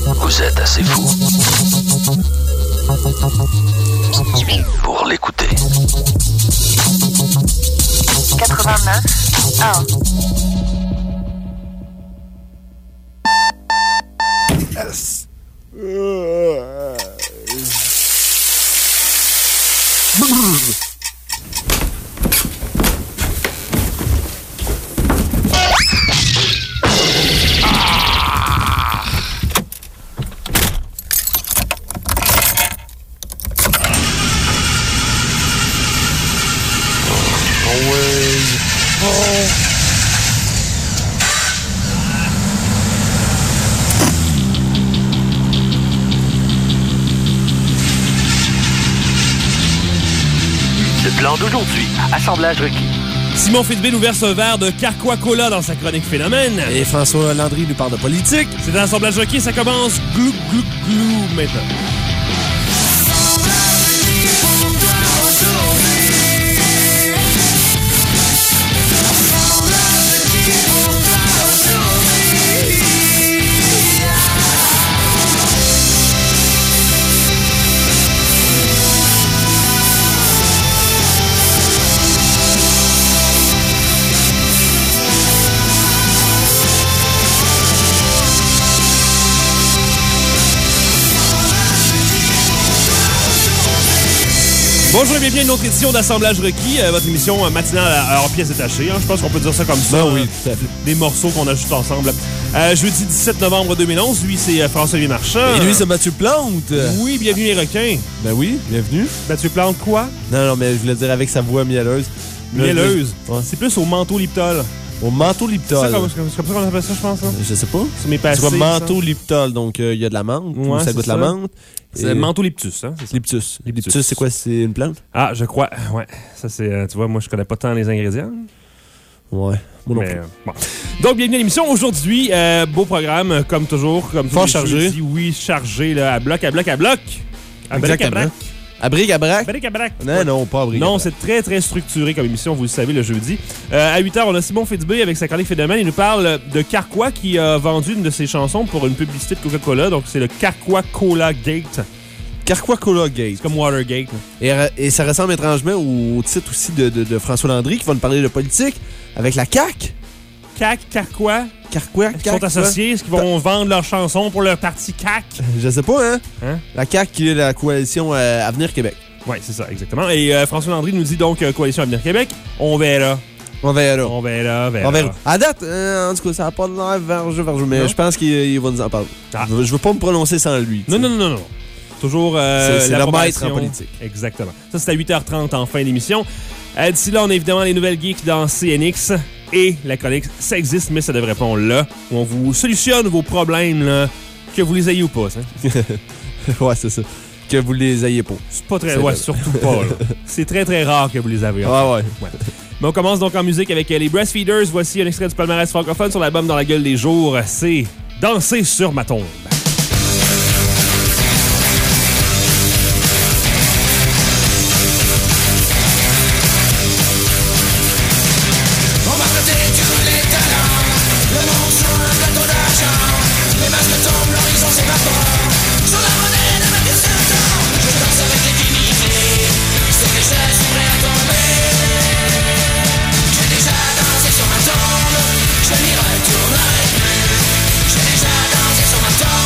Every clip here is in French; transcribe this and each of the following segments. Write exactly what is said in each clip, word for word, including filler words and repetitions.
Vous êtes assez fou pour l'écouter. quatre-vingt-neuf un. Yes. Le plan d'aujourd'hui, assemblage requis. Simon Fitzbé nous verse un verre de Carquois Cola dans sa chronique Phénomène. Et François Landry nous parle de politique. C'est un assemblage requis, ça commence glou glou glou maintenant. Bonjour et bienvenue à une autre édition d'Assemblage requis, euh, votre émission euh, matinale à, à pièces détachées. Hein. Je pense qu'on peut dire ça comme ça. Ben oui, euh, des morceaux qu'on ajoute ensemble. Euh, jeudi dix-sept novembre deux mille onze, lui c'est euh, François-Olivier Marchand. Et lui c'est Mathieu Plante. Oui, bienvenue les requins. Ben oui, bienvenue. Mathieu Plante quoi? Non, non, mais je voulais dire avec sa voix mielleuse. Mielleuse? Ouais. C'est plus au manteau Liptol. Au manteau C'est Liptol. ça, comme, c'est comme ça qu'on appelle ça, je pense. Hein? Je sais pas. C'est mes passés. C'est quoi manteau Liptol? Donc, il euh, y a de la menthe. Ouais, ça c'est goûte ça. la menthe. C'est Et... manteau Liptus, hein? C'est ça. Liptus. Liptus. Liptus, c'est quoi? C'est une plante? Ah, je crois. Ouais. Ça, c'est. Euh, tu vois, moi, je connais pas tant les ingrédients. Ouais. Moi non Mais, plus. euh, bon. Donc, bienvenue à l'émission. Aujourd'hui, euh, beau programme, euh, comme toujours. Comme Fort tous les chargé. jeudis. Oui, chargé, là, à bloc, à bloc, à bloc. À bloc, à Exactement. bloc. À bric à brac? À bloc, à bloc. Non, Ouais. non, pas à bric à Non, brac. c'est très, très structuré comme émission, vous le savez, le jeudi. Euh, à huit heures, on a Simon Fitzbé avec sa chronique Phénomène. Il nous parle de Carquois qui a vendu une de ses chansons pour une publicité de Coca-Cola. Donc, c'est le Carquois Cola Gate. Carquois Cola Gate. C'est comme Watergate. là. Et, et ça ressemble étrangement au titre aussi de, de, de François Landry qui va nous parler de politique avec la C A Q. C A Q, Carquois, Carquois, est-ce qu'ils sont associés? Est-ce qu'ils vont vendre leur chanson pour leur parti C A Q? Je sais pas, hein? Hein? La C A Q qui est la coalition euh, Avenir Québec. Oui, c'est ça, exactement. Et euh, François Landry nous dit donc euh, Coalition Avenir Québec. On verra. On verra. On verra, verra. On verra. À date, euh, en tout cas, ça n'a pas de l'air vergeux, vergeux, mais Non? je pense qu'il il va nous en parler. Ah. Je, veux, je veux pas me prononcer sans lui. Non, non, non, non, non. Toujours euh, C'est- c'est le l'approbation. maître en politique. Exactement. Ça, c'est à huit heures trente en fin d'émission. Euh, D'ici là, on a évidemment les nouvelles geeks dans C N X et la chronique Ça existe, mais ça devrait pas, on l'a, où on vous solutionne vos problèmes, là, que vous les ayez ou pas. Ça. Ouais, c'est ça. Que vous les ayez pas. C'est pas très... C'est Ouais, vrai. surtout pas. là. C'est très, très rare que vous les avez. Ouais, enfin. ouais. Ouais. Mais on commence donc en musique avec euh, les Breastfeeders. Voici un extrait du palmarès francophone sur l'album Dans la gueule des jours. C'est Danser sur ma tombe. On va prêter tous les talents. Le monde sur un plateau d'argent. Les masques tombent, l'horizon s'évapore. Sur la monnaie de ma pièce de temps. Je danse avec les diminués. C'est que je suis prêt à tomber. J'ai déjà dansé sur ma tombe. Je n'y retournerai plus. J'ai déjà dansé sur ma tombe.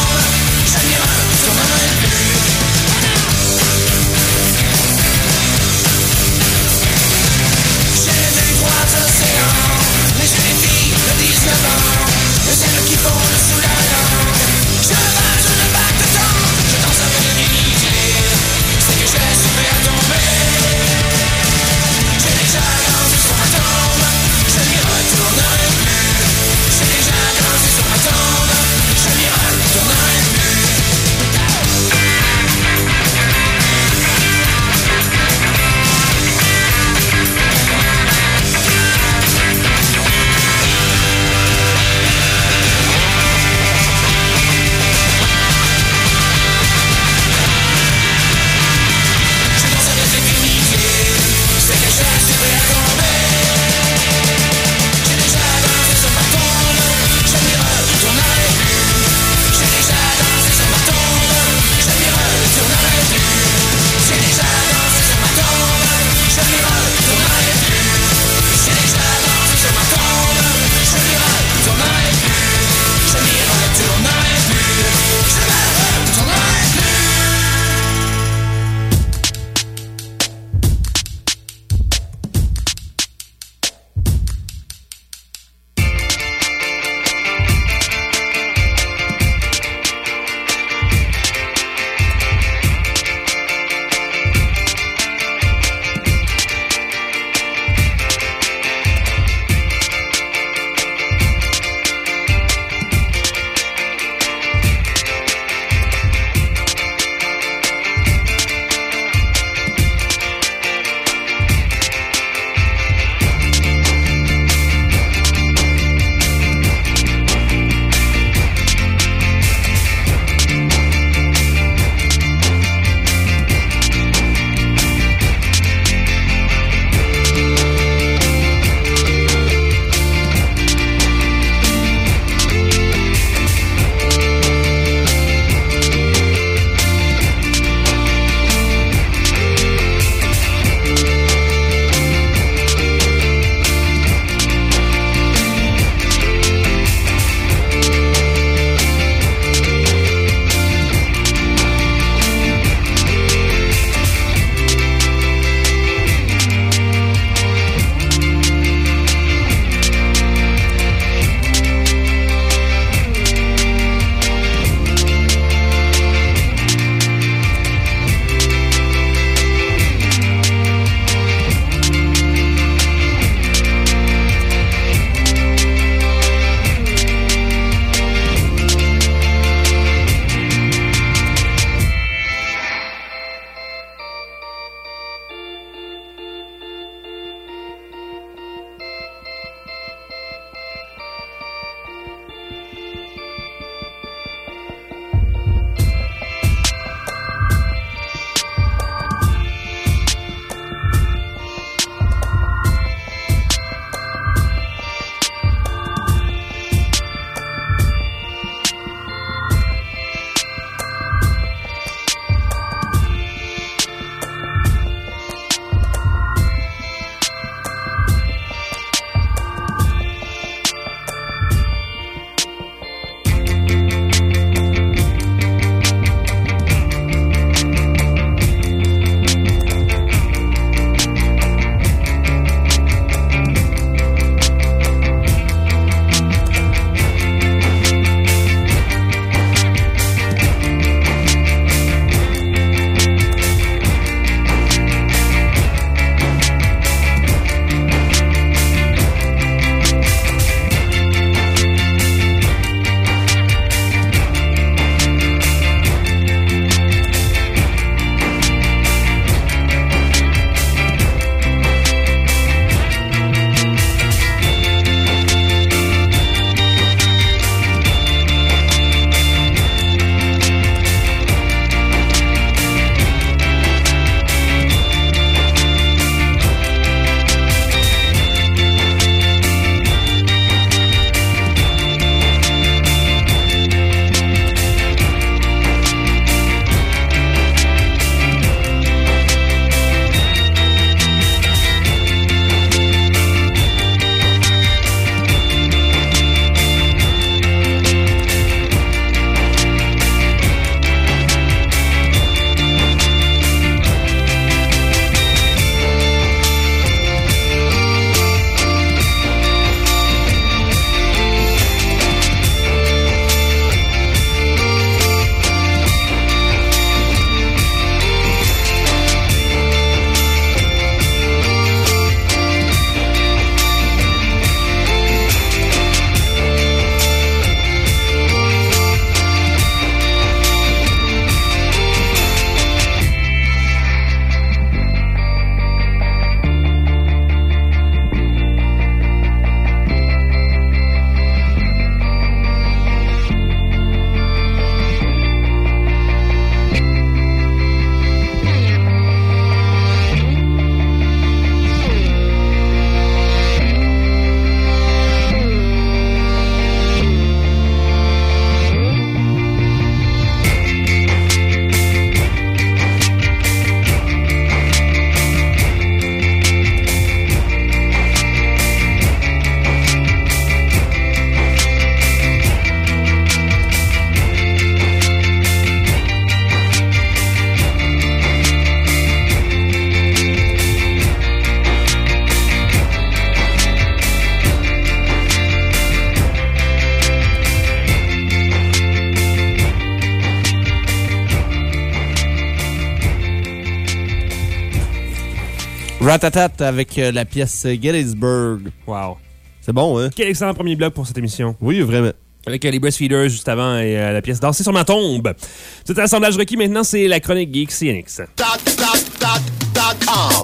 Ratatat avec euh, la pièce Gettysburg. Wow. C'est bon, hein? Quel excellent premier bloc pour cette émission. Oui, vraiment. Avec euh, les Breastfeeders juste avant et euh, la pièce Danser sur ma tombe. C'est un assemblage requis. Maintenant, c'est la chronique Geek C N X. Dot, dot, dot, dot com.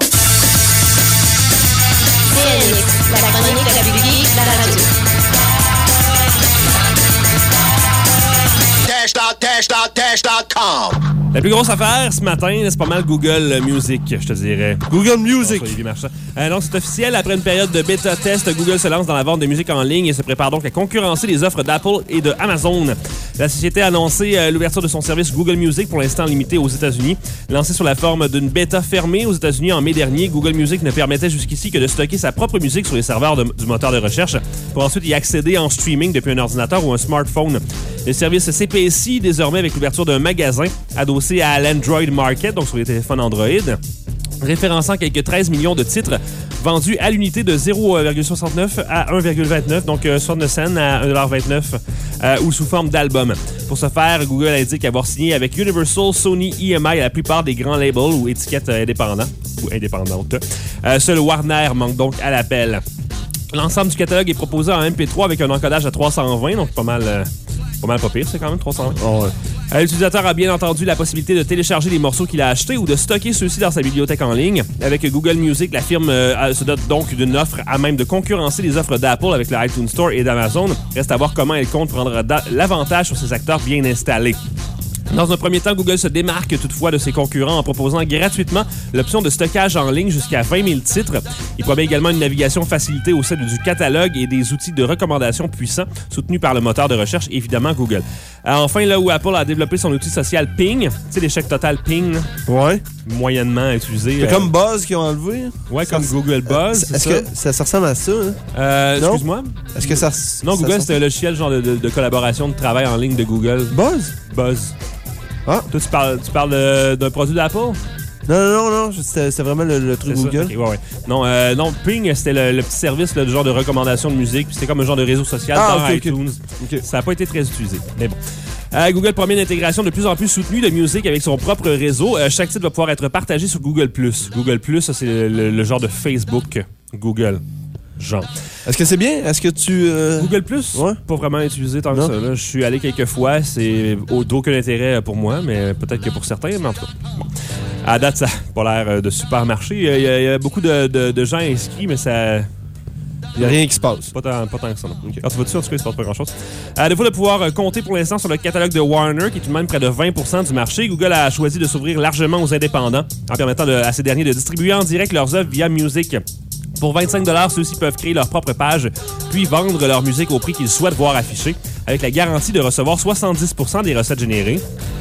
C N X, la chronique la plus geek, la radio. Dash, dot, dash, dot, dash, dot com. La plus grosse affaire ce matin, c'est pas mal Google Music, je te dirais. Google Music. Euh, donc, c'est officiel. Après une période de bêta-test, Google se lance dans la vente de musique en ligne et se prépare donc à concurrencer les offres d'Apple et de Amazon. La société a annoncé euh, l'ouverture de son service Google Music, pour l'instant limité aux États-Unis. Lancé sous la forme d'une bêta fermée aux États-Unis en mai dernier, Google Music ne permettait jusqu'ici que de stocker sa propre musique sur les serveurs de, du moteur de recherche pour ensuite y accéder en streaming depuis un ordinateur ou un smartphone. Le service C P C, désormais avec l'ouverture d'un magasin adossé à l'Android Market, donc sur les téléphones Android, référençant quelques treize millions de titres vendus à l'unité de zéro virgule soixante-neuf à un virgule vingt-neuf, donc euh, soixante-neuf cents à un dollar vingt-neuf euh, ou sous forme d'album. Pour ce faire, Google indique avoir signé avec Universal, Sony, E M I et la plupart des grands labels ou étiquettes euh, indépendants ou indépendantes. Euh, seul Warner manque donc à l'appel. L'ensemble du catalogue est proposé en M P trois avec un encodage à trois cent vingt, donc pas mal... Euh, Pas mal pas pire, c'est quand même trois cent vingt. Oh, ouais. Euh, L'utilisateur a bien entendu la possibilité de télécharger les morceaux qu'il a achetés ou de stocker ceux-ci dans sa bibliothèque en ligne. Avec Google Music, la firme euh, se dote donc d'une offre à même de concurrencer les offres d'Apple avec le iTunes Store et d'Amazon. Reste à voir comment elle compte prendre l'avantage sur ses acteurs bien installés. Dans un premier temps, Google se démarque toutefois de ses concurrents en proposant gratuitement l'option de stockage en ligne jusqu'à vingt mille titres. Il promet également une navigation facilitée au sein du catalogue et des outils de recommandation puissants soutenus par le moteur de recherche, évidemment Google. Enfin, là où Apple a développé son outil social Ping, tu sais, l'échec total Ping, Ouais. moyennement utilisé. C'est euh, comme Buzz qu'ils ont enlevé. Ouais, Ça comme res- Google Buzz. Est-ce c'est que ça, ça ressemble à ça? Hein? ça? Euh, Non? excuse-moi? Est-ce que ça... Non, ça Google, sort- c'est un logiciel genre de, de, de collaboration de travail en ligne de Google. Buzz? Buzz. Ah. Toi, tu parles, tu parles de- d'un produit d'Apple? Non, non, non, non. C'était c'était vraiment le, le truc C'est ça? Google. Ok, ouais, ouais. Non, euh, non, Ping, c'était le, le petit service, là, du genre de recommandation de musique. Puis c'était comme un genre de réseau social Ah, dans ok, ok. iTunes. Ok. Ça n'a pas été très utilisé. Mais bon. Euh, Google promet une intégration de plus en plus soutenue de musique avec son propre réseau. Euh, chaque titre va pouvoir être partagé sur Google plus. Google plus, ça, c'est le, le- le genre de Facebook Google. Genre. Est-ce que c'est bien? Est-ce que tu... euh, Google plus, Ouais. pas vraiment utilisé tant que Non. ça. Là. Je suis allé quelques fois, c'est au- d'aucun intérêt pour moi, mais peut-être que pour certains, mais en tout cas. Bon. À date, ça n'a pas l'air euh, de super marché. Il y a, il y a- il y a beaucoup de, de- de gens inscrits, mais ça... Il n'y a rien qui se passe. Pas tant, pas tant que ça, non. Okay. Ah, tu vas-tu, en tout cas, il se passe pas grand-chose. À défaut de pouvoir euh, compter pour l'instant sur le catalogue de Warner, qui est tout de même près de vingt pour cent du marché, Google a choisi de s'ouvrir largement aux indépendants, en permettant de- à ces derniers de distribuer en direct leurs œuvres via Music. Pour vingt-cinq dollars, ceux-ci peuvent créer leur propre page, puis vendre leur musique au prix qu'ils souhaitent voir affiché, avec la garantie de recevoir soixante-dix pour cent des recettes générées.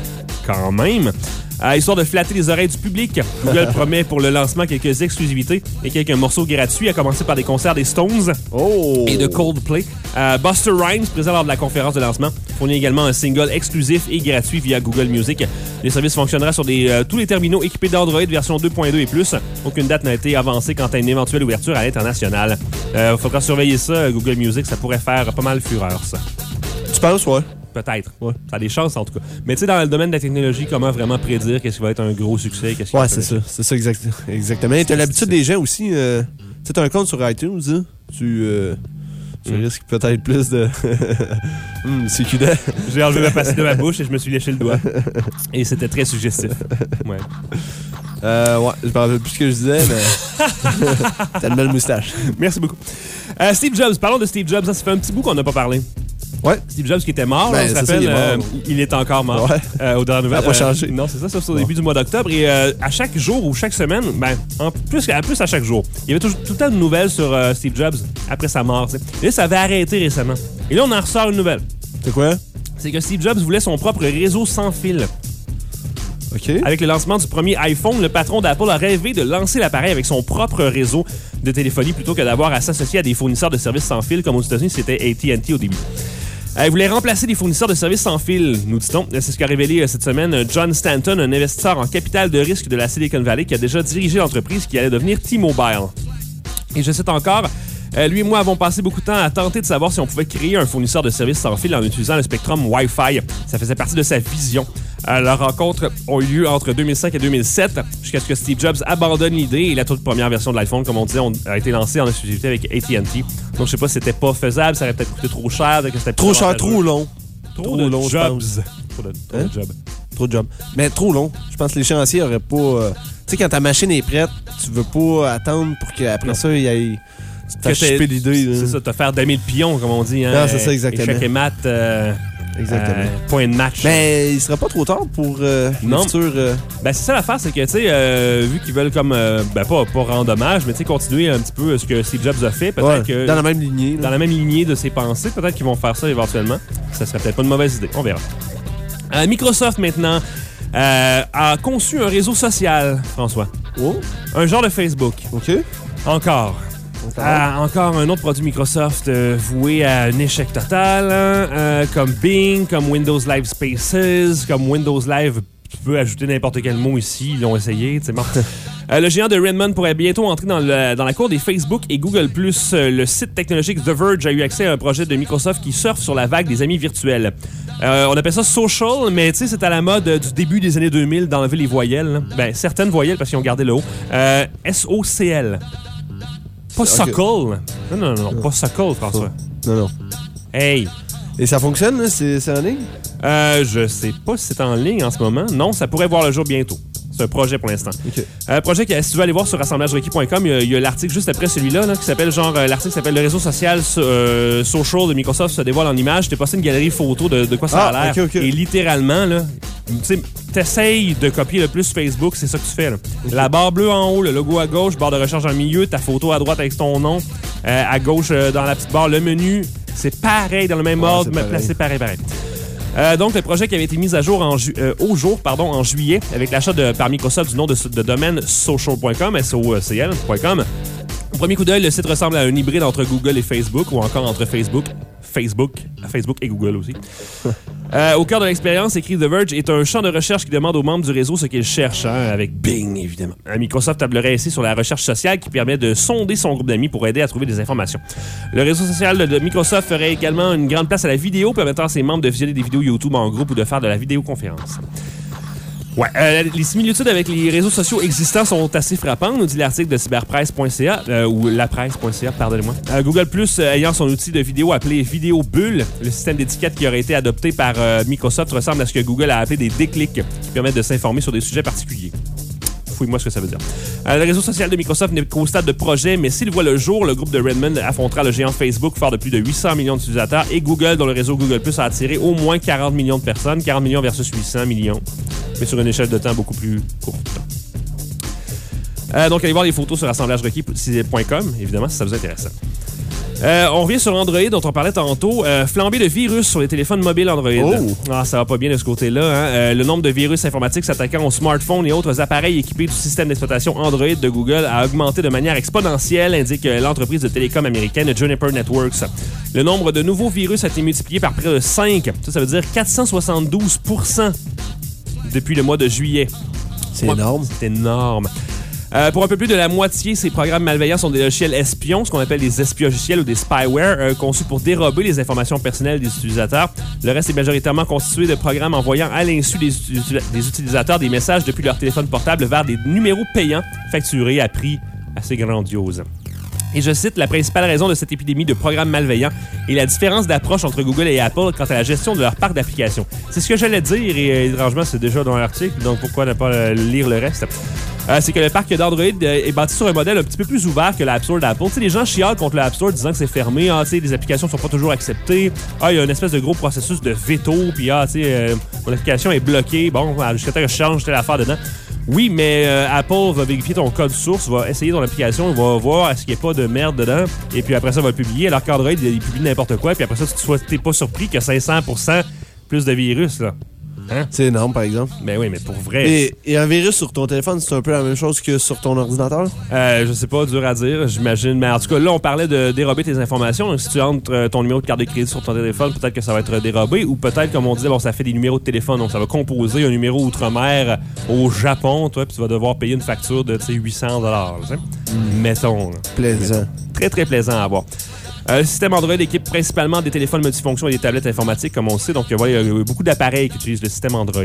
Quand même. Euh, histoire de flatter les oreilles du public, Google promet pour le lancement quelques exclusivités et quelques morceaux gratuits, à commencer par des concerts des Stones Oh! et de Coldplay. Euh, Buster Rhymes, présent lors de la conférence de lancement, fournit également un single exclusif et gratuit via Google Music. Le service fonctionnera sur des, euh, tous les terminaux équipés d'Android version deux point deux et plus. Aucune date n'a été avancée quant à une éventuelle ouverture à l'international. Il euh, faudra surveiller ça, Google Music, ça pourrait faire pas mal fureur, ça. Tu penses, ouais? Peut-être. Ouais. Ça a des chances, en tout cas. Mais tu sais, dans le domaine de la technologie, comment vraiment prédire qu'est-ce qui va être un gros succès? Qu'est-ce qui Ouais, va c'est être- ça. C'est ça, exact, exactement. Et t'as l'habitude des gens aussi... Euh, tu sais, t'as un compte sur iTunes, hein? Tu... Euh, tu Mm. risques peut-être plus de... Hum, c'est cudant. J'ai enlevé ma pastille de ma bouche et je me suis léché le doigt. Et c'était très suggestif. Ouais. Euh, ouais, je me rappelle plus ce que je disais, mais... T'as une belle moustache. Merci beaucoup. Euh, Steve Jobs, parlons de Steve Jobs. Ça, ça fait un petit bout qu'on n'a pas parlé. Ouais. Steve Jobs qui était mort, Ben, on se c'est ça, rappelle, il est mort. euh, il est encore mort. Ouais. Euh, aux dernières nouvelles. Ça a pas changé. Non, c'est ça, ça c'est au début du mois d'octobre. Et euh, à chaque jour ou chaque semaine, ben, en plus, à plus à chaque jour, il y avait toujours, tout le temps de nouvelles sur euh, Steve Jobs après sa mort. T'sais. Et là, ça avait arrêté récemment. Et là, on en ressort une nouvelle. C'est quoi? C'est que Steve Jobs voulait son propre réseau sans fil. OK. Avec le lancement du premier iPhone, le patron d'Apple a rêvé de lancer l'appareil avec son propre réseau de téléphonie plutôt que d'avoir à s'associer à des fournisseurs de services sans fil comme aux États-Unis, c'était A T and T au début. Euh, il voulait remplacer les fournisseurs de services sans fil, nous dit-on. C'est ce qu'a révélé euh, cette semaine euh, John Stanton, un investisseur en capital de risque de la Silicon Valley qui a déjà dirigé l'entreprise qui allait devenir T-Mobile. Et je cite encore, Euh, lui et moi avons passé beaucoup de temps à tenter de savoir si on pouvait créer un fournisseur de services sans fil en utilisant le Spectrum Wi-Fi. Ça faisait partie de sa vision. Euh, leurs rencontres ont eu lieu entre deux mille cinq et deux mille sept, jusqu'à ce que Steve Jobs abandonne l'idée et la toute première version de l'iPhone, comme on disait, on a été lancée en exclusivité avec A T and T. Donc, je sais pas si c'était pas faisable, ça aurait peut-être coûté trop cher. Que c'était Trop cher, trop long. Trop, Trop de long, je jobs. pense. Trop de, trop Hein? de jobs. Trop de job. Mais trop long. Je pense que l'échéancier aurait pas... euh, Tu sais, quand ta machine est prête, tu veux pas attendre pour qu'après ça, il y ait... T'as Que t'es- chipé l'idée. là. C'est ça, t'as faire d'aimer le pion, comme on dit. Hein? Non, c'est ça, exactement. Échec et mat, euh, Exactement. euh, point de match. Mais il serait pas trop tard pour euh, Non. le futur... euh, Ben, c'est ça l'affaire, c'est que, tu sais, euh, vu qu'ils veulent comme, euh, ben, pas, pas rendre hommage, mais tu sais, continuer un petit peu ce que Steve Jobs a fait, peut-être ouais, que... dans la même lignée. là. dans la même lignée de ses pensées, peut-être qu'ils vont faire ça éventuellement. Ça serait peut-être pas une mauvaise idée, on verra. Euh, Microsoft, maintenant, euh, a conçu un réseau social, François. Oh, Un genre de Facebook. OK. Encore. Ah, encore un autre produit Microsoft euh, voué à un échec total, hein, euh, comme Bing, comme Windows Live Spaces, comme Windows Live. Tu peux ajouter n'importe quel mot ici, ils l'ont essayé, c'est bon. Euh, le géant de Redmond pourrait bientôt entrer dans, le, dans la cour des Facebook et Google+. Euh, le site technologique The Verge a eu accès à un projet de Microsoft qui surfe sur la vague des amis virtuels. Euh, on appelle ça social, mais tu sais, c'est à la mode euh, du début des années deux mille d'enlever les voyelles. Là. Ben, certaines voyelles parce qu'ils ont gardé le haut. Euh, S O C L. Pas Okay. Sockle. Non, non, non, non, pas Sockle, François. Non, non. Hey! Et ça fonctionne, là? C'est c'est en ligne? Euh, je sais pas si c'est en ligne en ce moment. Non, ça pourrait voir le jour bientôt. C'est un projet pour l'instant. OK. Un projet que, si tu veux aller voir sur assemblage requis point com, il y a, il y a l'article juste après celui-là, là, qui s'appelle genre, euh, l'article s'appelle Le réseau social euh, social de Microsoft se dévoile en images. Je t'ai passé une galerie photo de, de quoi ça Ah, a l'air. ok, ok. Et littéralement, là, tu sais, t'essayes de copier le plus Facebook, c'est ça que tu fais, là. La barre bleue en haut, le logo à gauche, barre de recherche en milieu, ta photo à droite avec ton nom, euh, à gauche, euh, dans la petite barre, le menu. C'est pareil, dans le même Ouais, ordre, c'est mais pareil. placé pareil, pareil. Euh, donc, le projet qui avait été mis à jour en ju- euh, au jour pardon, en juillet avec l'achat de, par Microsoft du nom de, de domaine social point com, S O C L point com. Au premier coup d'œil, le site ressemble à un hybride entre Google et Facebook, ou encore entre Facebook, Facebook, Facebook et Google aussi. Euh, au cœur de l'expérience, écrit The Verge, est un champ de recherche qui demande aux membres du réseau ce qu'ils cherchent, hein, avec Bing, évidemment. Euh, Microsoft tablerait ainsi sur la recherche sociale qui permet de sonder son groupe d'amis pour aider à trouver des informations. Le réseau social de Microsoft ferait également une grande place à la vidéo, permettant à ses membres de visionner des vidéos YouTube en groupe ou de faire de la vidéoconférence. Ouais, euh, les similitudes avec les réseaux sociaux existants sont assez frappantes, nous dit l'article de cyberpresse point c a, euh, ou lapresse point c a, pardonnez-moi. Euh, Google Plus euh, ayant son outil de vidéo appelé Vidéo Bulle, le système d'étiquette qui aurait été adopté par euh, Microsoft ressemble à ce que Google a appelé des déclics, qui permettent de s'informer sur des sujets particuliers. Fouille-moi ce que ça veut dire. Euh, le réseau social de Microsoft n'est qu'au stade de projet, mais s'il voit le jour, le groupe de Redmond affrontera le géant Facebook, fort de plus de huit cents millions d'utilisateurs, et Google, dont le réseau Google Plus a attiré au moins quarante millions de personnes, quarante millions versus huit cents millions, mais sur une échelle de temps beaucoup plus courte. Euh, donc, allez voir les photos sur assemblage requis point com, évidemment, si ça vous intéresse. Euh, on revient sur Android, dont on parlait tantôt. Euh, flambée de virus sur les téléphones mobiles Android. Oh. Ah, ça va pas bien de ce côté-là. Hein? Euh, le nombre de virus informatiques s'attaquant aux smartphones et autres appareils équipés du système d'exploitation Android de Google a augmenté de manière exponentielle, indique l'entreprise de télécom américaine Juniper Networks. Le nombre de nouveaux virus a été multiplié par près de cinq. Ça, ça veut dire quatre cent soixante-douze pour cent depuis le mois de juillet. C'est Ouais, énorme. C'est énorme. Euh, pour un peu plus de la moitié, ces programmes malveillants sont des logiciels espions, ce qu'on appelle des espiogiciels ou des spyware, euh, conçus pour dérober les informations personnelles des utilisateurs. Le reste est majoritairement constitué de programmes envoyant à l'insu des, uti- des utilisateurs des messages depuis leur téléphone portable vers des numéros payants facturés à prix assez grandiose. Et je cite, la principale raison de cette épidémie de programmes malveillants est la différence d'approche entre Google et Apple quant à la gestion de leur parc d'applications. C'est ce que j'allais dire et euh, étrangement, c'est déjà dans l'article, donc pourquoi ne pas euh, lire le reste? Euh, c'est que le parc d'Android euh, est bâti sur un modèle un petit peu plus ouvert que l'App Store d'Apple. Tu sais, les gens chialent contre l'App Store disant que c'est fermé, ah, tu sais, les applications sont pas toujours acceptées, ah, il y a une espèce de gros processus de veto, puis ah, tu sais, euh, mon application est bloquée, bon, jusqu'à temps que je change telle affaire dedans. Oui, mais euh, Apple va vérifier ton code source, va essayer ton application, va voir est-ce qu'il n'y a pas de merde dedans, et puis après ça, va le publier. Alors qu'Android, il publie n'importe quoi, puis après ça, tu n'es pas surpris que cinq cents pour cent plus de virus, là. Hein? C'est énorme, par exemple. Ben oui, mais pour vrai. Et, et un virus sur ton téléphone, c'est un peu la même chose que sur ton ordinateur? Euh, je sais pas, dur à dire, j'imagine. Mais en tout cas, là, on parlait de dérober tes informations. Donc, si tu entres euh, ton numéro de carte de crédit sur ton téléphone, peut-être que ça va être dérobé. Ou peut-être, comme on disait, bon, ça fait des numéros de téléphone. Donc, ça va composer un numéro outre-mer au Japon, toi, puis tu vas devoir payer une facture de huit cents dollars. Mettons. Là. Plaisant. Très, très plaisant à avoir. Euh, le système Android équipe principalement des téléphones multifonctions et des tablettes informatiques, comme on le sait. Donc, voilà, il y a beaucoup d'appareils qui utilisent le système Android.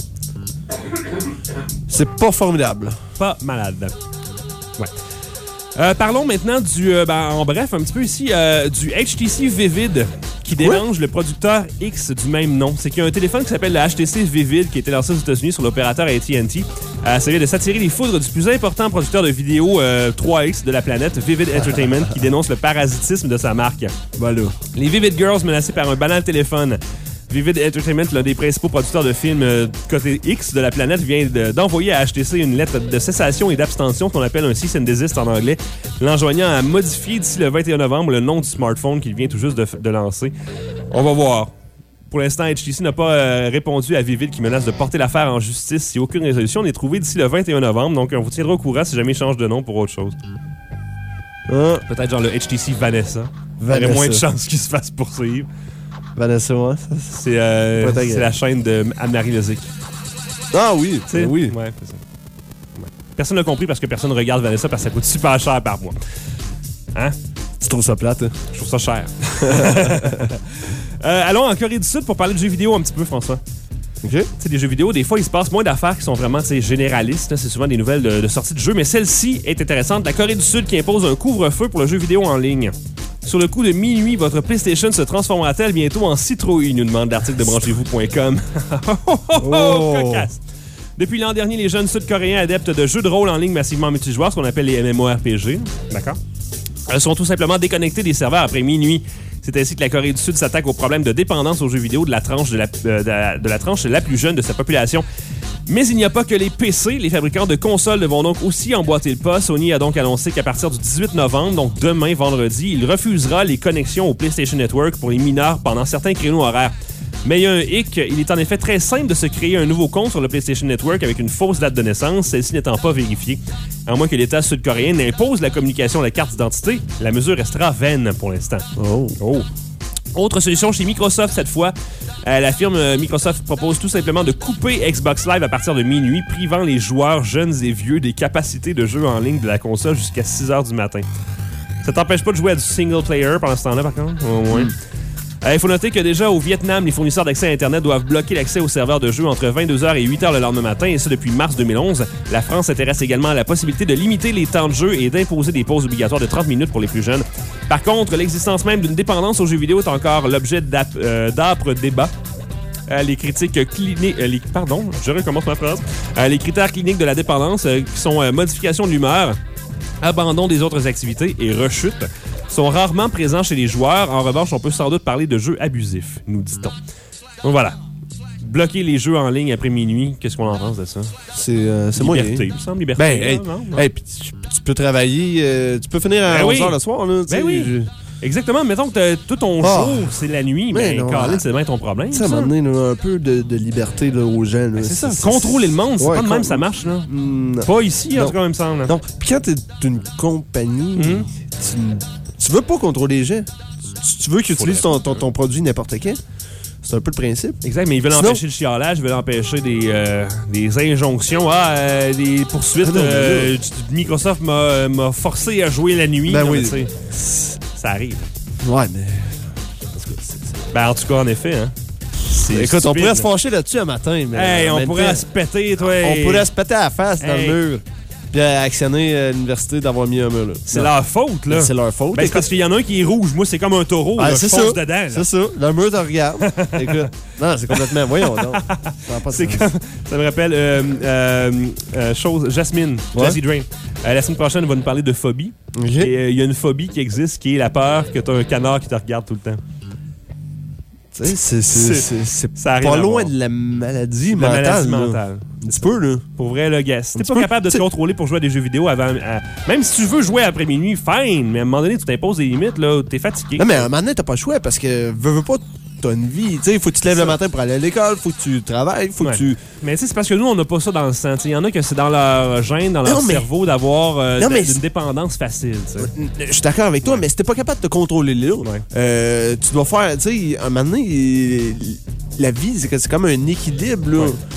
C'est pas formidable. Pas malade. Ouais. Euh, parlons maintenant du, euh, ben, en bref, un petit peu ici, euh, du H T C Vivid qui dérange le producteur X du même nom. C'est qu'il y a un téléphone qui s'appelle le H T C Vivid qui a été lancé aux États-Unis sur l'opérateur A T and T. Euh, ça vient de s'attirer les foudres du plus important producteur de vidéos euh, trois X de la planète, Vivid Entertainment, qui dénonce le parasitisme de sa marque. Voilà. Les Vivid Girls menacées par un banal téléphone. Vivid Entertainment, l'un des principaux producteurs de films euh, côté X de la planète, vient de, d'envoyer à H T C une lettre de cessation et d'abstention qu'on appelle un cease and desist en anglais, l'enjoignant à modifier d'ici le vingt et un novembre le nom du smartphone qu'il vient tout juste de, de lancer. On va voir. Pour l'instant, H T C n'a pas euh, répondu à Vivid qui menace de porter l'affaire en justice si aucune résolution n'est trouvée d'ici le vingt et un novembre. Donc, on vous tiendra au courant si jamais il change de nom pour autre chose. Ah, Peut-être genre le H T C Vanessa. Il y aurait Vanessa. moins de chances qu'il se fasse poursuivre. Vanessa, ouais. C'est, euh, Pas c'est agréable. la chaîne de Anne-Marie Lozic. Ah oui, Tu sais? oui. Ouais, c'est ça. Ouais. Personne n'a compris parce que personne ne regarde Vanessa parce que ça coûte super cher par mois. Hein? Tu trouves ça plate, hein? Je trouve ça cher. euh, allons en Corée du Sud pour parler de jeux vidéo un petit peu, François. OK. Tu sais, des jeux vidéo, des fois, il se passe moins d'affaires qui sont vraiment tu sais, généralistes. Là. C'est souvent des nouvelles de, de sortie de jeux, mais celle-ci est intéressante. La Corée du Sud qui impose un couvre-feu pour le jeu vidéo en ligne. Sur le coup de minuit, votre PlayStation se transformera-t-elle bientôt en citrouille, nous demande l'article de branchez-vous point com. Oh. Cocasse. Depuis l'an dernier, les jeunes Sud-Coréens adeptes de jeux de rôle en ligne massivement multijoueurs, ce qu'on appelle les M M O R P G, d'accord, euh, sont tout simplement déconnectés des serveurs après minuit. C'est ainsi que la Corée du Sud s'attaque au problème de dépendance aux jeux vidéo de la tranche de la, euh, de la, de la tranche la plus jeune de sa population. Mais il n'y a pas que les P C. Les fabricants de consoles devront donc aussi emboîter le pas. Sony a donc annoncé qu'à partir du dix-huit novembre, donc demain, vendredi, il refusera les connexions au PlayStation Network pour les mineurs pendant certains créneaux horaires. Mais il y a un hic. Il est en effet très simple de se créer un nouveau compte sur le PlayStation Network avec une fausse date de naissance, celle-ci n'étant pas vérifiée. À moins que l'État sud-coréen n'impose la communication de la carte d'identité, la mesure restera vaine pour l'instant. Oh. Oh. Autre solution chez Microsoft cette fois. Euh, la firme euh, Microsoft propose tout simplement de couper Xbox Live à partir de minuit, privant les joueurs jeunes et vieux des capacités de jeu en ligne de la console jusqu'à six heures du matin. Ça t'empêche pas de jouer à du single player pendant ce temps-là, par contre? Au moins. Mm. Il euh, faut noter que déjà au Vietnam, les fournisseurs d'accès à Internet doivent bloquer l'accès aux serveurs de jeu entre vingt-deux heures et huit heures le lendemain matin, et ça depuis mars deux mille onze. La France s'intéresse également à la possibilité de limiter les temps de jeu et d'imposer des pauses obligatoires de trente minutes pour les plus jeunes. Par contre, l'existence même d'une dépendance aux jeux vidéo est encore l'objet d'ap- euh, d'âpres débats. Euh, les critiques cliniques... Euh, les, pardon, je recommence ma phrase. Euh, les critères cliniques de la dépendance, euh, qui sont euh, modification de l'humeur, abandon des autres activités et rechute, sont rarement présents chez les joueurs. En revanche, on peut sans doute parler de jeux abusifs, nous dit-on. Donc voilà. Bloquer les jeux en ligne après minuit, qu'est-ce qu'on en pense de ça? C'est euh, c'est Liberté, moyen. il me semble, liberté. Ben, hey, non, non. hey, pis tu, tu peux travailler, euh, tu peux finir à Ben onze oui. heures le soir, là. tu Ben sais, oui. je- Exactement. Mettons que t'as- tout ton Ah. jour, c'est la nuit, mais, Mais non, Caroline, hein. c'est bien ton problème. Tu sais, à un ça. moment donné, là, un peu de, de liberté là, aux gens. Là, Ben, c'est ça. Contrôler le monde, c'est Ouais, pas de même con- ça marche, là. Mm, Pas ici, en Non. tout cas, il me semble. là. Non, puis quand t'es une compagnie, Mhm. tu, tu veux pas contrôler les gens. Tu, tu veux qu'ils utilisent ton, ton, ton produit n'importe quand. C'est un peu le principe. Exact, mais ils veulent Sinon- empêcher le chialage, ils veulent empêcher des, euh, des injonctions. Ah, euh, des poursuites. Ah non, mais là- euh, Microsoft m'a, m'a forcé à jouer la nuit. Ben Non, oui. mais tu sais, ça arrive. Ouais, mais. En tout cas, c'est- c'est- Ben, en tout cas, en effet, hein. C'est Écoute, on stupide, pourrait se là. fâcher là-dessus un matin, mais. Hey, en on même pourrait temps, se péter, toi. On pourrait se péter à la face dans Hey. le mur. Puis euh, actionner euh, l'université d'avoir mis un mur, là. C'est Non. leur faute, là. C'est leur faute. Ben, c'est parce qu'il y en a un qui est rouge. Moi, c'est comme un taureau. Ah, là. c'est Je fonce ça. dedans. là. C'est ça. Le mur te regarde. Écoute. Non, c'est complètement. Voyons donc. Ça n'a pas de C'est sens. comme, ça me rappelle euh, euh, euh, chose, Jasmine, Ouais. Jazzy Drain. Euh, la semaine prochaine, on va nous parler de phobie. Ok. Et euh, il y a une phobie qui existe qui est la peur que tu as un canard qui te regarde tout le temps. Tu sais, c'est- C'est- c'est- c'est c'est ça arrive pas à loin voir. de la maladie La mentale. maladie là. mentale. Un petit peu, là. Pour vrai, le gars, si t'es Un petit pas peu, capable de te t'sais- contrôler pour jouer à des jeux vidéo avant... à- même si tu veux jouer après minuit, fine, mais à un moment donné, tu t'imposes des limites, là, t'es fatigué. Non, mais à un moment donné, t'as pas le choix parce que, veux, veux pas, t'as une vie. Tu sais, il faut que tu te lèves Ça. le matin pour aller à l'école, faut que tu travailles, faut Ouais. que tu. Mais tu sais, c'est parce que nous, on n'a pas ça dans le sang. Il y en a que c'est dans leur gène, dans leur Non, mais- cerveau, d'avoir euh, Non, de- mais d'une c'est- dépendance facile. tu sais. Je suis d'accord avec toi, mais si t'es pas capable de te contrôler là, Ouais. euh, tu dois faire. Tu sais, à un moment donné, la vie, c'est que c'est comme un équilibre, là. Ouais. Tu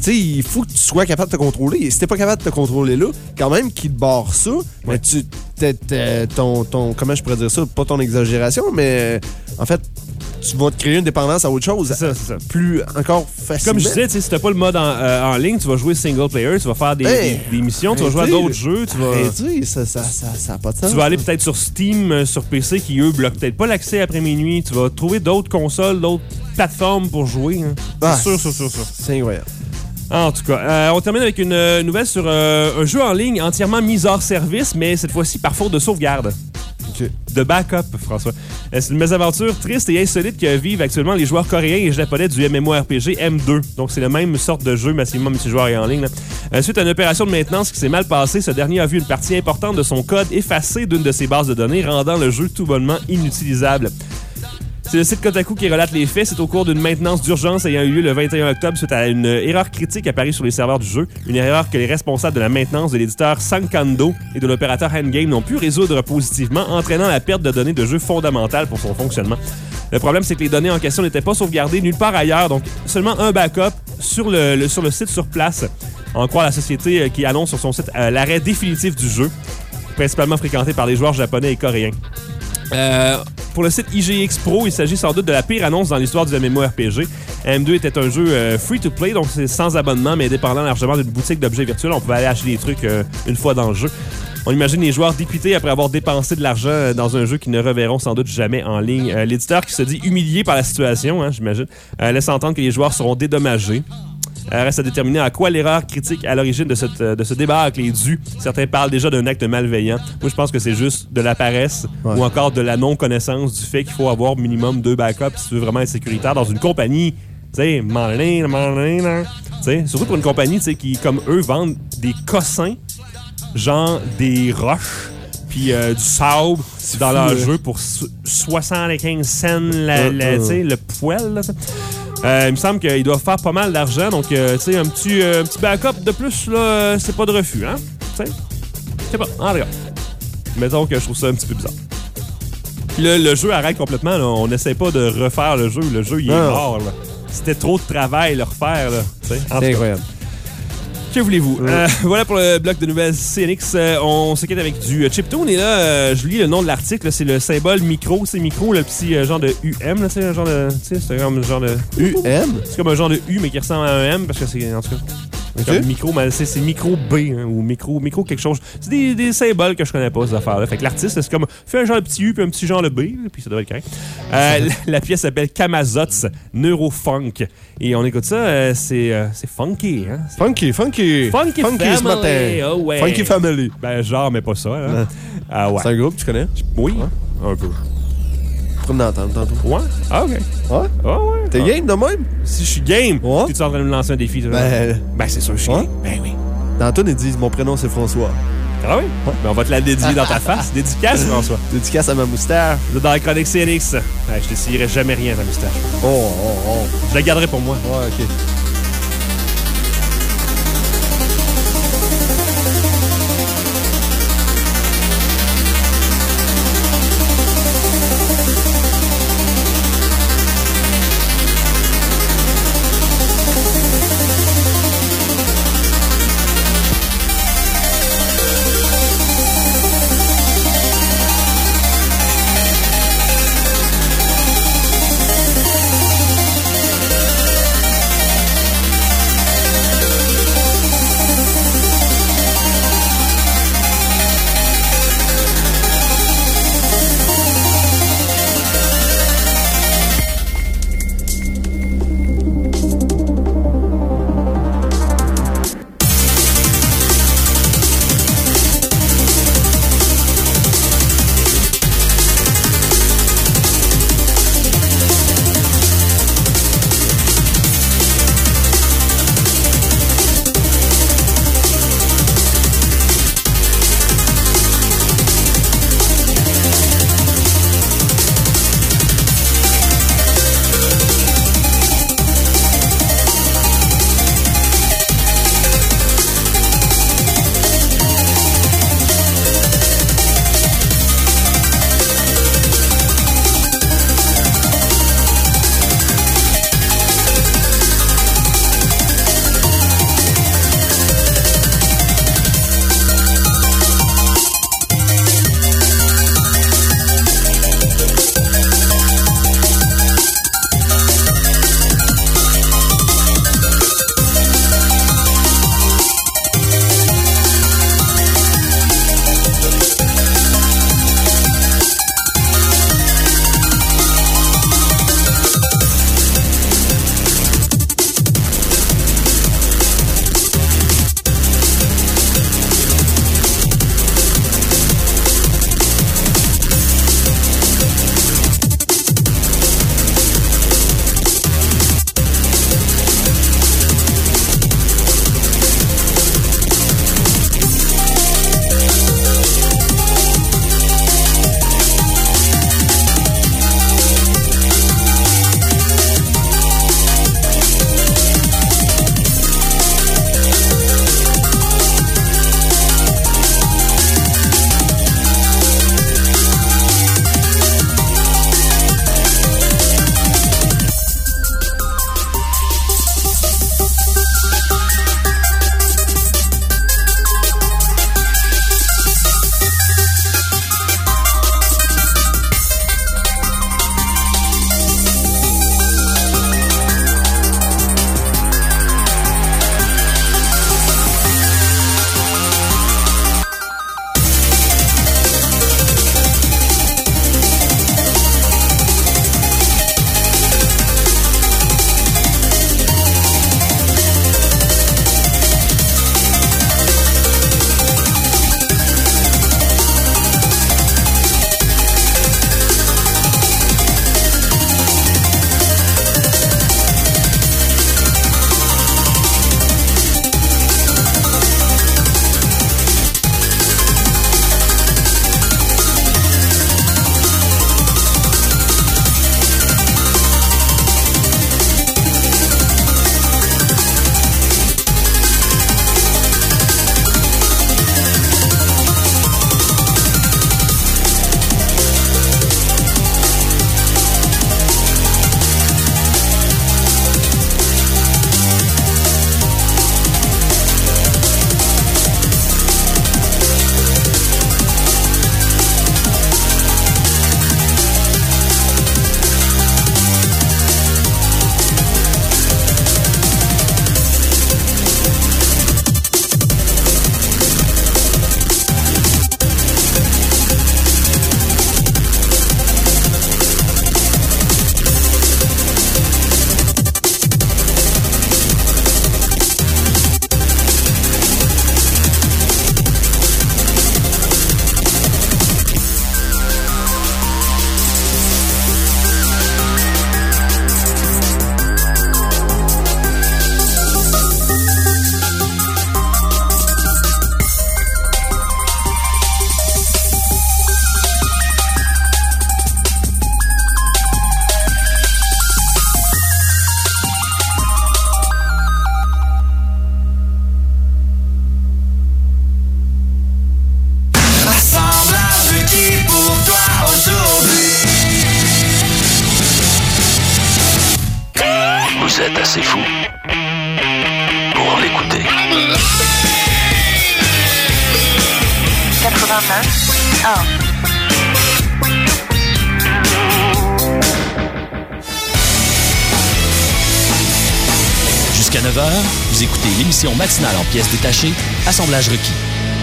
Tu sais, il faut que tu sois capable de te contrôler. Et si t'es pas capable de te contrôler là, quand même qu'il te barre ça, mais tu, t'es, t'es, ton, ton, comment je pourrais dire ça, pas ton exagération, mais en fait, tu vas te créer une dépendance à autre chose. C'est ça, c'est ça. Plus encore facilement. Comme je disais, si t'as pas le mode en, euh, en ligne, tu vas jouer single player, tu vas faire des, hey, des, des missions, tu vas jouer à d'autres jeux, tu vas... Arrêtez, ça, ça, ça, ça a pas de sens. Tu vas aller peut-être sur Steam, euh, sur P C, qui eux bloquent peut-être pas l'accès après minuit. Tu vas trouver d'autres consoles, d'autres plateformes pour jouer. Hein. Ah, c'est sûr, sûr, sûr, sûr. C'est incroyable. En tout cas, euh, on termine avec une euh, nouvelle sur euh, un jeu en ligne entièrement mis hors service, mais cette fois-ci par faute de sauvegarde. Okay. De backup, François. Euh, c'est une mésaventure triste et insolite que vivent actuellement les joueurs coréens et japonais du MMORPG M deux. Donc, c'est la même sorte de jeu, massivement multijoueur et en ligne. Là. Euh, suite à une opération de maintenance qui s'est mal passée, ce dernier a vu une partie importante de son code effacée d'une de ses bases de données, rendant le jeu tout bonnement inutilisable. C'est le site Kotaku qui relate les faits. C'est au cours d'une maintenance d'urgence ayant eu lieu le vingt et un octobre suite à une erreur critique apparue sur les serveurs du jeu. Une erreur que les responsables de la maintenance de l'éditeur Sankando et de l'opérateur Handgame n'ont pu résoudre positivement, entraînant la perte de données de jeu fondamentale pour son fonctionnement. Le problème, c'est que les données en question n'étaient pas sauvegardées nulle part ailleurs, donc seulement un backup sur le, le, sur le site sur place. En croire la société qui annonce sur son site euh, l'arrêt définitif du jeu, principalement fréquenté par les joueurs japonais et coréens. Euh, pour le site I G X Pro, il s'agit sans doute de la pire annonce dans l'histoire du MMORPG. M deux était un jeu euh, free-to-play, donc c'est sans abonnement, mais dépendant largement d'une boutique d'objets virtuels. On pouvait aller acheter des trucs euh, une fois dans le jeu. On imagine les joueurs dépités après avoir dépensé de l'argent dans un jeu qu'ils ne reverront sans doute jamais en ligne. Euh, l'éditeur qui se dit humilié par la situation, hein, j'imagine, euh, laisse entendre que les joueurs seront dédommagés. Euh, reste à déterminer à quoi l'erreur critique à l'origine de, cette, de ce débâcle est due. Certains parlent déjà d'un acte malveillant. Moi, je pense que c'est juste de la paresse ouais. ou encore de la non-connaissance du fait qu'il faut avoir minimum deux backups si tu veux vraiment être sécuritaire dans une compagnie. Tu sais, surtout pour une compagnie qui, comme eux, vendent des cossins, genre des roches, puis euh, du sable c'est dans fou, leur ouais. jeu pour soixante-quinze cents la, la, uh-huh. le poêle. Là, Euh, il me semble qu'ils doivent faire pas mal d'argent, donc euh, tu sais, un petit, euh, un petit backup de plus, là, euh, c'est pas de refus, hein? Tu sais? Je sais pas, en tout cas. Mettons que je trouve ça un petit peu bizarre. Le, le jeu arrête complètement, là. On n'essaie pas de refaire le jeu. Le jeu, il est non. mort, là. C'était trop de travail, le refaire, là. C'est incroyable. Que voulez-vous? Ouais. Euh, voilà pour le bloc de nouvelles C N X. Euh, on se quitte avec du chiptune. Et là, euh, je lis le nom de l'article. C'est le symbole micro. C'est micro, le petit euh, genre de U M. Là, un genre de, c'est comme un genre de... U M? C'est comme un genre de U, mais qui ressemble à un M. Parce que c'est, en tout cas... Okay. Comme micro, mais c'est, c'est micro B hein, ou micro, micro quelque chose. C'est des, des symboles que je connais pas, ces affaires-là. Fait que l'artiste, c'est comme fait un genre de petit U puis un petit genre de B, puis ça devrait être correct. Euh, la, la pièce s'appelle Kamazots Neurofunk. Et on écoute ça, euh, c'est, euh, c'est funky. Hein? C'est funky, funky. Funky, funky ce matin. Oh, ouais. Funky Family. Ben, genre, mais pas ça. Hein? Ah, ouais. C'est un groupe, tu connais? Oui, ouais. Un peu. Pour d'entendre tantôt. Ouais? Ah, OK. Ouais? Ah, ouais. T'es ah. game de même? Si je suis game, ouais. tu es en train de me lancer un défi? Ben, ben c'est sûr, je suis ouais. game. Ben oui. Dans tout, ils disent mon prénom, c'est François. Ah oui? Ouais. Ben, on va te la dédier dans ta face. Dédicace, François. Dédicace à ma moustache. Dans la chronique C N X. Ben, je t'essayerai jamais rien, ta moustache. Oh, oh, oh. Je la garderai pour moi. Ouais, OK. assez fou pour l'écouter. quatre-vingt-neuf un. Jusqu'à neuf heures, vous écoutez l'émission matinale en pièces détachées, Assemblage requis.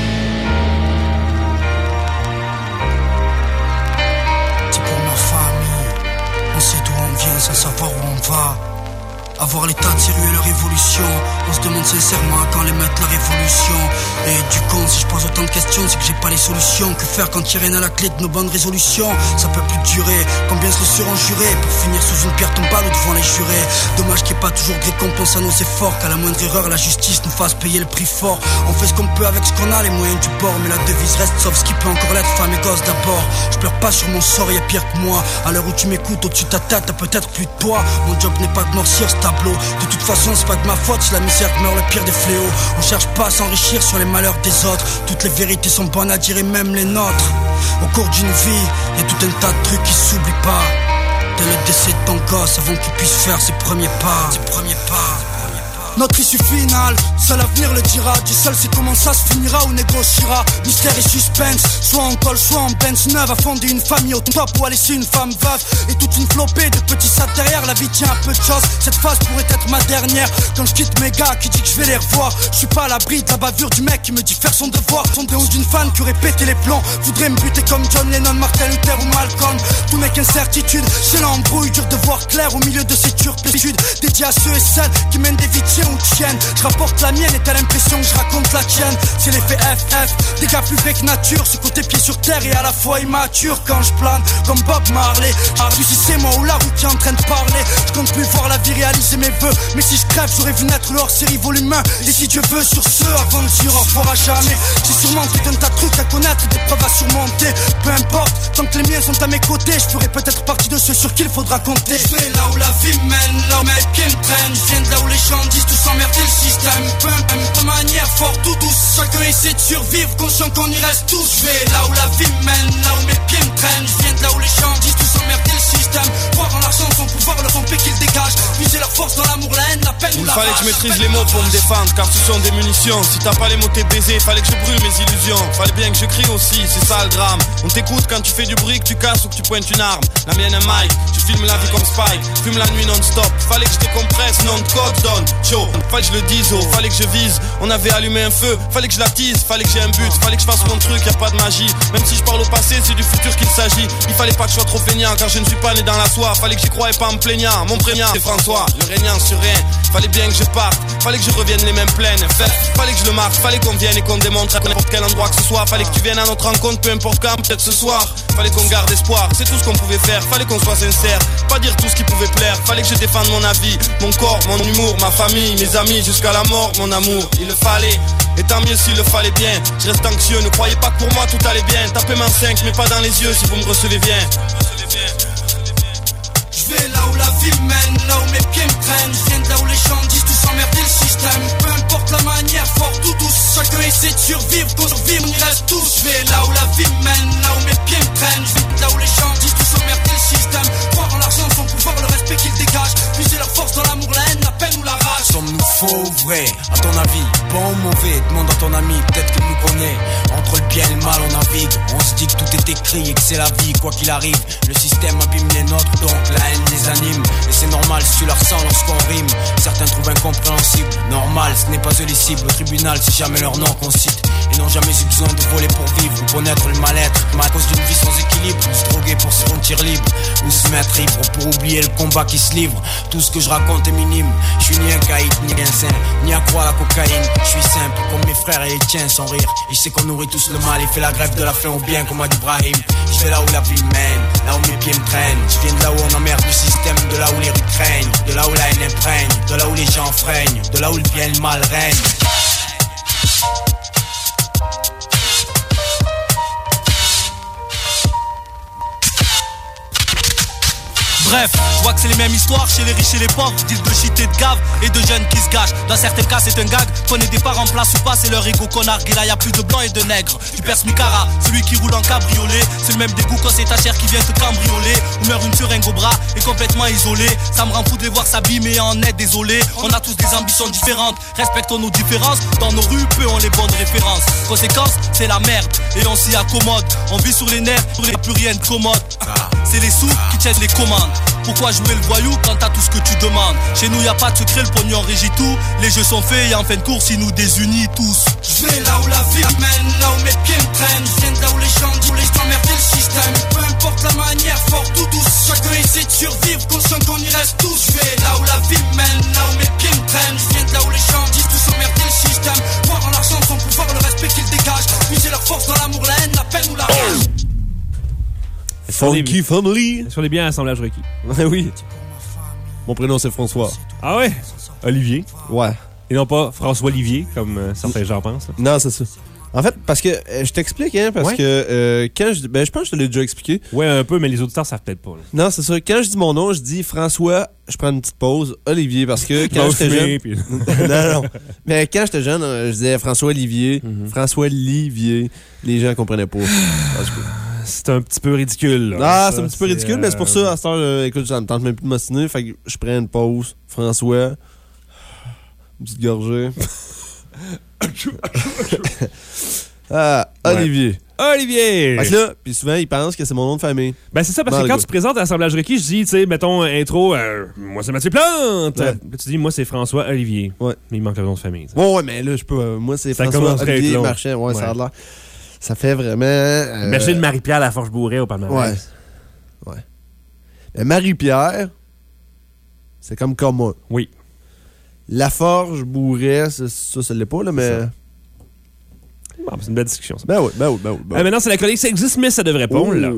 C'est pour ma famille, on sait d'où on vient sans savoir où on va. Avoir l'état de sérieux et leur évolution, on se demande sincèrement quand les mettre la révolution. Et du con, si je pose autant de questions, c'est que j'ai pas les solutions. Que faire quand il y a rien à la clé de nos bonnes résolutions? Ça peut plus durer, combien se le seront jurés pour finir sous une pierre tombale ou devant les jurés. Dommage qu'il n'y ait pas toujours de récompense à nos efforts, qu'à la moindre erreur la justice nous fasse payer le prix fort. On fait ce qu'on peut avec ce qu'on a, les moyens du bord, mais la devise reste sauf ce qui peut encore l'être, femme et gosse d'abord. Je pleure pas sur mon sort, y'a pire que moi. À l'heure où tu m'écoutes, au-dessus de ta tête, t'as peut-être plus de poids. Mon job n'est pas de noircir ce tableau. De toute façon c'est pas de ma faute si la misère meurt le pire des fléaux. On cherche pas à s'enrichir sur les malheurs des autres. Toutes les vérités sont bonnes à dire et même les nôtres. Au cours d'une vie, y'a tout un tas de trucs qui s'oublient pas. Dès le décès de ton gosse avant qu'il puisse faire ses premiers pas. Ses premiers pas. Notre issue finale, seul l'avenir le dira. Dieu seul sait comment ça se finira ou négociera. Mystère et suspense, soit en col, soit en Benz neuve. A fonder une famille au top ou à laisser une femme veuve. Et toute une flopée de petits sacs derrière. La vie tient un peu de choses, cette phase pourrait être ma dernière. Quand je quitte mes gars qui dit que je vais les revoir, je suis pas à l'abri de la bavure du mec qui me dit faire son devoir. Son déo d'une fan qui aurait pété les plombs, voudrait me buter comme John Lennon, Martin Luther ou Malcolm. Tout n'est qu'incertitude, c'est l'embrouille, dur de voir clair au milieu de ces turpitudes. Dédié à ceux et celles qui mènent des vies tiens ou tiennes. Je rapporte la mienne et t'as l'impression que je raconte la tienne. C'est l'effet F F, des gars plus vrai que nature. Ce côté pied sur terre et à la fois immature. Quand je plane comme Bob Marley, Ardu si c'est moi ou la route qui est en train de parler. Je compte plus voir la vie réaliser mes vœux, mais si je crève j'aurais vu naître le hors-série volume un. Et si Dieu veut sur ce, avant de dire au revoir à jamais. J'ai sûrement tout un tas de trucs à connaître, des preuves à surmonter. Peu importe, tant que les miens sont à mes côtés, je ferai peut-être partie de ceux sur qui il faudra compter. Je vais là où la vie mène, là où mes pieds me prennent. Je viens de là où les gens disent tout s'emmerder le système. Peu importe de manière forte ou douce, chacun essaie de survivre, conscient qu'on y reste tous. Je vais là où la vie mène, là où mes pieds me traînent. Je viens de là où les gens disent tout s'emmerder le système. Croire en l'argent, son pouvoir, le tromper qu'ils dégagent. Puiser leur force dans l'amour, la haine, la peine ou la rage. Il fallait que je maîtrise les mots pour me défendre, car ce sont des munitions. Si t'as pas les mots t'es baisé, fallait que je brûle mes illusions. Fallait bien que je crie aussi, c'est ça le drame. On t'écoute quand tu fais du bruit, que tu casses ou que tu pointes une arme. La mienne est Mike, je filme la vie comme Spike. Fume la nuit non-stop, fallait que je décompresse, non de code donne. Chaud, fallait que je le dise, oh, fallait que je vise. On avait allumé un feu, fallait que je l'attise. Fallait que j'ai un but, fallait que je fasse mon truc, y a pas de magie. Même si je parle au passé, c'est du futur qu'il s'agit. Il fallait pas que je sois trop feignant, car je ne suis pas né dans la soie. Fallait que j'y croie et pas en me plaignant. Mon prénom c'est François, le régnant sur rien. Fallait bien que je parte, fallait que je revienne les mêmes pleines. Fallait que je le marque, fallait qu'on vienne et qu'on démontre à n'importe quel endroit que ce soit. Fallait que tu viennes à notre rencontre, peu importe quand, peut-être ce soir. Fallait qu'on garde espoir, c'est tout ce qu'on pouvait faire. Fallait qu'on soit sincère, pas dire tout ce qui pouvait plaire. Fallait que je défende mon avis, mon corps, mon humour, ma famille, mes amis, jusqu'à la mort, mon amour. Il le fallait, et tant mieux s'il le fallait bien. Je reste anxieux, ne croyez pas que pour moi tout allait bien. Tapez main cinq, mais pas dans les yeux si vous me recevez bien. Je vais là où la vie mène, là où mes pieds me traînent. Je viens de là où les gens disent tout s'emmerder le système. Peu importe la manière, forte ou douce, chacun essaie de survivre, qu'on survive, on y reste tous. Je vais là où la vie mène, là où mes pieds me traînent. Je viens de là où les gens disent tout s'emmerder le système. Croire en l'argent, son pouvoir, le respect qu'il dégage. Puiser leur force dans l'amour, la haine, la peine ou la rage. Sommes-nous faux ou vrai, à ton avis? Bon ou mauvais, demande à ton ami, peut-être qu'il nous connaît. Entre le bien et le mal, on navigue. On se dit que tout est écrit et que c'est la vie, quoi qu'il arrive. Le système abîme les nôtres, donc la haine les anime. Et c'est normal si tu la ressens lorsqu'on rime. Certains trouvent incompréhensible, normal, ce n'est pas eux les cibles. Au tribunal, c'est jamais leur nom qu'on cite. Ils n'ont jamais eu besoin de voler pour vivre ou connaître le mal-être. Mais à cause d'une vie sans équilibre, ou se droguer pour se sentir libre, ou se mettre ivre pour oublier le combat qui se livre. Tout ce que je raconte est minime. Je suis ni un caïd, ni un saint, ni accro à la cocaïne. Je suis simple, comme mes frères et les tiens, sans rire. Et je sais qu'on nourrit tous le mal et fait la grève de la faim au bien, comme a dit Ibrahim. Je vais là où la vie mène, là où mes pieds me traînent. Je viens de là où on emmerde le système, de là où les rues craignent, de là où la haine imprègne, de là où les gens freinent, de là où le bien et le mal règne. Bref, je vois que c'est les mêmes histoires chez les riches et les pauvres. Deal de shit et de gave et de jeunes qui se gâchent. Dans certains cas c'est un gag, qu'on ait des parents en place ou pas, c'est leur ego qu'on nargue. Et là y'a plus de blancs et de nègres. Tu perces Micara, celui qui roule en cabriolet. C'est le même dégoût quand c'est ta chair qui vient te cambrioler. Ou meurt une seringue au bras et complètement isolé. Ça me rend fou de les voir s'abîmer en est désolé. On a tous des ambitions différentes, respectons nos différences. Dans nos rues, peu ont les bonnes références. Conséquence, c'est la merde et on s'y accommode. On vit sur les nerfs, sur les plus rien de commode. C'est les sous qui tiennent les commandes. Pourquoi jouer le voyou quand t'as tout ce que tu demandes? Chez nous y'a pas de secret, le pognon régit tout. Les jeux sont faits et en fin de course ils nous désunissent tous. Je vais là où la vie mène, là où mes pieds me traînent. Je viens de là où les gens disent t'emmerder le système. Peu importe la manière, forte ou douce, chacun essaie de survivre, conscient qu'on y reste tous. Je vais là où la vie mène, là où mes pieds me traînent. Je viens de là où les gens disent tous emmerder le système. Voir en l'argent son pouvoir, le respect qu'ils dégagent. Puiser leur force dans l'amour, la haine, la peine ou la rage. Funky Family. Sur les biens assemblage requis. Oui. Mon prénom, c'est François. Ah ouais? Olivier. Ouais. Et non pas François Olivier, comme euh, certains gens pensent. Là. Non, c'est ça. En fait, parce que euh, je t'explique, hein, parce ouais. que euh, quand je. Ben, je pense que je te l'ai déjà expliqué. Ouais, un peu, mais les auditeurs savent peut-être pas. Là. Non, c'est ça. Quand je dis mon nom, je dis François, je prends une petite pause, Olivier, parce que quand j'étais jeune. Puis... non, non. Mais quand j'étais jeune, je disais François Olivier, mm-hmm. François Olivier. Les gens comprenaient pas. C'est un petit peu ridicule. Là. Ah, ça, c'est un petit peu ridicule, euh... mais c'est pour ça, à cette heure, euh, écoute, ça me tente même plus de m'ostiner, fait que je prends une pause. François, une petite gorgée. ah, Olivier. Ouais. Olivier! Fait que là, puis souvent, ils pensent que c'est mon nom de famille. Ben, c'est ça, parce non, que quand gars. tu présentes à l'assemblage requis, je dis, tu sais, mettons, intro, euh, moi c'est Mathieu Plante! Ouais. Là, tu dis, moi c'est François Olivier. Ouais. Mais il manque le nom de famille. Ouais, ouais, mais là, je peux. Euh, moi, c'est ça François Olivier long. Marchand. Ouais, ouais, ça a l'air. Ça fait vraiment. Euh... Imagine Marie-Pierre Laforge-Bourret au palmarès. Ouais. Ouais. Mais Marie-Pierre, c'est comme comme moi. Oui. Laforge, Bourret, ça, ça, ça l'est pas, là, mais. Bon, c'est une belle discussion, ça. Ben oui, ben oui, ben oui. Ben oui. Euh, maintenant, c'est la chronique Ça existe, mais ça devrait pas. Oh. On l'a.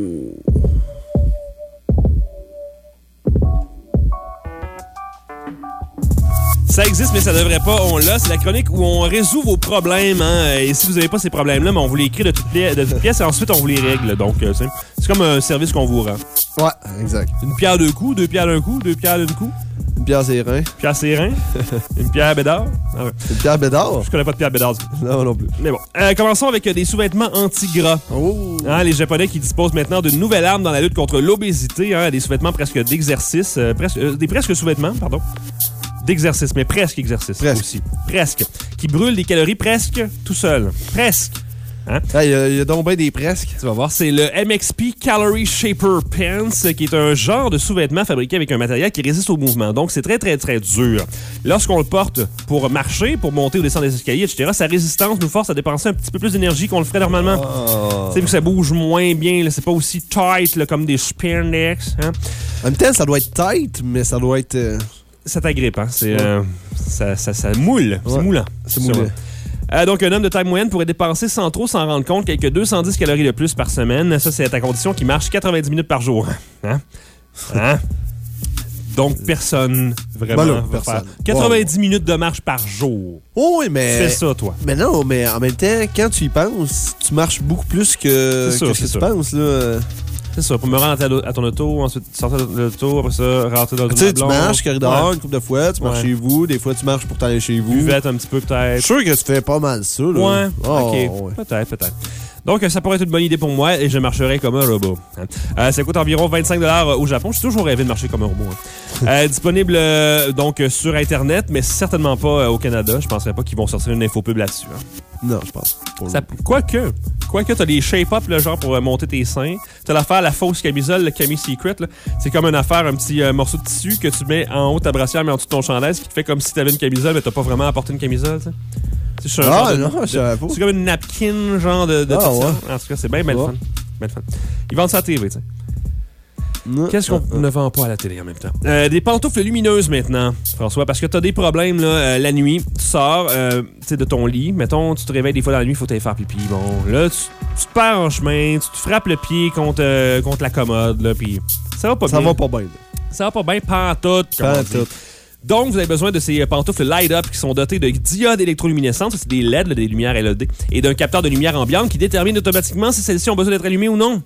Ça existe, mais ça devrait pas. On l'a. C'est la chronique où on résout vos problèmes. Hein? Et si vous n'avez pas ces problèmes-là, mais on vous les écrit de toutes pièces, de toutes pièces et ensuite on vous les règle. Donc, euh, c'est, c'est comme un service qu'on vous rend. Ouais, exact. Une pierre deux coups, deux pierres d'un coup, deux pierres d'un coup. Une pierre Sérin. Une pierre Sérin. Une pierre Bédard. Ah ouais. Une pierre Bédard? Je connais pas de pierre Bédard. Non, non plus. Mais bon. Euh, commençons avec des sous-vêtements anti-gras. Oh. Hein, les Japonais qui disposent maintenant d'une nouvelle arme dans la lutte contre l'obésité. Hein, des sous-vêtements presque d'exercice. Euh, presque, euh, des presque sous-vêtements, pardon. D'exercice, mais presque exercice presque. aussi. Presque. Qui brûle des calories presque tout seul. Presque. Hein? Ah, il y a, il y a donc bien des presque. Tu vas voir, c'est le M X P Calorie Shaper Pants, qui est un genre de sous-vêtement fabriqué avec un matériel qui résiste au mouvement. Donc, c'est très, très, très dur. Lorsqu'on le porte pour marcher, pour monter ou descendre des escaliers, et cetera, sa résistance nous force à dépenser un petit peu plus d'énergie qu'on le ferait normalement. Oh. Tu sais, vu que ça bouge moins bien, là, c'est pas aussi tight là, comme des spandex. Hein? En même temps, ça doit être tight, mais ça doit être... Euh... Ça t'agrippe, hein? C'est, ouais. euh, ça, ça, ça moule. Ouais. C'est moulant. C'est moulant. Euh, donc, un homme de taille moyenne pourrait dépenser sans trop s'en rendre compte quelques deux cent dix calories de plus par semaine. Ça, c'est à condition qu'il marche quatre-vingt-dix minutes par jour. Hein? Hein? Donc, personne vraiment ben là, va personne. faire quatre-vingt-dix wow. minutes de marche par jour. Oh oui, mais... Fais ça, toi. Mais non, mais en même temps, quand tu y penses, tu marches beaucoup plus que, c'est ça, que c'est ce que ça. tu penses, là. C'est ça, pour me rendre à ton auto, ensuite sortir de l'auto, après ça, rentrer dans le Tu sais, tu marches corridor ouais. une couple de fois, tu marches ouais. chez vous, des fois tu marches pour t'aller chez vous. Buvette un petit peu peut-être. Je suis sûr que tu fais pas mal ça, là. Ouais, oh, ok, ouais. peut-être, peut-être. Donc, ça pourrait être une bonne idée pour moi et je marcherai comme un robot. Euh, ça coûte environ vingt-cinq dollars au Japon. J'ai toujours rêvé de marcher comme un robot. Hein. euh, disponible euh, donc sur Internet, mais certainement pas euh, au Canada. Je penserais pas qu'ils vont sortir une infopub là-dessus. Hein. Non, je pense. Ça, quoique, quoique t'as des shape-up, le genre pour euh, monter tes seins. T'as l'affaire, la fausse camisole, le Cammy Secret. Là. C'est comme une affaire, un petit euh, morceau de tissu que tu mets en haut de ta brassière, mais en dessous de ton chandail, ce qui te fait comme si t'avais une camisole, mais t'as pas vraiment apporté une camisole. T'sais. C'est ah de, non, je savais pas. C'est comme une napkin, genre de, de ah, tout ouais. ça. En tout cas, c'est bien, bien ouais. le fun. Bien le fun. Ils vendent ça à la T V, tu sais. Non, Qu'est-ce qu'on non, ne vend pas à la télé en même temps? Euh, des pantoufles lumineuses maintenant, François, parce que t'as des problèmes là, euh, la nuit. Tu sors euh, de ton lit, mettons, tu te réveilles des fois dans la nuit, il faut t'aller faire pipi. Bon, là, tu, tu te perds en chemin, tu te frappes le pied contre, euh, contre la commode, là, puis ça va pas ça bien. Ça va pas bien. Ça va pas bien, pantoute, comme on dit. Donc, vous avez besoin de ces pantoufles light-up qui sont dotées de diodes électroluminescentes, c'est des L E D, là, des lumières L E D, et d'un capteur de lumière ambiante qui détermine automatiquement si celles-ci ont besoin d'être allumées ou non.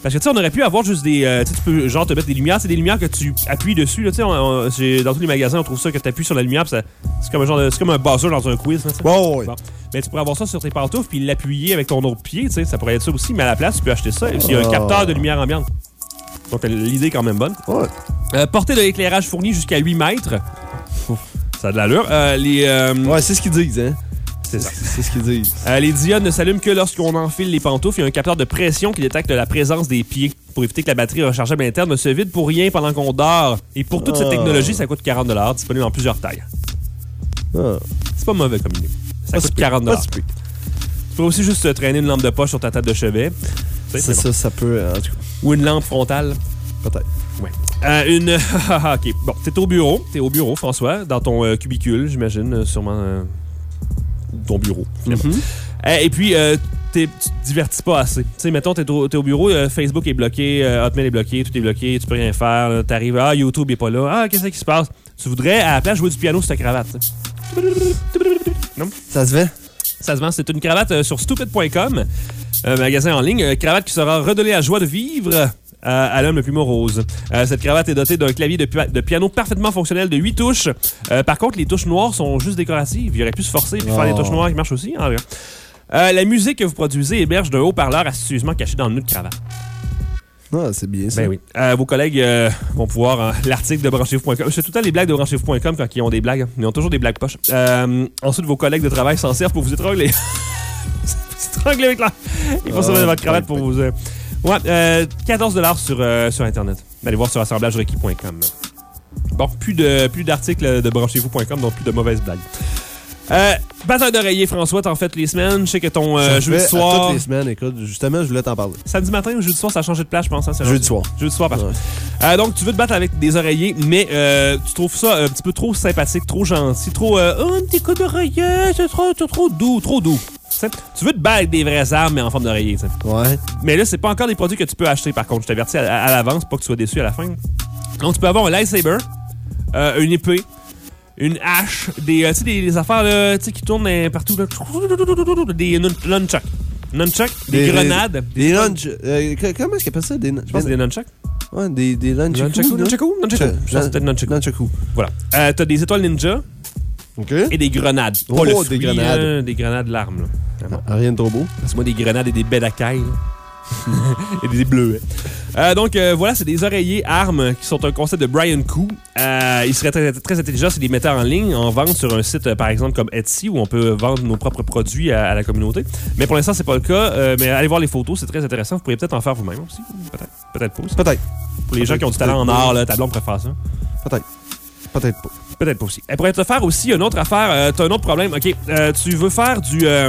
Parce que, tu sais, on aurait pu avoir juste des... Euh, tu sais, tu peux, genre, te mettre des lumières. C'est des lumières que tu appuies dessus, là, tu sais. On, on, j'ai- dans tous les magasins, on trouve ça que tu appuies sur la lumière, pis ça, c'est comme un genre de, c'est comme un buzzer dans un quiz, là, tu sais. Bon, oui. Bon. Mais tu pourrais avoir ça sur tes pantoufles puis l'appuyer avec ton autre pied, tu sais. Ça pourrait être ça aussi, mais à la place, tu peux acheter ça. Et puis, il y a un Oh. capteur de lumière ambiante. Donc, l'idée est quand même bonne. Ouais. Euh, portée de l'éclairage fourni jusqu'à huit mètres. Ça a de l'allure. Euh, les, euh, Ouais, c'est ce qu'ils disent, hein. c'est ça. C'est ce qu'ils disent. Euh, les diodes ne s'allument que lorsqu'on enfile les pantoufles. Il y a un capteur de pression qui détecte la présence des pieds pour éviter que la batterie rechargeable interne ne se vide pour rien pendant qu'on dort. Et pour toute cette Ah. technologie, ça coûte quarante dollars, disponible en plusieurs tailles. Ah. C'est pas mauvais comme idée. Ça Pas coûte si pire, quarante pas dollars. si pire. Tu peux aussi juste traîner une lampe de poche sur ta table de chevet. Tu sais, C'est c'est ça, ça peut. En tout cas, bon. Ou une lampe frontale. peut-être. Ouais. Euh, une. OK. Bon, t'es au bureau. T'es au bureau, François, dans ton euh, cubicule, j'imagine, euh, sûrement. Euh, ton bureau. finalement. Mhm. Euh, et puis, euh, t'es- tu te divertis pas assez. Tu sais, mettons, t'es au, t'es au bureau, euh, Facebook est bloqué, euh, Hotmail est bloqué, tout est bloqué, tu peux rien faire. là. T'arrives, ah, YouTube est pas là. Ah, qu'est-ce qui se passe? Tu voudrais, à la place, jouer du piano sur ta cravate. tu sais. Non? Ça se vend? Ça se vend. C'est une cravate euh, sur stupid point com, un magasin en ligne. Une cravate qui sera redonnée la joie de vivre euh, à l'homme le plus morose. Euh, cette cravate est dotée d'un clavier de, pi- de piano parfaitement fonctionnel de huit touches. Euh, par contre, les touches noires sont juste décoratives. Il aurait pu se forcer et puis Oh. faire des touches noires qui marchent aussi. En vrai. Euh, la musique que vous produisez héberge d'un haut-parleur astucieusement caché dans le nœud de cravate. Ah, c'est bien ça. Ben oui. Euh, vos collègues euh, vont pouvoir... euh, l'article de branchez-vous point com. Je fais tout le temps les blagues de branchez-vous point com quand ils ont des blagues. Ils ont toujours des blagues poches. Euh, ensuite, vos collègues de travail s'en servent pour vous étrangler. vous étrangler avec la... Ils font ça Ah, de votre cravate ouais, pour vous... euh, Ouais, euh, quatorze dollars sur, euh, sur Internet. Allez voir sur assemblages requis point com. Bon, plus de plus d'articles de branchez-vous point com, donc plus de mauvaises blagues. Euh, bataille d'oreiller, François, t'en fais toutes les semaines. Je sais que ton euh, Ça jeudi fait à soir... toutes les semaines, écoute. Justement, je voulais t'en parler. Samedi matin ou jeudi soir, ça a changé de place, je pense. Hein, c'est Jeudi rendu- soir. Jeudi soir, parce Ouais. euh, donc, tu veux te battre avec des oreillers, mais euh, tu trouves ça un petit peu trop sympathique, trop gentil, trop... Euh, oh, un petit coup d'oreiller, c'est trop, c'est trop doux, trop doux. Tu sais, tu veux te battre avec des vraies armes, mais en forme d'oreiller, tu sais. Ouais. Mais là, c'est pas encore des produits que tu peux acheter, par contre. Je t'avertis à, à l'avance, pas que tu sois déçu à la fin. Donc, tu peux avoir un lightsaber, euh, une épée, une hache, des, euh, tu sais, des, des affaires là, tu sais, qui tournent euh, partout, là. Des nun- nunchucks. Nunchucks, des, grenades. Des lunch. euh, que- comment est-ce qu'ils appellent ça? Des, Je pense que c'est des nunchucks. Ouais, des, des lunch. Nunchaku, nunchaku, nunchaku. Je pense que c'est peut-être nunchaku. Nunchaku. Voilà. Euh, t'as des étoiles ninja OK. et des grenades. Pas Oh, le des fruit, grenades. là, des grenades larmes, là. Vraiment. Ah, rien de trop beau. C'est moi des grenades et des baies d'acai, et des bleus. Euh, donc euh, voilà, c'est des oreillers armes qui sont un concept de Brian Koo. Euh, il serait très, très intelligent s'il les mettait en ligne, en vente sur un site euh, par exemple comme Etsy où on peut vendre nos propres produits à, à la communauté. Mais pour l'instant, c'est pas le cas. Euh, mais allez voir les photos, c'est très intéressant. Vous pourriez peut-être en faire vous-même aussi. Peut-être. Peut-être pas aussi. Peut-être. Pour les gens qui ont du talent en art, là, ta blonde pourrait faire ça. Peut-être. Peut-être pas. Peut-être pas aussi. Elle pourrait te faire aussi une autre affaire. Euh, T'as un autre problème. OK, euh, tu veux faire du... euh,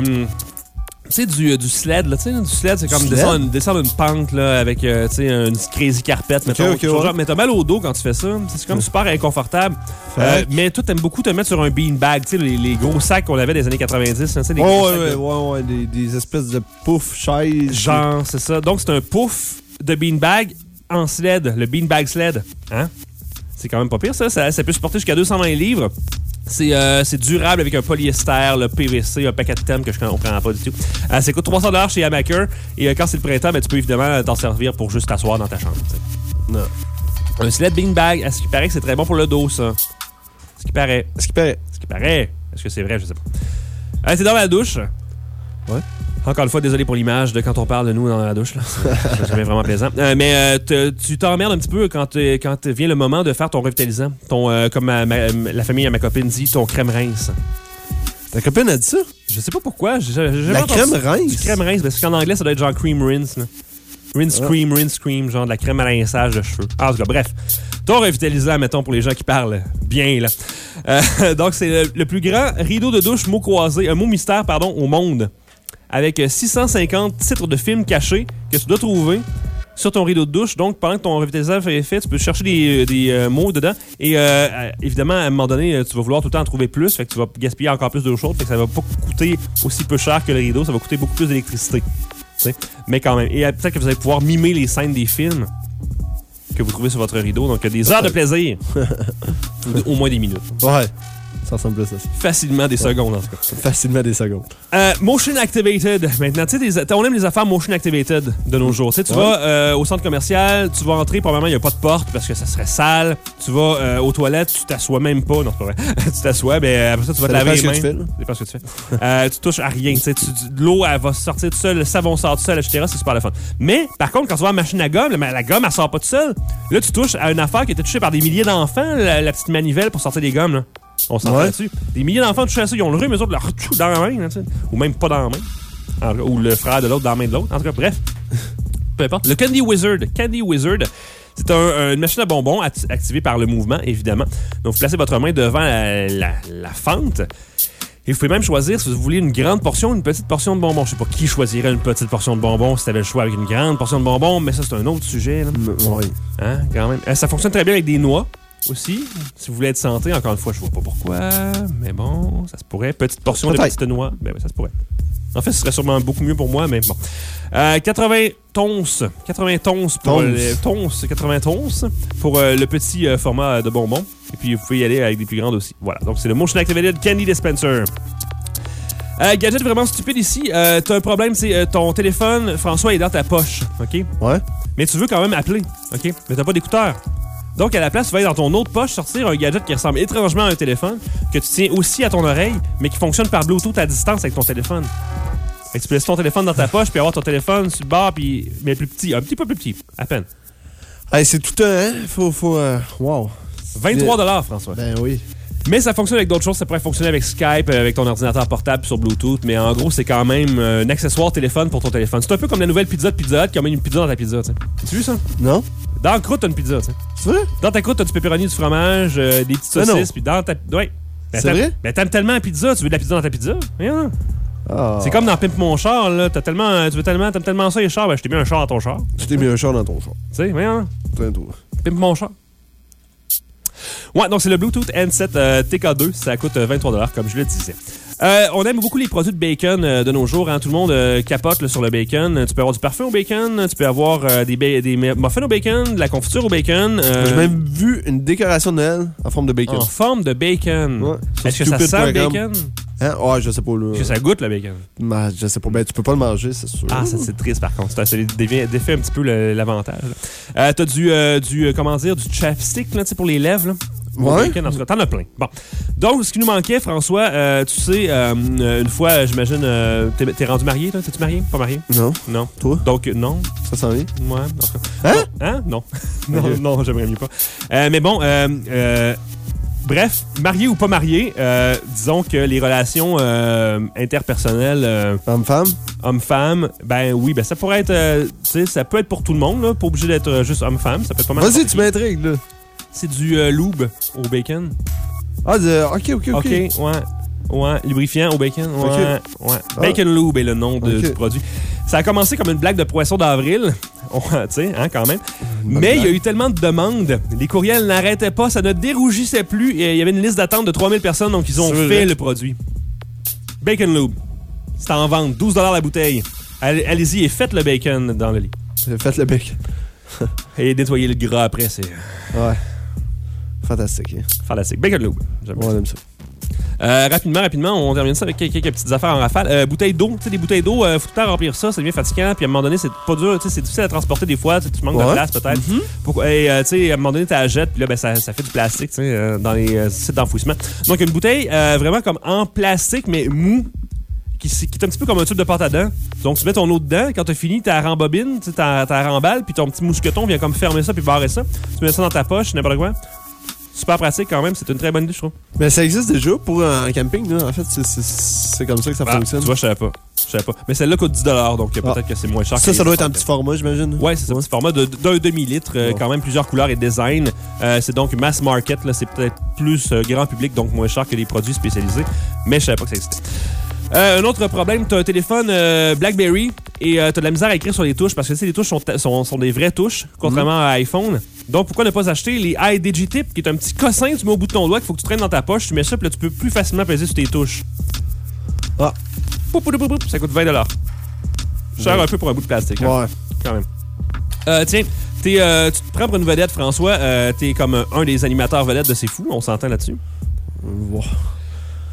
tu sais, du, du sled, là. Tu sais, du sled, c'est comme sled? descendre une, descendre une pente, là, avec, euh, tu sais, une crazy carpet, mettons. ok, quelque chose ouais. genre. Mais t'as mal au dos quand tu fais ça. C'est comme super inconfortable. Fait Euh, que- mais toi, t'aimes beaucoup te mettre sur un beanbag, tu sais, les, les gros sacs qu'on avait des années quatre-vingt-dix. Hein, tu sais, les Ouais, gros ouais, sacs ouais, de- ouais, ouais, des, des espèces de pouf, chaises. Genre, c'est ça. Donc, c'est un pouf de beanbag en sled, le beanbag sled. Hein? C'est quand même pas pire, ça. Ça, ça peut supporter jusqu'à deux cent vingt livres. C'est euh, c'est durable avec un polyester, le P V C, un paquet de thèmes que je comprends pas du tout. Euh, ça coûte trois cents dollars chez Yamaker. Et euh, quand c'est le printemps, ben, tu peux évidemment t'en servir pour juste t'asseoir dans ta chambre. T'sais. Non. Un sled beanbag, à ce qui paraît que c'est très bon pour le dos, ça. Ce qui paraît. Ce qui paraît. Ce qui paraît. Est-ce que c'est vrai? Je sais pas. Euh, t'es dans la douche. Ouais. Encore une fois, désolé pour l'image de quand on parle de nous dans la douche. Là. C'est c'est jamais vraiment plaisant. Euh, mais euh, te- tu t'emmerdes un petit peu quand, euh, quand vient le moment de faire ton revitalisant. Ton, euh, comme ma- ma- la famille à ma copine dit, ton crème rince. Ta copine a dit ça? Je sais pas pourquoi. j'ai- j'ai jamais La entendu crème ça. rince? Du crème rince. Parce qu'en anglais, ça doit être genre cream rinse. Là. Rinse Ah. cream, rinse cream. Genre de la crème à rinçage de cheveux. Ah, en tout cas, bref. Ton revitalisant, mettons, pour les gens qui parlent bien, là. Euh, donc, c'est le, le plus grand rideau de douche mot croisé, un mot mystère, pardon, au monde. Avec six cent cinquante titres de films cachés que tu dois trouver sur ton rideau de douche. Donc, pendant que ton revitalisant est fait, tu peux chercher des, des euh, mots dedans. Et euh, euh, évidemment, à un moment donné, tu vas vouloir tout le temps en trouver plus. Fait que tu vas gaspiller encore plus d'eau chaude. Fait que ça va pas coûter aussi peu cher que le rideau. Ça va coûter beaucoup plus d'électricité. Tu sais. Mais quand même. Et euh, peut-être que vous allez pouvoir mimer les scènes des films que vous trouvez sur votre rideau. Donc, des heures de plaisir. Ou au moins des minutes. Ouais. Ça ressemble plus à ça. Facilement des secondes, en tout cas. Facilement des secondes. Euh, motion activated. Maintenant, tu sais, on aime les affaires motion activated de nos jours. Tu sais, tu Ouais. vas euh, au centre commercial, tu vas entrer, probablement, il n'y a pas de porte parce que ça serait sale. Tu vas euh, aux toilettes, tu t'assois même pas. Non, c'est pas vrai. Tu t'assois, mais après ça, tu vas Ça te laver les dépend mains. ce que tu fais, là. Ça dépend ce que tu fais. euh, tu touches à rien. Tu sais, tu- tu- l'eau, elle va sortir tout seul, le savon sort tout seul, et cetera. C'est super le fun. Mais, par contre, quand tu vas à la machine à gomme, la, la gomme, elle sort pas tout seul. Là, tu touches à une affaire qui a été touchée par des milliers d'enfants, la, la petite manivelle pour sortir les gommes, là. On s'entend Ouais. là-dessus. Des milliers d'enfants touchent à ça, ils ont le rhume, eux autres, leur dans la main, là, tu sais. Ou même pas dans la main. En tout cas, ou le frère de l'autre dans la main de l'autre. En tout cas, bref. Peu importe. Le Candy Wizard. Candy Wizard, c'est un- une machine à bonbons ati- activée par le mouvement, évidemment. Donc, vous placez votre main devant la, la, la fente. Et vous pouvez même choisir si vous voulez une grande portion ou une petite portion de bonbons. Je sais pas qui choisirait une petite portion de bonbons si tu avais le choix avec une grande portion de bonbons, mais ça, c'est un autre sujet. Là. Oui. Hein, quand même. Euh, ça fonctionne très bien avec des noix aussi. Si vous voulez être santé, encore une fois, je vois pas pourquoi. Mais bon, ça se pourrait. Petite portion de Peut-être. petites noix. Ben oui, ça se pourrait. En fait, ce serait sûrement beaucoup mieux pour moi, mais bon. Euh, quatre-vingts tonces. quatre-vingts tonces pour Tonces. le, tonces, quatre-vingts tonces pour euh, le petit euh, format de bonbons. Et puis, vous pouvez y aller avec des plus grandes aussi. Voilà. Donc, c'est le Motion Activated Candy Dispenser. Euh, gadget vraiment stupide ici. Euh, T'as un problème, c'est euh, ton téléphone, François, est dans ta poche. OK? Ouais. Mais tu veux quand même appeler. OK? Mais t'as pas d'écouteur. Donc, à la place, tu vas aller dans ton autre poche sortir un gadget qui ressemble étrangement à un téléphone, que tu tiens aussi à ton oreille, mais qui fonctionne par Bluetooth à distance avec ton téléphone. Fait que tu peux laisser ton téléphone dans ta poche, puis avoir ton téléphone sur le bord, puis, mais plus petit, un petit peu plus petit, à peine. Hey, c'est tout un... Hein? Faut... faut euh, wow. vingt-trois dollars, François. Ben oui. Mais ça fonctionne avec d'autres choses. Ça pourrait fonctionner avec Skype, euh, avec ton ordinateur portable sur Bluetooth. Mais en gros, c'est quand même euh, un accessoire téléphone pour ton téléphone. C'est un peu comme la nouvelle pizza de Pizza Hut qui a mis une pizza dans ta pizza. T'sais. Tu vu ça? Non? Dans la croûte, t'as une pizza. T'sais. C'est vrai? Dans ta croûte, t'as du pepperoni, du fromage, euh, des petites Mais non. saucisses. Puis dans ta. Ouais. Ben, C'est t'aimes- vrai? Ben, t'aimes tellement la pizza, tu veux de la pizza dans ta pizza? Rien. Ah. C'est comme dans Pimp mon char, là. T'as tellement, tu veux tellement, t'aimes tellement ça, les chars. Ben, je t'ai mis un char dans ton char. Tu t'es mis un char dans ton char. Tu sais, rien. C'est un tour. Pimp mon char. Ouais, donc c'est le Bluetooth Handset euh, T K deux. Ça coûte euh, vingt-trois dollars, comme je le disais. Euh, on aime beaucoup les produits de bacon euh, de nos jours. Hein. Tout le monde euh, capote là, sur le bacon. Euh, Tu peux avoir du parfum au bacon. Tu peux avoir euh, des, ba- des muffins au bacon, de la confiture au bacon. euh, J'ai même vu une décoration de Noël en forme de bacon. en forme de bacon. Ouais. Est-ce que Sur ça sent le stupid point com. bacon? Hein? Ouais, je sais pas, là. Est-ce que ça goûte le bacon? Ben, je sais pas. Ben, tu peux pas le manger, c'est sûr. Ah, ça c'est triste par contre. Ça, ça défait, défait un petit peu le- l'avantage. là. Euh, T'as du, euh, du, euh, comment dire, du chapstick là, tu sais, pour les lèvres. Là. Au Ouais. bacon, en tout cas, t'en as plein. Bon. Donc, ce qui nous manquait, François, euh, tu sais, euh, une fois, euh, j'imagine, euh, t'es, t'es rendu marié, toi? T'es-tu marié? Pas marié? Non. Non. Toi? Donc, euh, non. Ça s'en vient? Ouais, en tout cas. Hein? Non. Hein? Non. non, Ok. non, j'aimerais mieux pas. Euh, mais bon, euh, euh, bref, marié ou pas marié, euh, disons que les relations euh, interpersonnelles euh, Femme-femme? homme-femme, ben oui, ben ça pourrait être, euh, tu sais, ça peut être pour tout le monde, là, pas obligé d'être euh, juste homme-femme, ça peut être pas mal. Vas-y, n'importe tu qui. m'intrigues, là. C'est du euh, lube au bacon. Ah, de... ok, ok, ok. OK, ouais. Ouais, lubrifiant au bacon. Ouais, ouais. Ah. Bacon Lube est le nom de- Ok. du produit. Ça a commencé comme une blague de poisson d'avril. tu sais, hein, quand même. Mais il y a eu tellement de demandes. Les courriels n'arrêtaient pas. Ça ne dérougissait plus. Et il y avait une liste d'attente de trois mille personnes, donc ils ont C'est fait vrai. le produit. Bacon Lube. C'est en vente. douze dollars la bouteille. Allez- Allez-y et faites le bacon dans le lit. Faites le bec. Et nettoyez le gras après, c'est Ouais. Fantastique. Hein. fantastique. Bacon Lube. J'aime On aime ça. Euh, rapidement, rapidement, on termine ça avec quelques, quelques petites affaires en rafale. Euh, bouteilles d'eau, tu sais, des bouteilles d'eau, euh, faut tout le temps remplir ça, ça devient fatigant, puis à un moment donné, c'est pas dur, tu sais, c'est difficile à transporter des fois, tu sais, tu manques de Ouais. place peut-être. Pourquoi- Et euh, tu sais, à un moment donné, tu la jettes, puis là, ben, ça, ça fait du plastique, tu sais, euh, dans les euh, sites d'enfouissement. Donc, une bouteille euh, vraiment comme en plastique, mais mou, qui, qui est un petit peu comme un tube de pâte à dents. Donc, tu mets ton eau dedans, quand t'as fini, t'as rembobine, tu sais, t'as t'as remballe, puis ton petit mousqueton vient comme fermer ça, puis barrer ça. Tu mets ça dans ta poche, n'importe quoi. Super pratique quand même, c'est une très bonne idée, je trouve. Mais ça existe déjà pour un camping, là. En fait, c'est- c'est c'est comme ça que ça Ah, fonctionne. tu vois, je savais pas. Je savais pas. Mais celle-là coûte dix dollars, donc euh, Ah. peut-être que c'est moins cher. Ça, que ça les doit être un autres. petit format, j'imagine. Ouais, c'est ça, petit format de- d'un demi-litre, euh, Ouais. quand même plusieurs couleurs et design. Euh, c'est donc mass market, là, c'est peut-être plus euh, grand public, donc moins cher que les produits spécialisés. Mais je savais pas que ça existait. Euh, un autre problème, t'as un téléphone euh, BlackBerry et euh, t'as de la misère à écrire sur les touches parce que tu sais, les touches sont, sont, sont des vraies touches, contrairement à iPhone. Donc pourquoi ne pas acheter les iDigitip, qui est un petit cossin que tu mets au bout de ton doigt qu'il faut que tu traînes dans ta poche, tu mets ça, puis là tu peux plus facilement peser sur tes touches. Ah. Poup, poup, poup, poup, ça coûte vingt dollars. Cher un peu pour un bout de plastique. hein, Ouais. quand même. Euh, tiens, t'es, euh, tu te prends pour une vedette, François. Euh, t'es comme un des animateurs vedettes de C'est Fou, on s'entend là-dessus. Ouais.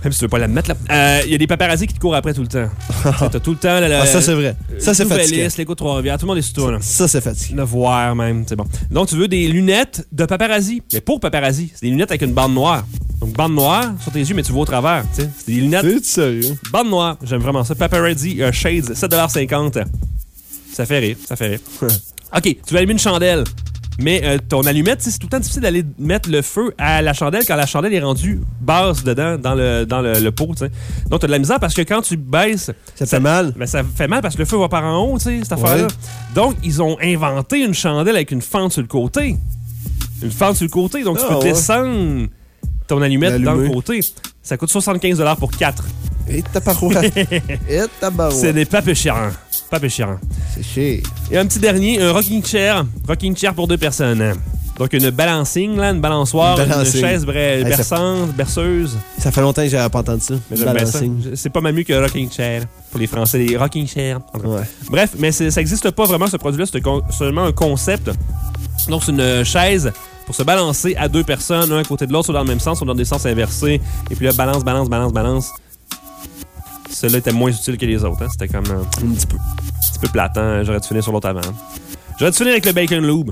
Même si tu veux pas la mettre, là. Il euh, y a des paparazzis qui te courent après tout le temps. T'as tout le temps... La, la, ah, ça, c'est vrai. Ça, c'est fatigant. L'écho de Trois-Rivières, tout le monde est sur toi, là. Ça, c'est fatigant. Le voir, même, c'est bon. Donc, tu veux des lunettes de paparazzi. Mais pour paparazzi, c'est des lunettes avec une bande noire. Donc, bande noire sur tes yeux, mais tu vois au travers. T'sais. C'est des lunettes... C'est sérieux? Bande noire. J'aime vraiment ça. Paparazzi uh, Shades, sept dollars cinquante. Ça fait rire, ça fait rire. OK, tu veux allumer une chandelle. Mais euh, ton allumette, c'est tout le temps difficile d'aller mettre le feu à la chandelle quand la chandelle est rendue basse dedans, dans le, dans le, le pot. T'sais. Donc, tu as de la misère parce que quand tu baisses... Ça, ça fait mal. Ben, ça fait mal parce que le feu va par en haut, tu sais, cette affaire-là. Ouais. Donc, ils ont inventé une chandelle avec une fente sur le côté. Une fente sur le côté. Donc, ah, tu peux ouais. descendre ton allumette L'allumer. Dans le côté. Ça coûte soixante-quinze dollars pour quatre. Et ta parouette. Et ta barouette. C'est des papes chérants. Pas péchant. C'est cher. Et un petit dernier, un rocking chair. Rocking chair pour deux personnes. Donc, une balancing, là, une balançoire, une, balancing. Une chaise bre- berçante, hey, berceuse. Ça fait longtemps que j'avais pas entendu ça. Mais balancing. Ça. C'est pas mal mieux que rocking chair. Pour les Français, les rocking chairs. Ouais. Bref, mais ça n'existe pas vraiment, ce produit-là. C'est con- seulement un concept. Donc, c'est une chaise pour se balancer à deux personnes, un à côté de l'autre, soit dans le même sens, soit dans des sens inversés. Et puis là, balance, balance, balance, balance. Celui-là était moins utile que les autres. Hein? C'était comme euh, un petit peu, un petit peu plate. Hein? J'aurais dû finir sur l'autre avant. J'aurais dû finir avec le bacon lube.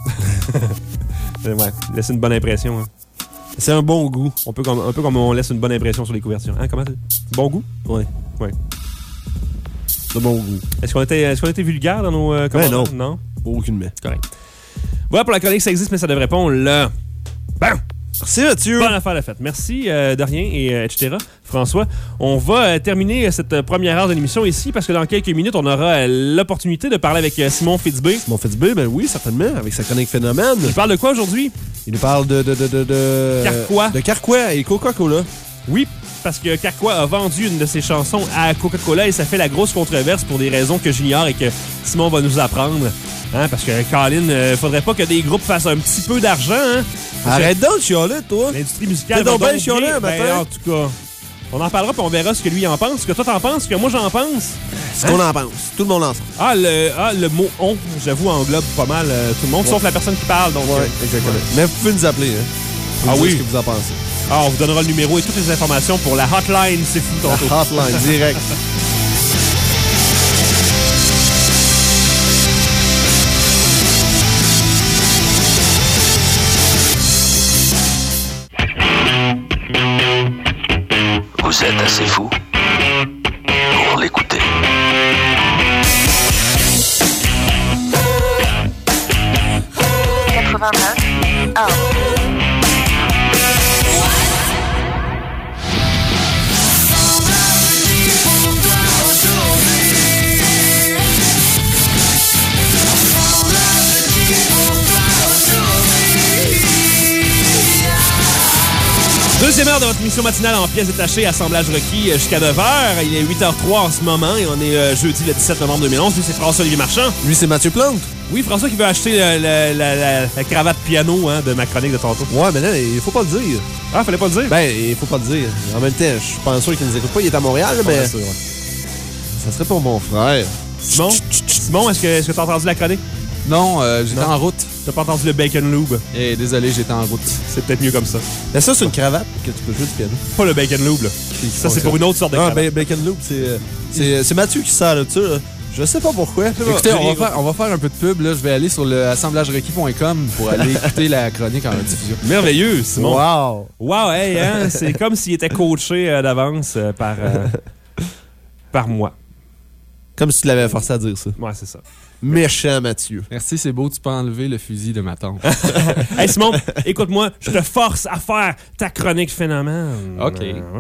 Ouais, laisser une bonne impression. Hein? C'est un bon goût. On peut comme, un peu comme on laisse une bonne impression sur les couvertures. Hein? Comment c'est? Bon goût? Oui. Ouais. C'est bon goût. Est-ce qu'on était, est-ce qu'on était vulgaire dans nos euh, commentaires? Ben non. Non? Aucunement. Correct. Voilà pour la chronique, ça existe, mais ça devrait pas. On l'a. Bam! Merci Mathieu. Bonne affaire la fête. Merci euh, de rien et euh, et cetera. François, on va euh, terminer cette euh, première heure de l'émission ici parce que dans quelques minutes, on aura euh, l'opportunité de parler avec euh, Simon Fitzbé. Simon Fitzbé, ben oui, certainement, avec sa chronique Phénomène. Il parle de quoi aujourd'hui? Il nous parle de... de, de, de, de Carquois. De Carquois et Coca-Cola. Oui, parce que Carquois a vendu une de ses chansons à Coca-Cola et ça fait la grosse controverse pour des raisons que j'ignore et que Simon va nous apprendre. Hein, parce que, Colin, euh, faudrait pas que des groupes fassent un petit peu d'argent. Hein, arrête donc de chialer, toi. L'industrie musicale T'es va donc donc bien chialé un matin. Ben, en tout cas, on en parlera puis on verra ce que lui en pense. Ce que toi t'en penses, ce que moi j'en pense. Ce hein? qu'on en pense. Tout le monde en pense. Ah, le, ah, le mot « on », j'avoue, englobe pas mal euh, tout le monde, ouais. Sauf la personne qui parle. Donc, ouais, euh, exactement. Ouais. Mais vous pouvez nous appeler. Hein. Ah oui. Ce que vous en pensez. Ah, on vous donnera le numéro et toutes les informations pour la hotline. C'est fou, tantôt. La hotline, direct. Vous êtes assez fou pour l'écouter. quatre-vingt-neuf. un. Deuxième heure de votre émission matinale en pièces détachées, assemblage requis jusqu'à neuf heures. Il est huit heures zéro trois en ce moment et on est euh, jeudi le dix-sept novembre deux mille onze. Lui, c'est François-Olivier Marchand. Lui, c'est Mathieu Plante. Oui, François qui veut acheter le, le, la, la, la cravate piano hein, de ma chronique de tantôt. Ouais, mais là, il faut pas le dire. Ah, fallait pas le dire? Ben, il faut pas le dire. En même temps, je suis pas sûr qu'il nous écoute pas. Il est à Montréal, là, mais... Sûr, ouais. Ça serait pour mon frère. Simon, Simon est-ce que est-ce que t'as entendu la chronique? Non, euh, j'étais non. en route. T'as pas entendu le bacon lube? Eh, désolé, j'étais en route. C'est peut-être mieux comme ça. Mais ça, c'est une cravate que tu peux jouer du piano. Pas le bacon lube, là. Ça, c'est pour une autre sorte de ah, cravate. Ah, bacon lube, c'est, c'est, c'est Mathieu qui sert là-dessus. Là. Je sais pas pourquoi. Écoutez, on va, faire, on va faire un peu de pub. Là. Je vais aller sur le assemblage requis point com pour aller écouter la chronique en diffusion. Merveilleux, Simon. Wow! Wow, hey, hein? C'est comme s'il était coaché euh, d'avance euh, par, euh, par moi. Comme si tu l'avais forcé à dire ça. Ouais, c'est ça. Méchant Mathieu. Merci, c'est beau, tu peux enlever le fusil de ma tante. Hey Simon, écoute-moi, je te force à faire ta chronique phénomène. OK. Euh, OK.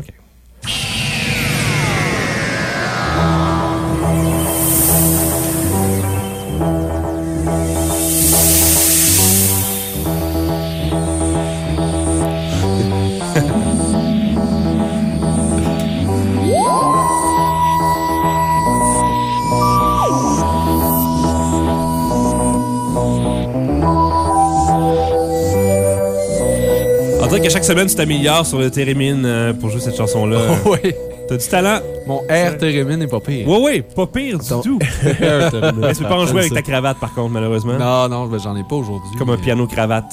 On dirait qu'à chaque semaine, tu t'améliores sur le Térémine euh, pour jouer cette chanson-là. Oh, oui. T'as du talent. Mon air thérémine n'est pas pire. Oui, oui, pas pire du Ton- tout. Air thérémine. Mais tu peux pas en jouer avec ta cravate, par contre, malheureusement. Non, non, ben, j'en ai pas aujourd'hui. Comme un mais- piano-cravate.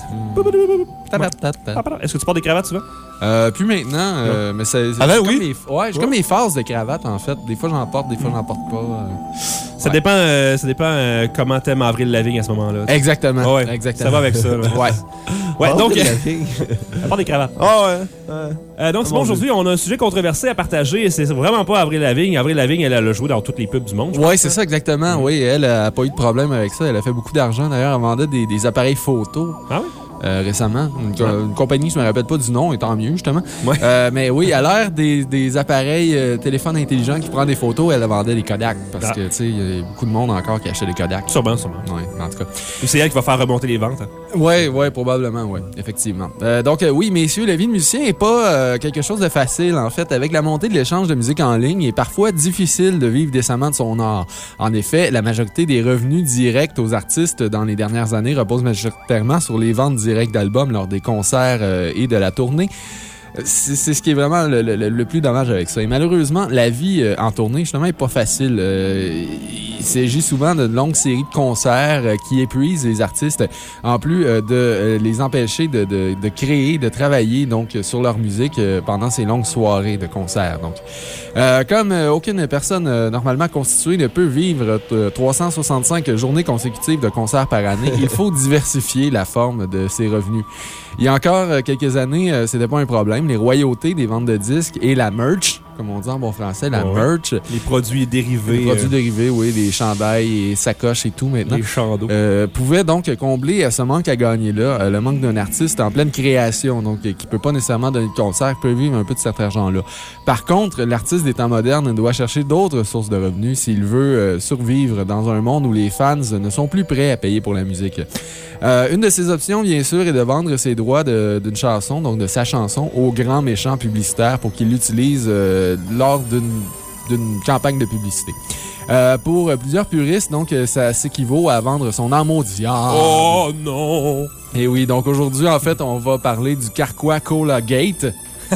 Ta-ta-ta-ta. Est-ce que tu portes des cravates souvent? Euh, plus maintenant, euh, mais c'est. c'est- Ah ben j'ai oui. comme mes- ouais, j'ai comme mes phases de cravate, en fait. Des fois, j'en porte, des fois, j'en porte pas. euh. Ça Ouais. dépend, euh, ça dépend euh, comment t'aimes Avril Lavigne à ce moment-là. Exactement. Ouais, Exactement. ça va avec ça, là. Ouais. Ouais, Oh, donc, de la fille. à part des cravates. Ah ouais. ouais. Euh, donc, Simon, Mon aujourd'hui, on a un sujet controversé à partager. C'est vraiment pas Avril Lavigne. Avril Lavigne, elle a joué dans toutes les pubs du monde. Oui, c'est ça, exactement. Oui, elle a pas eu de problème avec ça. Elle a fait beaucoup d'argent. D'ailleurs, elle vendait des, des appareils photo. Ah oui? Euh, récemment. Une, co- une compagnie, je me rappelle pas du nom, et tant mieux, justement. Ouais. Euh, mais oui, à l'ère des, des appareils euh, téléphones intelligents qui prennent des photos, elle vendait des Kodak. Parce Ah. que, tu sais, il y a beaucoup de monde encore qui achetait des Kodak. Sûrement, sûrement. Oui, en tout cas. Ou c'est elle qui va faire remonter les ventes. hein. Oui, oui, probablement, oui, effectivement. Euh, donc, euh, oui, messieurs, la vie de musicien n'est pas euh, quelque chose de facile, en fait. Avec la montée de l'échange de musique en ligne, il est parfois difficile de vivre décemment de son art. En effet, la majorité des revenus directs aux artistes dans les dernières années reposent majoritairement sur les ventes directes d'albums lors des concerts euh, et de la tournée. C'est c'est ce qui est vraiment le, le, le plus dommage avec ça. Et malheureusement, la vie euh, en tournée, justement, est pas facile. Euh, il s'agit souvent de longues séries de concerts euh, qui épuisent les artistes, en plus euh, de euh, les empêcher de, de, de créer, de travailler donc sur leur musique euh, pendant ces longues soirées de concerts. Donc, euh, comme euh, aucune personne euh, normalement constituée ne peut vivre euh, trois cent soixante-cinq journées consécutives de concerts par année, il faut diversifier la forme de ses revenus. Il y a encore euh, quelques années, euh, c'était pas un problème. Les royautés des ventes de disques et la merch, comme on dit en bon français, la Ouais. merch. Les produits dérivés. Les produits euh, dérivés, oui, des chandails et sacoches et tout maintenant. les chandeaux. Euh, pouvait donc combler à ce manque à gagner-là, euh, le manque d'un artiste en pleine création, donc euh, qui peut pas nécessairement donner de concert, peut vivre un peu de cet argent-là. Par contre, l'artiste des temps modernes doit chercher d'autres sources de revenus s'il veut euh, survivre dans un monde où les fans ne sont plus prêts à payer pour la musique. Euh, une de ces options, bien sûr, est de vendre ses droits de- d'une chanson, donc de sa chanson, au grand méchant publicitaire pour qu'il l'utilise euh, lors d'une d'une campagne de publicité. Euh, pour euh, plusieurs puristes, donc, euh, ça s'équivaut à vendre son âme au diable. Oh non! Et oui, donc aujourd'hui, en fait, on va parler du Carquois Cola Gate.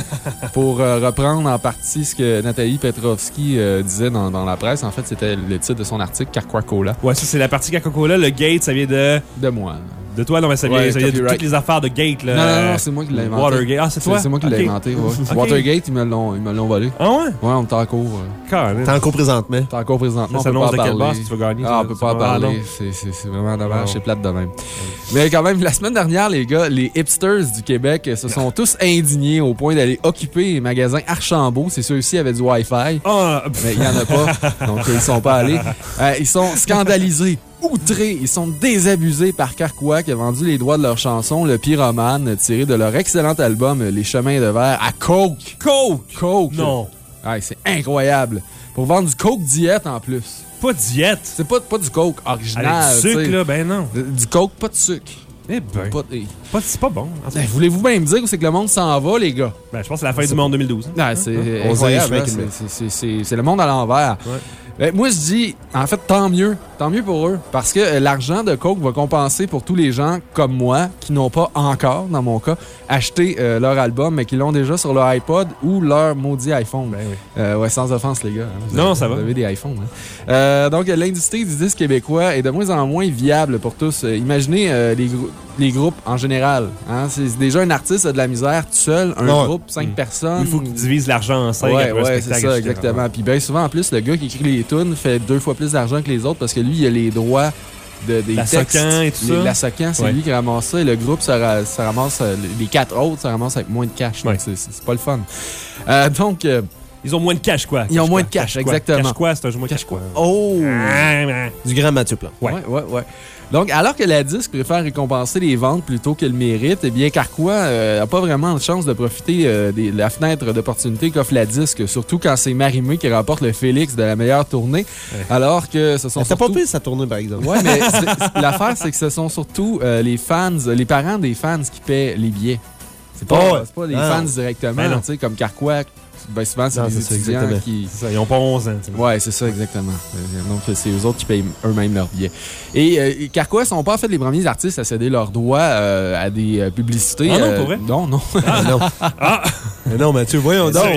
Pour euh, reprendre en partie ce que Nathalie Petrovski euh, disait dans, dans la presse, en fait, c'était le titre de son article, Carquois Cola. Ouais, ça, c'est la partie Coca-Cola. Le gate, ça vient de. De moi. De toi, non, mais ça vient, Ouais, ça vient de copyright. toutes les affaires de gate, là. Non, non, non, c'est moi qui l'ai inventé. Watergate. Ah, c'est toi? C'est moi qui l'ai Ok. inventé, ouais. Ok. Watergate, ils me l'ont ils me l'ont volé. Ah ouais? Ouais, on est en cours. euh, Carrément. T'es en cours présentement. T'es encore présentement. Ça on peut s'annonce pas de en quel parler. boss tu vas gagner? Ah, on ça? peut pas en Ah, parler. non. C'est- C'est c'est vraiment dommage. Non. C'est plate de même. Mais quand même, la semaine dernière, les gars, les hipsters du Québec se sont tous indignés au point d'aller occuper les magasins Archambault. C'est ceux-ci avaient du Wi-Fi. Ah, Mais il n'y en a pas. Donc, ils sont pas allés. Euh, ils sont scandalisés, outrés. Ils sont désabusés par Carquois qui a vendu les droits de leur chanson, Le Pyromane, tiré de leur excellent album Les Chemins de Verre à Coke. Coke! Coke. Non. Ouais, c'est incroyable. Pour vendre du Coke diète en plus. Pas diète. C'est pas, pas du Coke original. Avec du sucre, t'sais. là, ben non. Du Coke, pas de sucre. Eh ben. Pas de- eh. Pas- C'est pas bon. En tout cas. Ben, voulez-vous bien me dire où c'est que le monde s'en va, les gars? Ben, je pense que c'est la fin du monde deux mille douze. Ah, c'est On incroyable, dirait hein, que- c'est- c'est- c'est c'est le monde à l'envers. Ouais. Ben, moi, je dis, en fait, tant mieux. Tant mieux pour eux. Parce que euh, l'argent de Coke va compenser pour tous les gens comme moi qui n'ont pas encore, dans mon cas, acheté euh, leur album, mais qui l'ont déjà sur leur iPod ou leur maudit iPhone. Ben oui. Euh, ouais, sans offense, les gars. hein. Vous Non, avez- ça va. Vous avez des iPhones. Hein. Euh, donc, l'industrie du disque québécois est de moins en moins viable pour tous. Euh, imaginez euh, les, grou- les groupes en général. Hein. C'est déjà un artiste a de la misère tout seul, un Ouais. groupe, cinq Mm. personnes. Il faut qu'ils divisent l'argent en cinq. Ouais, après un ouais, c'est spectacle, ça, et cetera. exactement. Puis bien souvent, en plus, le gars qui écrit les tunes fait deux fois plus d'argent que les autres parce que lui, il a les droits de, des La textes. Socan et tout Les- ça. La Socan, c'est Ouais. lui qui ramasse ça. Et le groupe, ça, ra- ça ramasse... euh, Les quatre autres, ça ramasse avec moins de cash. Donc, Ouais. c'est- c'est c'est pas le fun. Euh, donc... euh, Ils ont moins de cash, quoi. Ils ont Cash moins quoi? de cash, quoi? exactement. Cash quoi? C'est un jeu moins cash quoi? Oh! Ah, ben. Du grand Mathieu Plante. Ouais. Ouais, ouais, ouais. Donc, alors que la disque préfère récompenser les ventes plutôt que le mérite, eh bien, Carquois euh, n'a pas vraiment de chance de profiter euh, de la fenêtre d'opportunité qu'offre la disque, surtout quand c'est Marimé qui remporte le Félix de la meilleure tournée, Ouais. alors que ce sont C'était surtout... pas pire sa tournée, par exemple. Ouais, mais c'est- c'est- l'affaire, c'est que ce sont surtout euh, les fans, les parents des fans qui paient les billets. C'est pas, Oh, ouais. c'est pas les Ah, fans non. directement, Ben non. tu sais, comme Carquois. Ben souvent, c'est Non, les c'est ça, étudiants exactement. qui... C'est ça, ils ont pas onze ans. tu sais. Ouais, c'est ça, exactement. Euh, Donc, c'est eux autres qui payent eux-mêmes leurs billets. Et euh, Carquois sont pas en fait les premiers artistes à céder leurs droits euh, à des euh, publicités. Ah non, euh, pour vrai? Non, non. Ah, non. Ah! Mais non, Mathieu, voyons donc. Sérieux?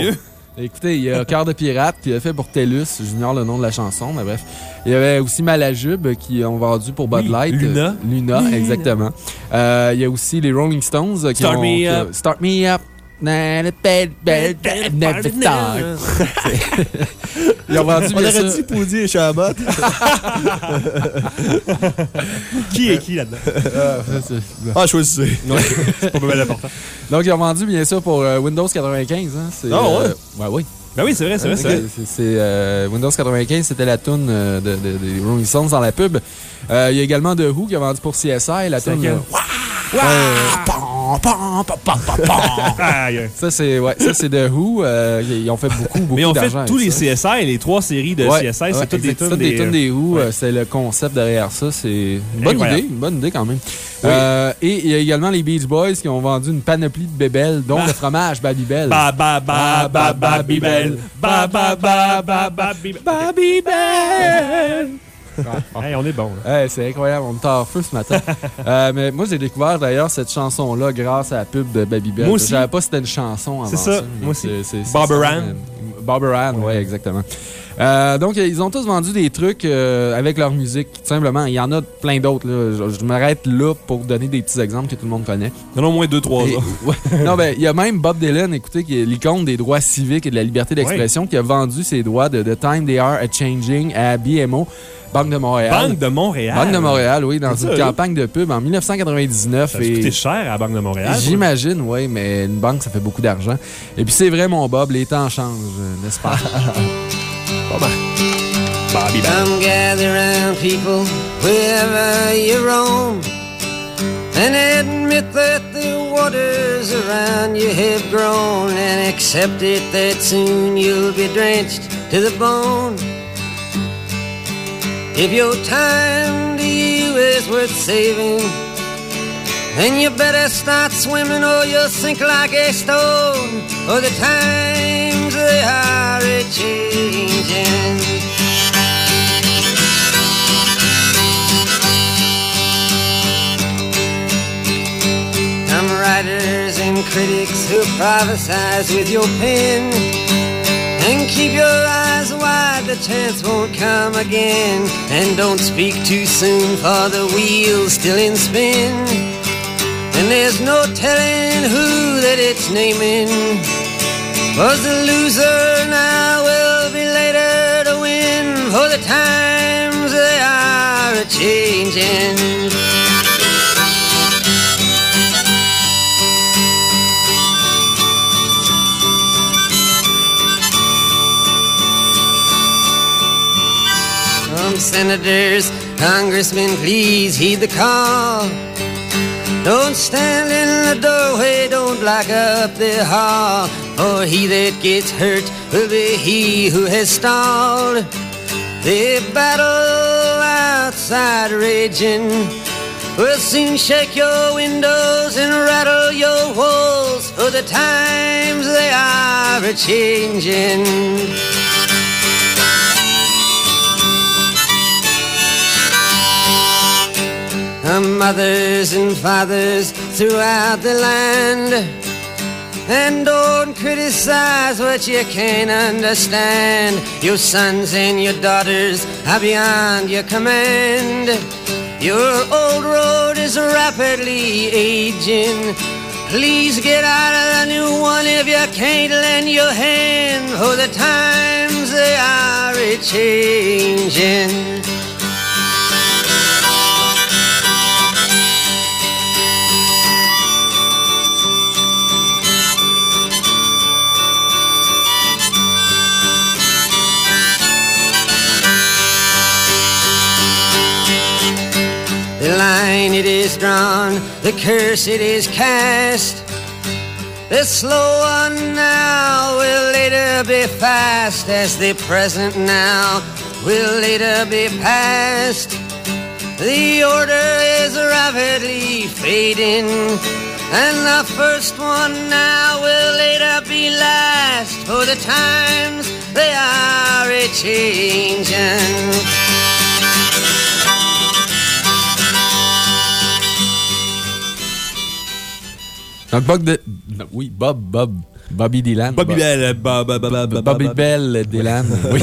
Écoutez, il y a Cœur de pirate qui a fait pour TELUS, j'ignore le nom de la chanson, mais bref. Il y avait aussi Malajube qui ont vendu pour Bud Oui, Light. Luna. Luna, Luna. exactement. Euh, il y a aussi les Rolling Stones qui Start ont... me qui- up. Start me up. Never start. Ils ont vendu On bien aurait ça. dit Poudy et Chabot. Qui est qui là-dedans? Ah, ça, c'est- Ah, choisissez. C'est pas mal important. Donc, ils ont vendu bien ça pour euh, Windows quatre-vingt-quinze. Hein? C'est, Ah, ouais? euh, ouais, oui. Ben oui, c'est vrai, c'est vrai, c'est Ok, vrai. c'est- c'est, euh, Windows quatre-vingt-quinze, c'était la toune euh, de, de, des Rolling Stones dans la pub. Euh, Il y a également The Who qui a vendu pour C S I la C'est toune. laquelle? euh, euh, pam, pam, pam, pam, pam, pam. Aïe, aïe. Ça, c'est ouais, ça, c'est The Who. euh, ils ont fait beaucoup, beaucoup Mais on fait d'argent. tous avec les ça. C S I, les trois séries de Ouais, C S I, ouais, c'est toutes des exact, tunes toutes des tunes des Who. Ouais. euh, C'est le concept derrière ça. C'est une bonne Incroyable. idée, une bonne idée quand même. Euh, et il y a également les Beach Boys qui ont vendu une panoplie de bébelles, dont Bah. le fromage Babybel. Ba ba ba ba ba bibel. Ba ba ba ba ba bibel. Babybel! Hey, on est bon. Là. Hey, c'est incroyable, on est en feu ce matin. euh, mais moi, j'ai découvert d'ailleurs cette chanson-là grâce à la pub de Babybel. Moi aussi. Je savais pas si c'était une chanson avant C'est ça, mais moi aussi. c'est- c'est- c'est Barbara ça, Ann. mais- Barbara Ann, oui, exactement. Euh, donc, ils ont tous vendu des trucs euh, avec leur musique, tout simplement. Il y en a plein d'autres. Là. Je, je m'arrête là pour donner des petits exemples que tout le monde connaît. Il y en a au moins deux, trois Et- autres. ouais. Non, ben, il y a même Bob Dylan, écoutez, qui est l'icône des droits civiques et de la liberté d'expression, qui a vendu ses droits de The Time They Are a Changing à B M O, Banque de Montréal. Banque de Montréal. Banque de Montréal, oui, dans C'est une ça, campagne de pub en dix-neuf cent quatre-vingt-dix-neuf. Ça a coûté cher à la Banque de Montréal. J'imagine, oui, mais une banque, ça fait beaucoup d'argent. Et puis c'est vrai, mon Bob, les temps changent, n'est-ce pas? Pas mal. Bobby Band. Come gather round, people, wherever you roam, and admit that the waters around you have grown, and accept it that soon you'll be drenched to the bone. If your time to you is worth saving, then you better start swimming or you'll sink like a stone, or the times they are a-changing. Some writers and critics who prophesize with your pen, and keep your eyes wide, the chance won't come again. And don't speak too soon, for the wheel's still in spin, and there's no telling who that it's naming. Was the loser now will be later to win, for the times they are a-changing. Some senators, congressmen, please heed the call. Don't stand in the doorway, don't block up the hall, for he that gets hurt will be he who has stalled. The battle outside raging will soon shake your windows and rattle your walls, for the times they are a-changing. Mothers and fathers throughout the land, and don't criticize what you can't understand. Your sons and your daughters are beyond your command. Your old road is rapidly aging. Please get out of the new one if you can't lend your hand, for the times they are a-changing. The line it is drawn, the curse it is cast. The slow one now will later be fast, as the present now will later be past. The order is rapidly fading, and the first one now will later be last, for the times they are a-changing. Donc, Bob de... non, oui, Bob, Bob. Bobby Dylan. Bobby Bell. Bob, Bob, Bob, Bobby Bell Dylan, oui.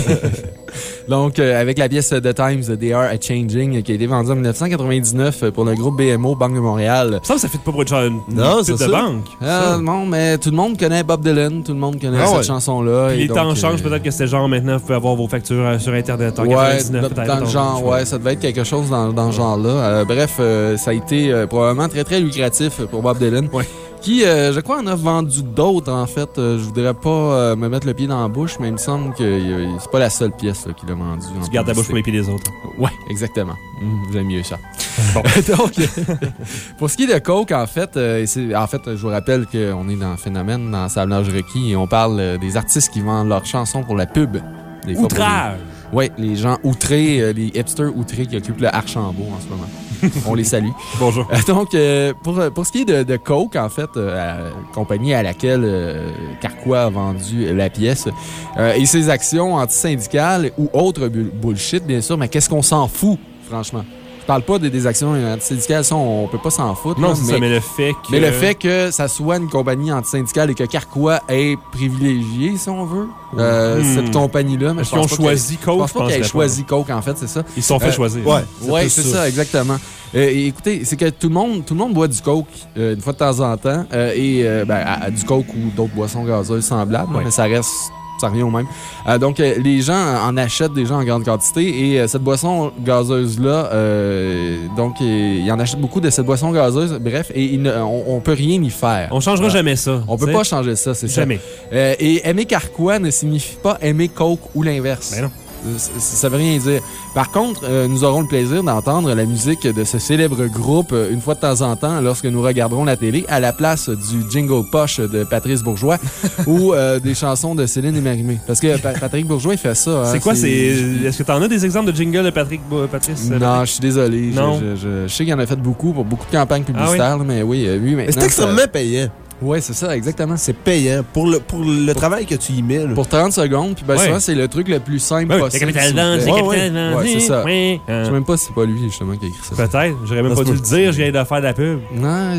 Donc, euh, avec la pièce The Times, They Are A Changing, qui a été vendue en dix-neuf cent quatre-vingt-dix-neuf pour le groupe B M O, Banque de Montréal. Ça, ça fait pas pour une, une non, pute de ça. banque. Euh, non, mais tout le monde connaît Bob Dylan, tout le monde connaît ah, cette ouais. chanson-là. Puis les donc, temps changent, euh... peut-être que c'était genre maintenant, vous pouvez avoir vos factures euh, sur Internet en ouais, quatre-vingt-dix-neuf, dans, peut-être. dans le genre, ouais, ça devait être quelque chose dans, dans ce genre-là. Euh, bref, euh, ça a été euh, probablement très, très lucratif pour Bob Dylan. Ouais. Qui, euh, je crois, en a vendu d'autres, en fait. Euh, je voudrais pas euh, me mettre le pied dans la bouche, mais il me semble que euh, c'est pas la seule pièce là, qu'il a vendue. Tu gardes ta bouche pour les pieds des autres. Ouais, exactement. Mmh, j'aime mieux ça. Bon. Donc, pour ce qui est de Coke, en fait, euh, c'est, en fait, je vous rappelle qu'on est dans un phénomène, dans Sablage requis, et on parle euh, des artistes qui vendent leurs chansons pour la pub. Des Outrage! Oui, les gens outrés, euh, les hipsters outrés qui occupent le Archambault en ce moment. On les salue. Bonjour. Euh, donc, euh, pour, pour ce qui est de, de Coke, en fait, euh, compagnie à laquelle euh, Carquois a vendu la pièce, euh, et ses actions antisyndicales ou autres bu- bullshit, bien sûr, mais qu'est-ce qu'on s'en fout, franchement? Je parle pas des, des actions antisyndicales, ça, on peut pas s'en foutre. Non, là, c'est mais, ça, mais le fait que... Mais le fait que ça soit une compagnie antisyndicale et que Carquois est privilégié, si on veut, euh, hmm. cette compagnie-là. Est-ce qu'ils ont choisi Coke? Je pense pas qu'ils aient choisi Coke, en fait, c'est ça. Ils se sont fait euh, choisir. Ouais, ouais c'est ça, exactement. Euh, et écoutez, c'est que tout le monde, tout le monde boit du Coke euh, une fois de temps en temps, euh, et euh, ben, à, à du Coke ou d'autres boissons gazeuses semblables, ouais. mais ça reste... ça revient au même. Euh, donc, euh, les gens en achètent déjà en grande quantité et euh, cette boisson gazeuse-là, euh, donc, euh, ils en achètent beaucoup de cette boisson gazeuse. Bref, et il ne, on, on peut rien y faire. On changera euh, jamais ça. On peut t'sais? pas changer ça, c'est jamais. ça. Jamais. Euh, et aimer Carquois ne signifie pas aimer Coke ou l'inverse. Ben non. Ça veut rien dire. Par contre, euh, nous aurons le plaisir d'entendre la musique de ce célèbre groupe euh, une fois de temps en temps lorsque nous regarderons la télé à la place du jingle poche de Patrice Bourgeois ou euh, des chansons de Céline et Marie-Mé. Parce que pa- Patrick Bourgeois, il fait ça. Hein, c'est quoi? C'est... C'est... Est-ce que tu en as des exemples de jingle de Patrick Bo- Patrice? Non, Patrick? je suis désolé. Non. Je, je, je, je sais qu'il en a fait beaucoup pour beaucoup de campagnes publicitaires, ah oui? mais oui, euh, oui maintenant, c'est extrêmement ça... payant. Oui, c'est ça, exactement. C'est payant pour le, pour le pour, travail que tu y mets. Là. Pour trente secondes, puis ben ouais. souvent, c'est le truc le plus simple ouais, possible. C'est Capital c'est ouais, ouais. ouais, c'est ça. Ouais. Je sais même pas si c'est pas lui, justement, qui a écrit ça. Peut-être. J'aurais même pas dû le dire, je viens de faire de la pub. Non,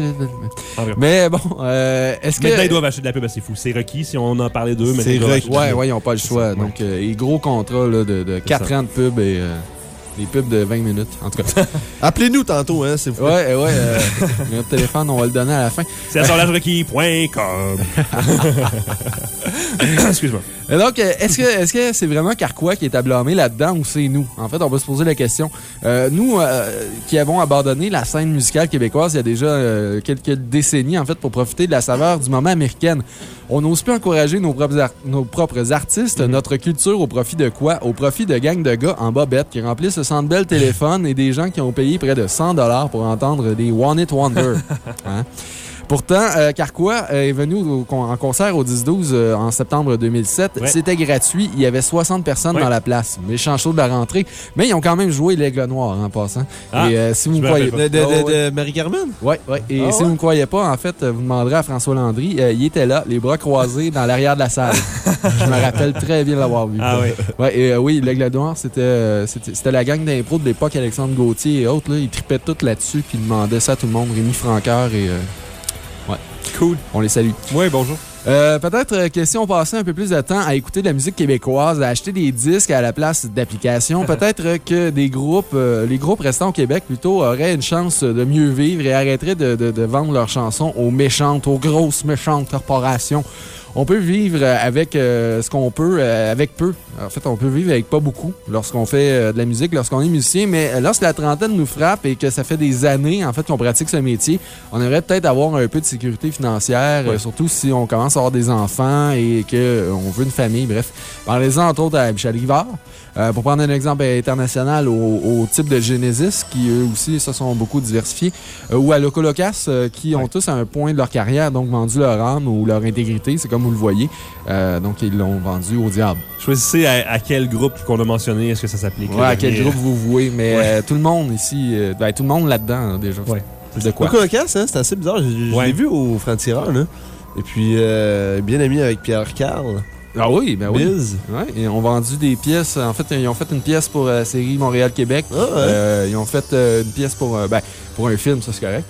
mais bon, euh, est-ce que... Maintenant, ils doivent acheter de la pub, c'est fou. C'est requis si on en parlait d'eux. C'est requis. Ouais, ouais, ils n'ont pas le choix. Donc, euh, et gros contrat là, de, de quatre ans de pub et... Euh, des pubs de vingt minutes, en tout cas. Appelez-nous tantôt, hein, s'il vous plaît. Ouais, ouais. Euh, notre téléphone, on va le donner à la fin. C'est à sonlagerequis point com. Excuse-moi. Et donc, est-ce que est-ce que c'est vraiment Carquois qui est à blâmer là-dedans ou c'est nous? En fait, on peut se poser la question. Euh, nous, euh, qui avons abandonné la scène musicale québécoise il y a déjà euh, quelques décennies, en fait, pour profiter de la saveur du moment américaine, on n'ose plus encourager nos propres, ar- nos propres artistes, mm-hmm. notre culture au profit de quoi? Au profit de gangs de gars en bobette qui remplissent ce centre belle téléphone et des gens qui ont payé près de cent dollars pour entendre des One It Wonder. Hein? Pourtant, euh, Carquois euh, est venu au, en concert au dix douze euh, en septembre deux mille sept. Ouais. C'était gratuit. Il y avait soixante personnes ouais. dans la place. Méchant show de la rentrée. Mais ils ont quand même joué l'Aigle Noir en passant. Ah, et euh, si vous me croyez pas. De, de, oh, de, de Marie-Carmen? Oui, oui. Et ah, si ouais. vous ne me croyez pas, en fait, vous demanderez à François Landry. Euh, il était là, les bras croisés dans l'arrière de la salle. Je me rappelle très bien l'avoir vu. Ah oui. Ouais, et, euh, oui, l'Aigle Noir, c'était, euh, c'était, c'était la gang d'impro de l'époque, Alexandre Gauthier et autres. Là, ils tripaient tout là-dessus puis ils demandaient ça à tout le monde. Rémi Francoeur et... Euh, ouais. Cool. On les salue. Oui, bonjour. Euh, peut-être euh, que si on passait un peu plus de temps à écouter de la musique québécoise, à acheter des disques à la place d'applications, peut-être euh, que des groupes, euh, les groupes restants au Québec plutôt, auraient une chance de mieux vivre et arrêteraient de, de, de vendre leurs chansons aux méchantes, aux grosses méchantes corporations. On peut vivre avec euh, ce qu'on peut, euh, avec peu. En fait, on peut vivre avec pas beaucoup lorsqu'on fait euh, de la musique, lorsqu'on est musicien. Mais lorsque la trentaine nous frappe et que ça fait des années en fait qu'on pratique ce métier, on aimerait peut-être avoir un peu de sécurité financière, ouais. euh, surtout si on commence à avoir des enfants et qu'on euh, veut une famille. Bref, parlez-en entre autres à Michel Rivard. Euh, pour prendre un exemple international, au, au type de Genesis, qui eux aussi se sont beaucoup diversifiés, euh, ou à Loco Locas, euh, qui ont ouais. tous à un point de leur carrière donc vendu leur âme ou leur intégrité, c'est comme vous le voyez. Euh, donc ils l'ont vendu au diable. Choisissez à, à quel groupe qu'on a mentionné, est-ce que ça s'applique? Ouais, à quel groupe vous vouez, mais ouais. euh, tout le monde ici, euh, ben, tout le monde là-dedans, là, déjà. Ouais. De quoi? Loco Locas, hein, c'est assez bizarre. Je, je ouais. l'ai vu au Franc-Tireur, là. Et puis, euh, bien ami avec Pierre Carl. Ah oui, ben oui. Biz. Ouais, ils ont vendu des pièces. En fait, ils ont fait une pièce pour la série Montréal-Québec. Ah ouais. euh, ils ont fait euh, une pièce pour, euh, ben, pour un film, ça c'est correct.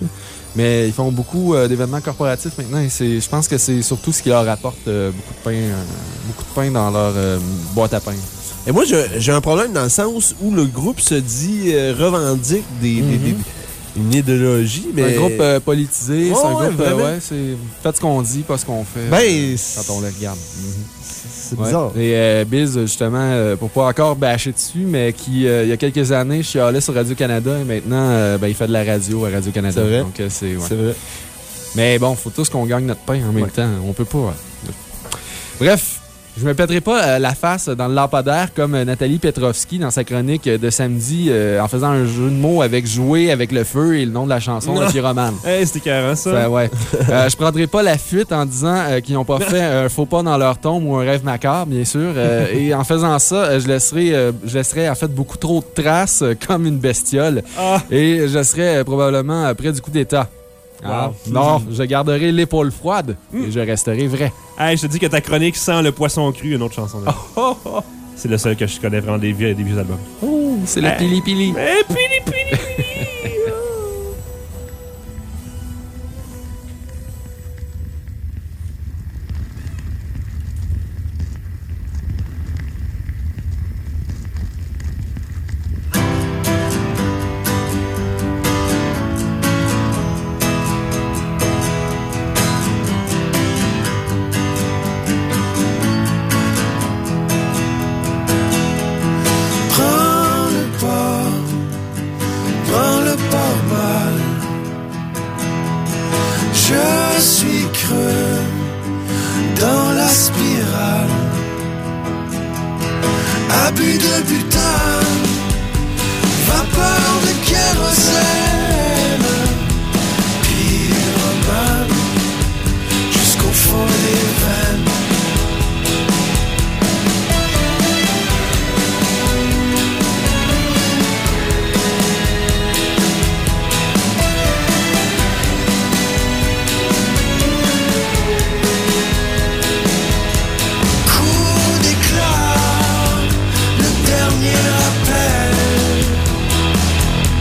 Mais ils font beaucoup euh, d'événements corporatifs maintenant et c'est, je pense que c'est surtout ce qui leur apporte euh, beaucoup de pain, euh, beaucoup de pain dans leur euh, boîte à pain. Et moi, j'ai, j'ai un problème dans le sens où le groupe se dit, euh, revendique des, mm-hmm. des, des, une idéologie, mais... Un groupe euh, politisé, oh, c'est un ouais, groupe, euh, ouais, c'est faites ce qu'on dit, pas ce qu'on fait, ben, euh, quand on le regarde. Mm-hmm. C'est bizarre. Ouais. Et euh, Biz, justement, euh, pour pas encore bâcher dessus, mais qui, euh, il y a quelques années, je suis allé sur Radio-Canada et maintenant, euh, ben, il fait de la radio à Radio-Canada. C'est vrai. Donc, euh, c'est, ouais. C'est vrai. Mais bon, faut tous qu'on gagne notre pain en même ouais. temps. On peut pas. Ouais. Bref. Je me pèterai pas euh, la face dans le lampadaire comme euh, Nathalie Petrovski dans sa chronique de samedi euh, en faisant un jeu de mots avec jouer avec le feu et le nom de la chanson de Pyromane. Hey, c'était carré, ça. ça ouais. euh, je prendrai pas la fuite en disant euh, qu'ils n'ont pas fait un faux pas dans leur tombe ou un rêve macabre, bien sûr. Euh, et en faisant ça, euh, je laisserai, euh, je laisserai en fait beaucoup trop de traces euh, comme une bestiole. Ah. Et je serai euh, probablement euh, près du coup d'état. Ah, wow. Non, je garderai l'épaule froide mm. et je resterai vrai. Hey, je te dis que ta chronique sent le poisson cru, une autre chanson. Oh, oh, oh. C'est le seul que je connais vraiment des vieux, des vieux albums. Oh, c'est hey. le Pili Pili. Hey, Pili Pili Pili. Dernier appel.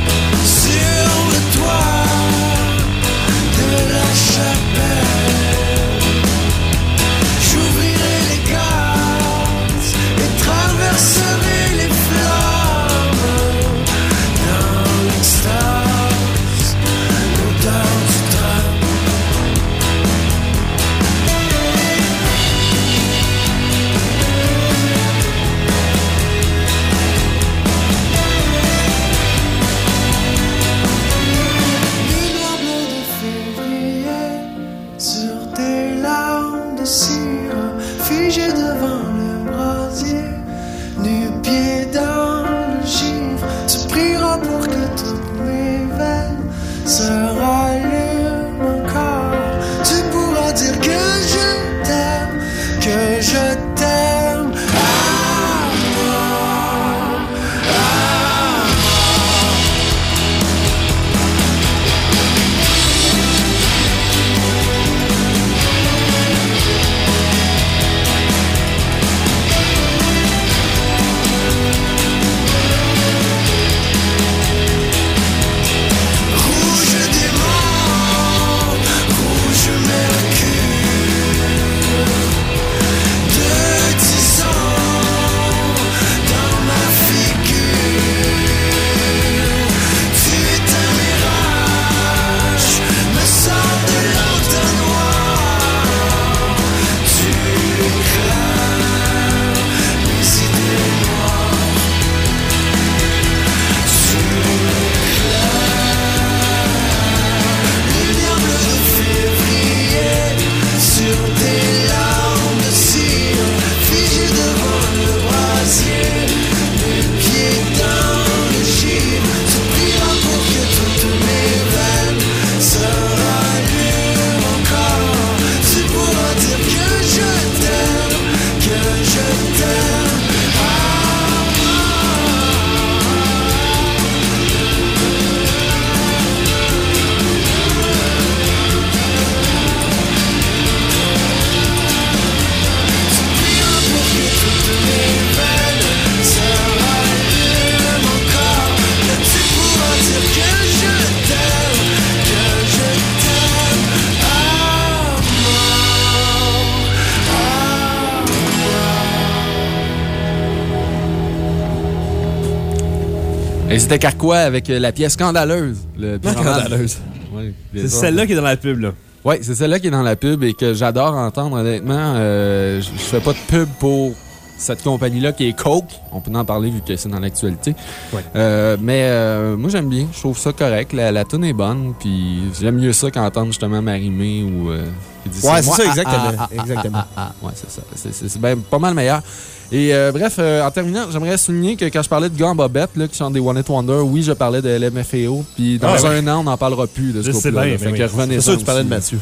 Et c'était Carquois avec euh, la pièce Scandaleuse. Le pyromane. Scandaleuse. Ouais, C'est celle-là qui est dans la pub, là. Oui, c'est celle-là qui est dans la pub et que j'adore entendre, honnêtement. Euh, je je fais pas de pub pour cette compagnie-là qui est Coke. On peut en parler vu que c'est dans l'actualité. Ouais. Euh, mais euh, moi, j'aime bien. Je trouve ça correct. La, la tune est bonne. Puis j'aime mieux ça qu'entendre justement Marimé ou... Euh, qui dit Ouais, c'est moi, ça, ah, exactement. ah, ah, exactement. ah, ah, ah. Ouais, c'est ça. C'est- C'est c'est ben, pas mal meilleur. Et euh, bref, euh, en terminant, j'aimerais souligner que quand je parlais de gars en bobette, là, qui chantent des One It Wonder, oui, je parlais de L M F A O. Puis dans Ah, un an, on n'en parlera plus de ce Je sais groupe-là. bien, là. mais Fait oui. que revenez-en C'est sûr que tu parlais de aussi. Mathieu.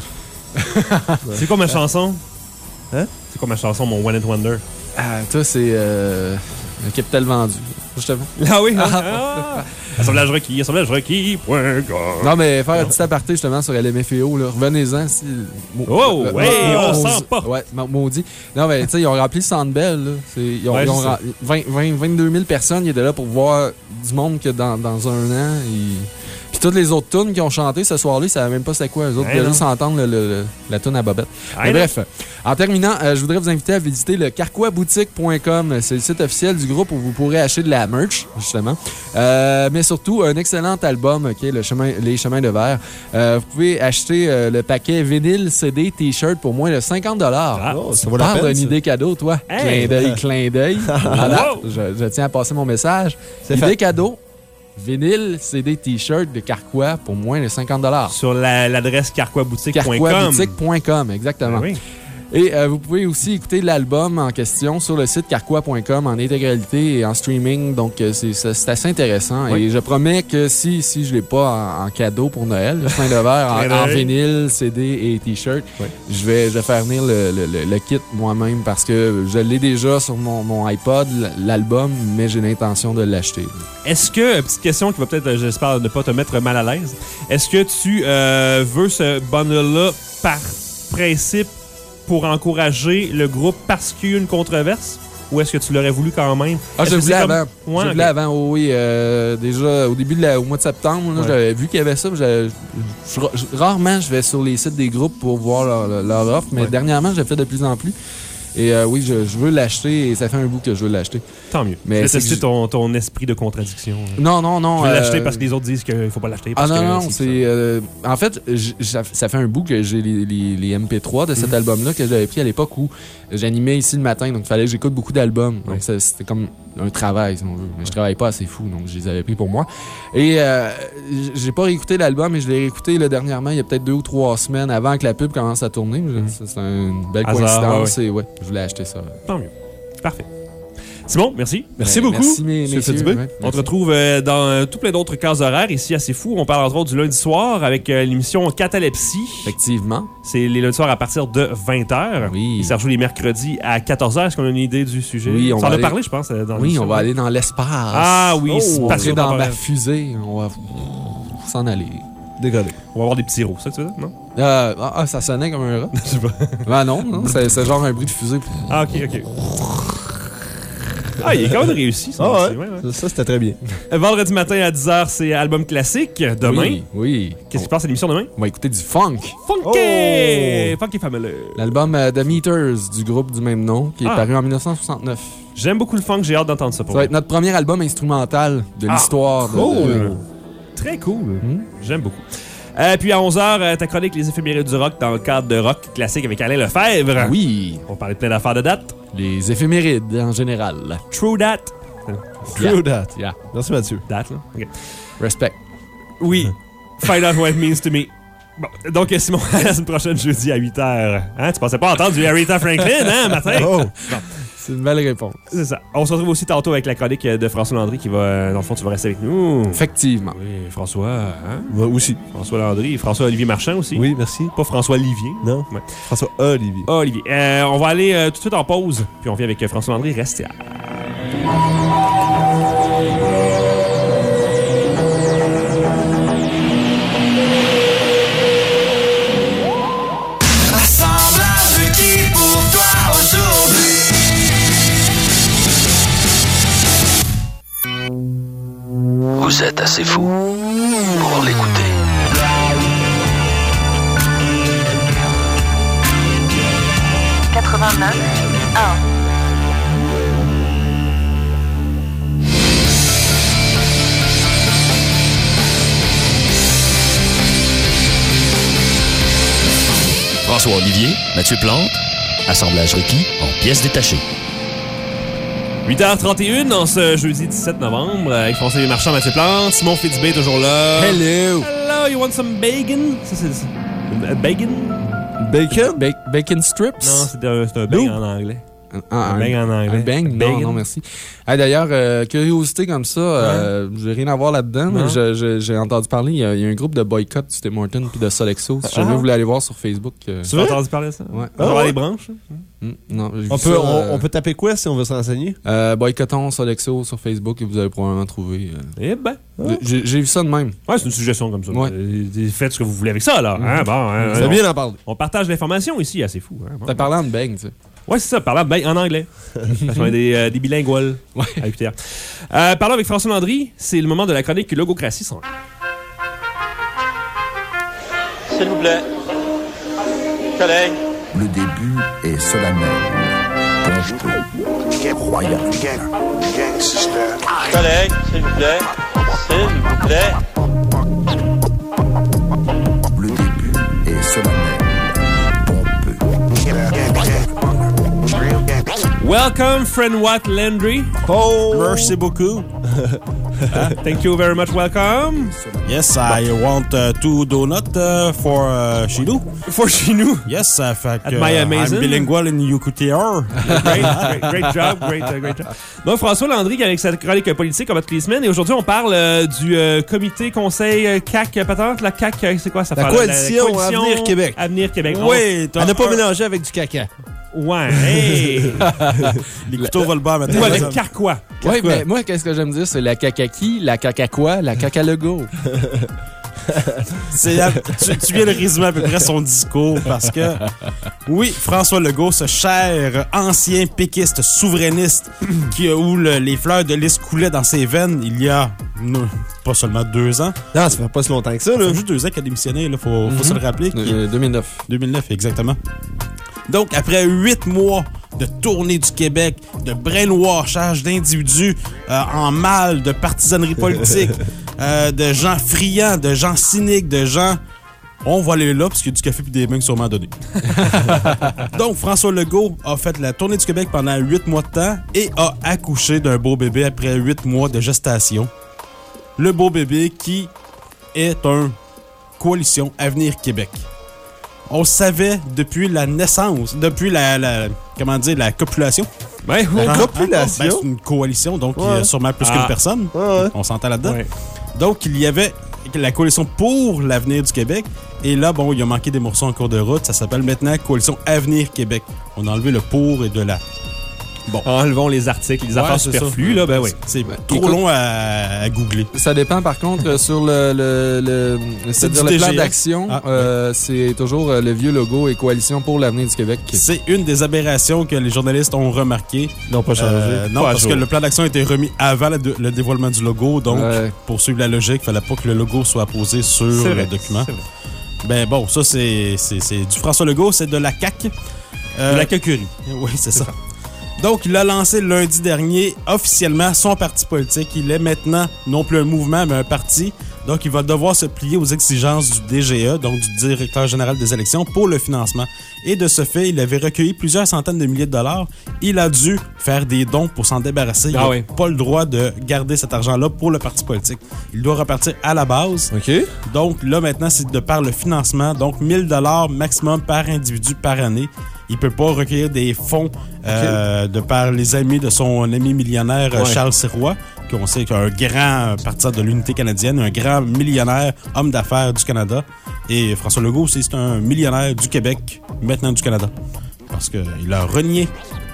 C'est quoi ma chanson? Hein? C'est quoi ma chanson, mon One It Wonder? Ah, toi, c'est euh, le Capital vendu, justement. Ah oui? Ah. Assemblage requis, assemblage requis, point com. Non, mais faire un petit aparté justement sur L M F A O, là. Revenez-en si. Oh, le- ouais, le- on le- sent pas. Ouais, ma- maudit. Non, mais tu sais, ils ont rempli le Centre Bell, là. C'est- Ils ont, Ouais, ils ont je sais. rem- vingt, vingt, vingt-deux mille personnes, ils étaient là pour voir du monde que dans, dans un an. Ils... Puis toutes les autres tunes qui ont chanté ce soir-là, ils savaient même pas c'était quoi. Eux autres, Ouais, ils voulaient non. juste entendre le- le- le- la tune à bobette. Ouais, Mais non. bref, en terminant, euh, je voudrais vous inviter à visiter le carquois boutique point com. C'est le site officiel du groupe où vous pourrez acheter de la merch, justement. Euh, mais surtout, un excellent album, OK, le chemin, Les Chemins de Verre. Euh, vous pouvez acheter euh, le paquet vinyle, C D, T-shirt pour moins de cinquante dollars. Ah, Oh, ça vaut la Parle peine, d'une ça. idée cadeau, toi. Hey! Clin d'œil, clin d'œil. Voilà, Wow! je, je tiens à passer mon message. C'est Idée fait. cadeau, vinyle, C D, T-shirt de Carquois pour moins de cinquante dollars. Sur la- l'adresse carquois boutique point com. carquois boutique point com, exactement. Oui. Et euh, vous pouvez aussi écouter l'album en question sur le site carquois point com en intégralité et en streaming. Donc, euh, c'est c'est- c'est assez intéressant. Oui. Et je promets que si, si je ne l'ai pas en, en cadeau pour Noël, le chemin de verre en, Clin en d'œil. vinyle, C D et T-shirt, Oui. je, vais, je vais faire venir le, le- le- le kit moi-même parce que je l'ai déjà sur mon, mon iPod, l'album, mais j'ai l'intention de l'acheter. Est-ce que, petite question qui va peut-être, euh, j'espère, ne pas te mettre mal à l'aise, est-ce que tu euh, veux ce bundle-là par principe pour encourager le groupe parce qu'il y a eu une controverse? Ou est-ce que tu l'aurais voulu quand même? Ah, Est-ce je que voulais c'est comme- avant. Ouais, je ok. voulais avant, oh oui. euh, déjà, au début, de la- au mois de septembre, là, Ouais. j'avais vu qu'il y avait ça. Je, je- je- rarement, je vais sur les sites des groupes pour voir leur, leur offre, mais Ouais. dernièrement, je le fais de plus en plus. Et euh, oui, je, je veux l'acheter et ça fait un bout que je veux l'acheter. Tant mieux. Mais Je vais c'est tester que ton, ton esprit de contradiction. Non, non, non. Je vais euh, l'acheter parce que les autres disent qu'il ne faut pas l'acheter. Ah parce non, que non, ci, c'est... ça. euh, en fait, j- ça, ça fait un bout que j'ai les, les- les M P trois de cet Mhm. album-là que j'avais pris à l'époque où j'animais ici le matin, donc il fallait que j'écoute beaucoup d'albums. Donc Ouais. ça, c'était comme un travail, si on veut. Mais je travaille pas assez fou, donc je les avais pris pour moi. Et euh, j- j'ai pas réécouté l'album, mais je l'ai réécouté là, dernièrement, il y a peut-être deux ou trois semaines avant que la pub commence à tourner. Je- ça, C'est une belle Hasard, coïncidence ouais, et ouais, je voulais acheter ça. Tant mieux. Parfait. Simon, merci. Merci Ben, beaucoup. Merci, mes, Monsieur messieurs. Fitzbé. Ouais, On te merci. retrouve euh, dans euh, tout plein d'autres cases horaires ici à C'est Fou. On parle entre autres du lundi soir avec euh, l'émission Catalepsie. Effectivement. C'est les lundis soirs à partir de vingt heures. Oui. Et ça rejoue les mercredis à quatorze heures. Est-ce qu'on a une idée du sujet? Oui, on Ça en va a aller- parlé, je pense. euh, Dans Oui, l'émission. on va aller dans l'espace. Ah oui, Oh, c'est on parce va que dans on ma va- fusée. On va s'en aller. Décollé. On va avoir des petits héros, ça que tu veux dire, non? Euh, ah, ah, ça sonnait comme un rat. Je sais pas. Ah non, non c'est c'est genre un bruit de fusée. Ah, ok, ok. Ah, il est quand même réussi, ça. Ah c'est- ouais. ouais, ouais. Ça, c'était très bien. Vendredi matin à dix heures, c'est album classique. Demain, Oui, oui. qu'est-ce qui se passe à l'émission demain? On va écouter du funk. Funky! Funky Family. L'album euh, The Meters du groupe du même nom, qui est Ah. paru en dix-neuf cent soixante-neuf. J'aime beaucoup le funk, j'ai hâte d'entendre ça pour Ça va vrai. être notre premier album instrumental de Ah, l'histoire. de- cool. de- Très cool. Hmm. J'aime beaucoup. Euh, puis à onze heures, euh, ta chronique Les éphémérides du rock dans le cadre de rock classique avec Alain Lefebvre. Oui, On parlait de plein d'affaires de date. les éphémérides en général. True Dat. Yeah. True that. Yeah. Merci, Mathieu. Date, là. OK. Respect. Oui. Find out what it means to me. Bon, donc euh, Simon, à la semaine prochaine, jeudi à huit heures. Hein, tu pensais pas entendre du Aretha Franklin, hein, matin? Oh! C'est une belle réponse. C'est ça. On se retrouve aussi tantôt avec la chronique de François Landry qui va, euh, dans le fond, tu vas rester avec nous. Effectivement. Oui, François, hein? Moi aussi. François Landry, François-Olivier Marchand aussi. Oui, merci. Pas François Livier. Non. Ouais. François Olivier. Ah, Olivier. Euh, on va aller euh, tout de suite en pause, puis on vient avec euh, François Landry. Restez là. Assemblage requis pour toi aujourd'hui. Vous êtes assez fou pour l'écouter. quatre-vingt-neuf. un. François Olivier, Mathieu Plante, assemblage requis en pièces détachées. huit heures trente et un en ce jeudi dix-sept novembre avec François Marchand, Mathieu Plante, Simon Fitzbé toujours là. Hello! Hello, you want some bacon? Ça, c'est... c'est- Bacon? Bacon? Ba- bacon strips? Non, c'est un, c'est un bang en anglais. Un, Un bang en anglais. Un bang? Non, Bacon. non, merci. Hey, d'ailleurs, euh, curiosité comme ça, euh, j'ai rien à voir là-dedans, mais Non. je- je- j'ai entendu parler, il y, a, il y a un groupe de boycott du Tim Hortons puis de Solexo. Si jamais Ah. vous voulez aller voir sur Facebook. euh, Tu as entendu parler de ça? Ouais. On va Ah, voir ouais. les branches? hmm, non, j'ai vu On ça, peut, euh, on, on peut taper quoi si on veut se renseigner? euh, boycottons Solexo sur Facebook et vous allez probablement trouver. euh, Eh ben. j'ai, j'ai vu ça de même. Ouais, c'est une suggestion comme ça. Ouais. Euh, Faites ce que vous voulez avec ça, alors. Hein? Bon, hein, C'est on, bien d'en parler. on partage l'information ici, assez fou. Hein? Bon. T'as parlé en bang, tu sais. Ouais, c'est ça, parlant ben, en anglais. Parce qu'on est des, euh, des bilinguals Ouais. à U Q T R. Euh, parlons avec François Landry, c'est le moment de la chronique Logocratie. Son... S'il vous plaît. Collègue. Le début est solennel, pompeux, royal. Collègue, s'il vous plaît. S'il vous plaît. Le début est solennel, pompeux, Welcome, friend Watt Landry. Oh! Merci beaucoup. Thank you very much, welcome. Yes, I want uh, two donuts uh, for uh, Chilou. For Chilou? Yes, uh, fait At que, my uh, amazing. I'm bilingual in U Q T R. Great, great, great job, great, uh, great job. Donc, François Landry avec sa chronique politique, comme à toutes les semaines. Et aujourd'hui, on parle euh, du euh, comité conseil euh, C A C, patente. La C A C, euh, c'est quoi ça? La coalition Avenir Québec. Avenir Québec. Oui, On n'a pas mélangé avec du caca. Ouais, hey! Les couteaux volent bas maintenant. Ou avec Carquois. Oui, mais moi, qu'est-ce que j'aime dire? C'est la cacaqui, la caca quoi, la caca logo. C'est la- tu, tu viens de résumer à peu près son discours parce que, oui, François Legault, ce cher ancien péquiste souverainiste qui, où le- les fleurs de lys coulaient dans ses veines il y a non, pas seulement deux ans. Non, ça fait pas si longtemps que ça, Ça là. fait juste deux ans qu'il a démissionné, il faut, faut se le rappeler. qu'il- Euh, deux mille neuf. deux mille neuf, exactement. Donc, après huit mois de tournée du Québec, de brainwashage d'individus euh, en mal, de partisanerie politique, euh, de gens friands, de gens cyniques, de gens... On va aller là parce qu'il y a du café et des bains sûrement à donner. Donc, François Legault a fait la tournée du Québec pendant huit mois de temps et a accouché d'un beau bébé après huit mois de gestation. Le beau bébé qui est un coalition Avenir Québec. On savait depuis la naissance, depuis la, la comment dire, la copulation. Ouais, ouais. La Ben, copulation? c'est une coalition, donc il y a Ouais. sûrement plus Ah. qu'une personne. Ouais, ouais. On s'entend là-dedans. Ouais. Donc, il y avait la coalition pour l'avenir du Québec. Et là, bon, il a manqué des morceaux en cours de route. Ça s'appelle maintenant Coalition Avenir Québec. On a enlevé le pour et de la. Bon. Enlevons les articles, les Ouais, affaires c'est superflues, ça. là, ben oui. C'est Ben, trop écoute- long à, à googler. Ça dépend, par contre, euh, sur le, le, le, c'est-à-dire du le plan D G E. d'action. Ah, euh, c'est toujours euh, le vieux logo et Coalition pour l'avenir du Québec. C'est une des aberrations que les journalistes ont remarqué. Non, pas changé. Euh, non, Pas à parce jour. que le plan d'action a été remis avant le, le dévoilement du logo. Donc, Ouais. pour suivre la logique, il fallait pas que le logo soit posé sur C'est le vrai, document. c'est vrai. Ben bon, ça, c'est c'est- c'est du François Legault, c'est de la C A Q. Euh, De la coquerie. Oui, c'est ça. Donc, il a lancé lundi dernier officiellement son parti politique. Il est maintenant non plus un mouvement, mais un parti. Donc, il va devoir se plier aux exigences du D G E, donc du directeur général des élections, pour le financement. Et de ce fait, il avait recueilli plusieurs centaines de milliers de dollars. Il a dû faire des dons pour s'en débarrasser. Il Ah n'a oui. pas le droit de garder cet argent-là pour le parti politique. Il doit repartir à la base. OK. Donc là, maintenant, c'est de par le financement. Donc, mille dollars maximum par individu par année. Il peut pas recueillir des fonds euh, de par les amis de son ami millionnaire euh, Ouais. Charles Sirois, qu'on sait qu'un grand partisan de l'unité canadienne, un grand millionnaire, homme d'affaires du Canada. Et François Legault aussi, c'est un millionnaire du Québec, maintenant du Canada. Parce qu'il a renié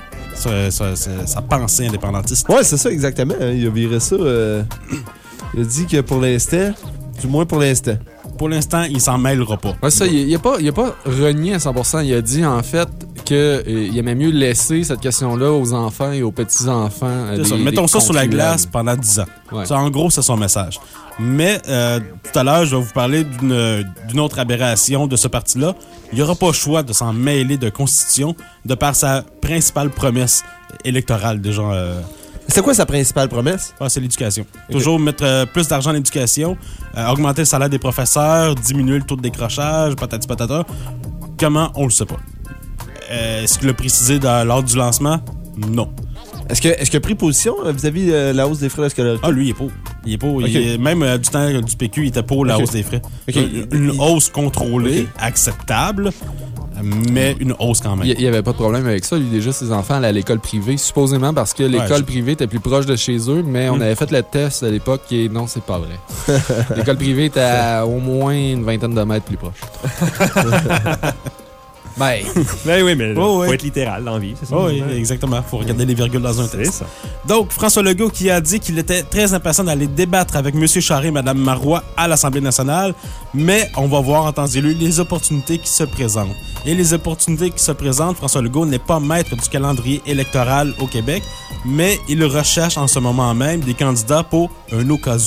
sa, sa- sa- sa pensée indépendantiste. Ouais, c'est ça, exactement. hein. Il a viré ça. euh, Il a dit que pour l'instant, du moins pour l'instant. Pour l'instant, il s'en mêlera pas. Ouais, ça, il n'a pas, il a pas renié à cent pour cent. Il a dit, en fait, qu'il aimait mieux laisser cette question-là aux enfants et aux petits-enfants. euh, C'est des- ça. Mettons des ça sur la contribuables. glace pendant dix ans. Ouais. Ça, en gros, c'est son message. Mais euh, tout à l'heure, je vais vous parler d'une d'une autre aberration de ce parti-là. Il n'y aura pas le choix de s'en mêler de constitution de par sa principale promesse électorale. Déjà, euh, C'est quoi sa principale promesse? ah, c'est l'éducation. Toujours mettre euh, plus d'argent en éducation, euh, augmenter le salaire des professeurs, diminuer le taux de décrochage, patati patata. Comment? On le sait pas. Euh, est-ce qu'il l'a précisé dans, lors du lancement? Non. Est-ce que est-ce qu'il a pris position vis-à-vis de la hausse des frais de scolarité? Ah, lui, il est pour. Il est pour. Okay. Il est, même euh, du temps du P Q, il était pour la okay. hausse des frais. Okay. Une, une hausse contrôlée, okay. acceptable, mais une hausse quand même. Il n'y avait pas de problème avec ça. Lui, déjà, ses enfants allaient à l'école privée, supposément parce que l'école ouais, je... privée était plus proche de chez eux, mais on mmh. avait fait le test à l'époque et non, c'est pas vrai. L'école privée était à au moins une vingtaine de mètres plus proche. Ben, ben oui, mais oh, faut oui. être littéral dans la vie, c'est ça? Oh, oui, exactement. Faut regarder les virgules dans un texte. C'est ça. Donc, François Legault qui a dit qu'il était très impatient d'aller débattre avec M. Charest et Mme Marois à l'Assemblée nationale, mais on va voir en temps et lieu les opportunités qui se présentent. Et les opportunités qui se présentent, François Legault n'est pas maître du calendrier électoral au Québec, mais il recherche en ce moment même des candidats pour un au cas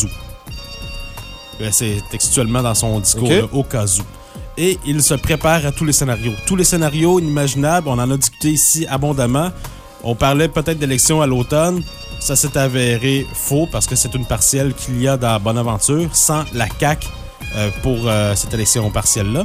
où. C'est textuellement dans son discours, okay. le au cas où. Et il se prépare à tous les scénarios. Tous les scénarios inimaginables, on en a discuté ici abondamment. On parlait peut-être d'élections à l'automne. Ça s'est avéré faux parce que c'est une partielle qu'il y a dans Bonaventure sans la C A Q euh, pour euh, cette élection partielle-là.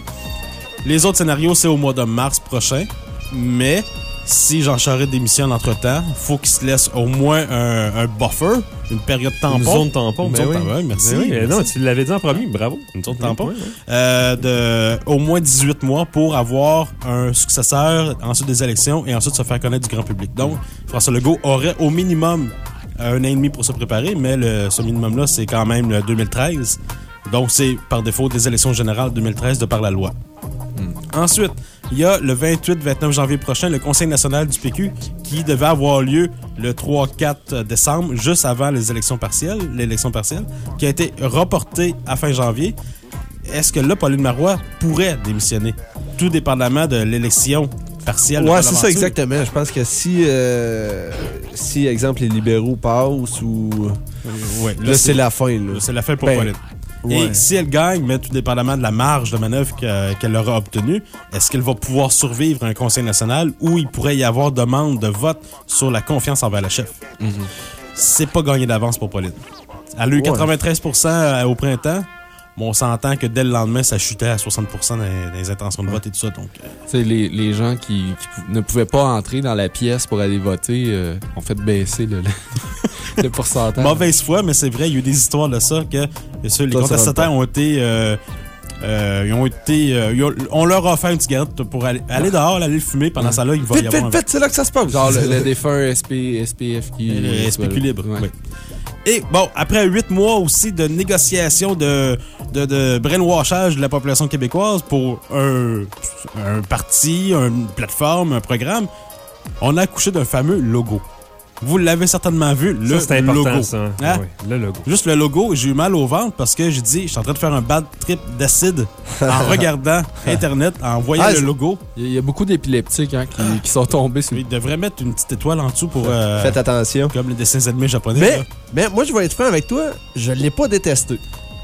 Les autres scénarios, c'est au mois de mars prochain. Mais si Jean Charest démissionne entre-temps, il faut qu'il se laisse au moins un, un buffer, une période tampon. Une zone tampon, une ben zone oui. tampon, merci. Ben oui. merci. Non, tu l'avais dit en premier, bravo. Une zone tampon. Oui, oui. Euh, de au moins dix-huit mois pour avoir un successeur ensuite des élections et ensuite se faire connaître du grand public. Donc, François Legault aurait au minimum un an et demi pour se préparer, mais le, ce minimum-là, c'est quand même le deux mille treize. Donc, c'est par défaut des élections générales deux mille treize de par la loi. Hmm. Ensuite, il y a le vingt-huit vingt-neuf janvier prochain, le Conseil national du P Q qui devait avoir lieu le trois quatre décembre, juste avant les élections partielles, l'élection partielle, qui a été reporté à fin janvier. Est-ce que là, Pauline Marois pourrait démissionner? Tout dépendamment de l'élection partielle. Ouais, c'est ça exactement. Je pense que si, euh, si exemple, les libéraux passent ou... Ouais, là, là c'est, c'est la fin. Là. C'est la fin pour ben, Pauline. Ouais. Et si elle gagne, mais tout dépendamment de la marge de manœuvre que, qu'elle aura obtenue, est-ce qu'elle va pouvoir survivre à un conseil national où il pourrait y avoir demande de vote sur la confiance envers la chef? Mm-hmm. C'est pas gagné d'avance pour Pauline. Elle a eu ouais. quatre-vingt-treize pour cent au printemps. Bon, on s'entend que dès le lendemain, ça chutait à soixante pour cent dans les, dans les intentions de vote et tout ça. Donc, euh... c'est les, les gens qui, qui ne pouvaient pas entrer dans la pièce pour aller voter euh, ont fait baisser le, le, le pourcentage. Mauvaise foi, mais c'est vrai, il y a eu des histoires de ça que ceux, les contestataires ont été... Euh, euh, ils ont été... Euh, ils ont, on leur a offert une cigarette pour aller, aller dehors, aller fumer. Pendant ouais. ça, là, il va vite, y avoir... Vite, vite, c'est là que ça se passe. Genre le, le défunt S P, S P F qui... Le S P Q libre, ouais. oui. Et bon, après huit mois aussi de négociations, de, de, de brainwashage de la population québécoise pour un, un parti, une plateforme, un programme, on a accouché d'un fameux logo. Vous l'avez certainement vu, le ça, c'est important, logo. Ça. Hein? Oui, le logo. Juste le logo, j'ai eu mal au ventre parce que j'ai dit, je suis en train de faire un bad trip d'acide en regardant Internet, en voyant ah, le logo. Il y a beaucoup d'épileptiques hein, qui, qui sont tombés sur. Il devrait mettre une petite étoile en dessous pour... Euh, Faites attention. Comme les dessins animés japonais. Mais, mais moi, je vais être franc avec toi, je l'ai pas détesté.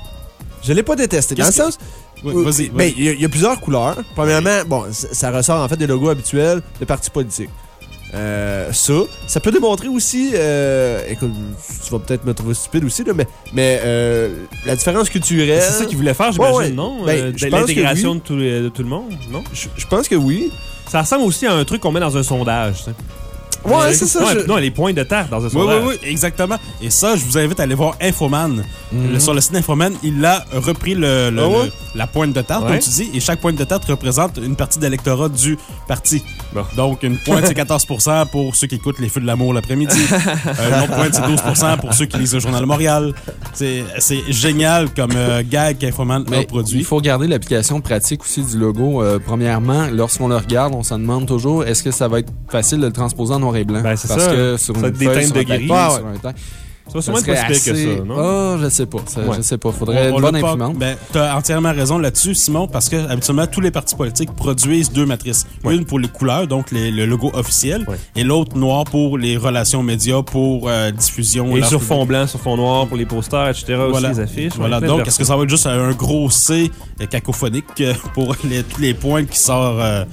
Je l'ai pas détesté. Qu'est-ce dans le sens... Oui, vas-y. Il ben, y, y a plusieurs couleurs. Premièrement, bon, ça ressort en fait des logos habituels de partis politiques. Euh, ça, ça peut démontrer aussi, euh, écoute, tu vas peut-être me trouver stupide aussi, là, mais, mais euh, la différence culturelle. C'est ça qu'il voulait faire, j'imagine, ouais, ouais. non? Ben, euh, de l'intégration oui. de, tout, de tout le monde, non? Je, je pense que oui. Ça ressemble aussi à un truc qu'on met dans un sondage, tu sais. Ouais, c'est ça. Non, je... non, les points de terre dans un oui, sondage. Oui, oui, exactement. Et ça, je vous invite à aller voir Infoman. Mm-hmm. Le, sur le site Infoman, il a repris le, le, oh, ouais. le, la pointe de tarte, ouais. comme tu dis, et chaque pointe de tarte représente une partie de l'électorat du parti. Bon. Donc, une pointe, c'est quatorze pour cent pour ceux qui écoutent Les Feux de l'amour l'après-midi. euh, une autre pointe, c'est douze pour cent pour ceux qui lisent le Journal de Montréal. C'est, c'est génial comme euh, gag qu'Infoman a produit. Il faut regarder l'application pratique aussi du logo. Euh, premièrement, lorsqu'on le regarde, on se demande toujours est-ce que ça va être facile de le transposer en noir et blanc? Ben, c'est Parce ça. que sur ça une des feuille, teintes de gris. Ah, ouais. Sur un teint, ça va sûrement être pas si pire que ça, non? Ah, oh, je sais pas. Ça, ouais. Je sais pas. Faudrait on, une on bonne imprimante. Ben, t'as entièrement raison là-dessus, Simon, parce que habituellement, tous les partis politiques produisent deux matrices. Ouais. Une pour les couleurs, donc les, le logo officiel, ouais. et l'autre noir pour les relations médias, pour euh, diffusion. Et sur fond blanc, sur fond noir pour les posters, et cetera. Voilà. Aussi les affiches. Voilà. Donc, est-ce que ça va être juste un gros C cacophonique pour les, tous les points qui sortent... Euh,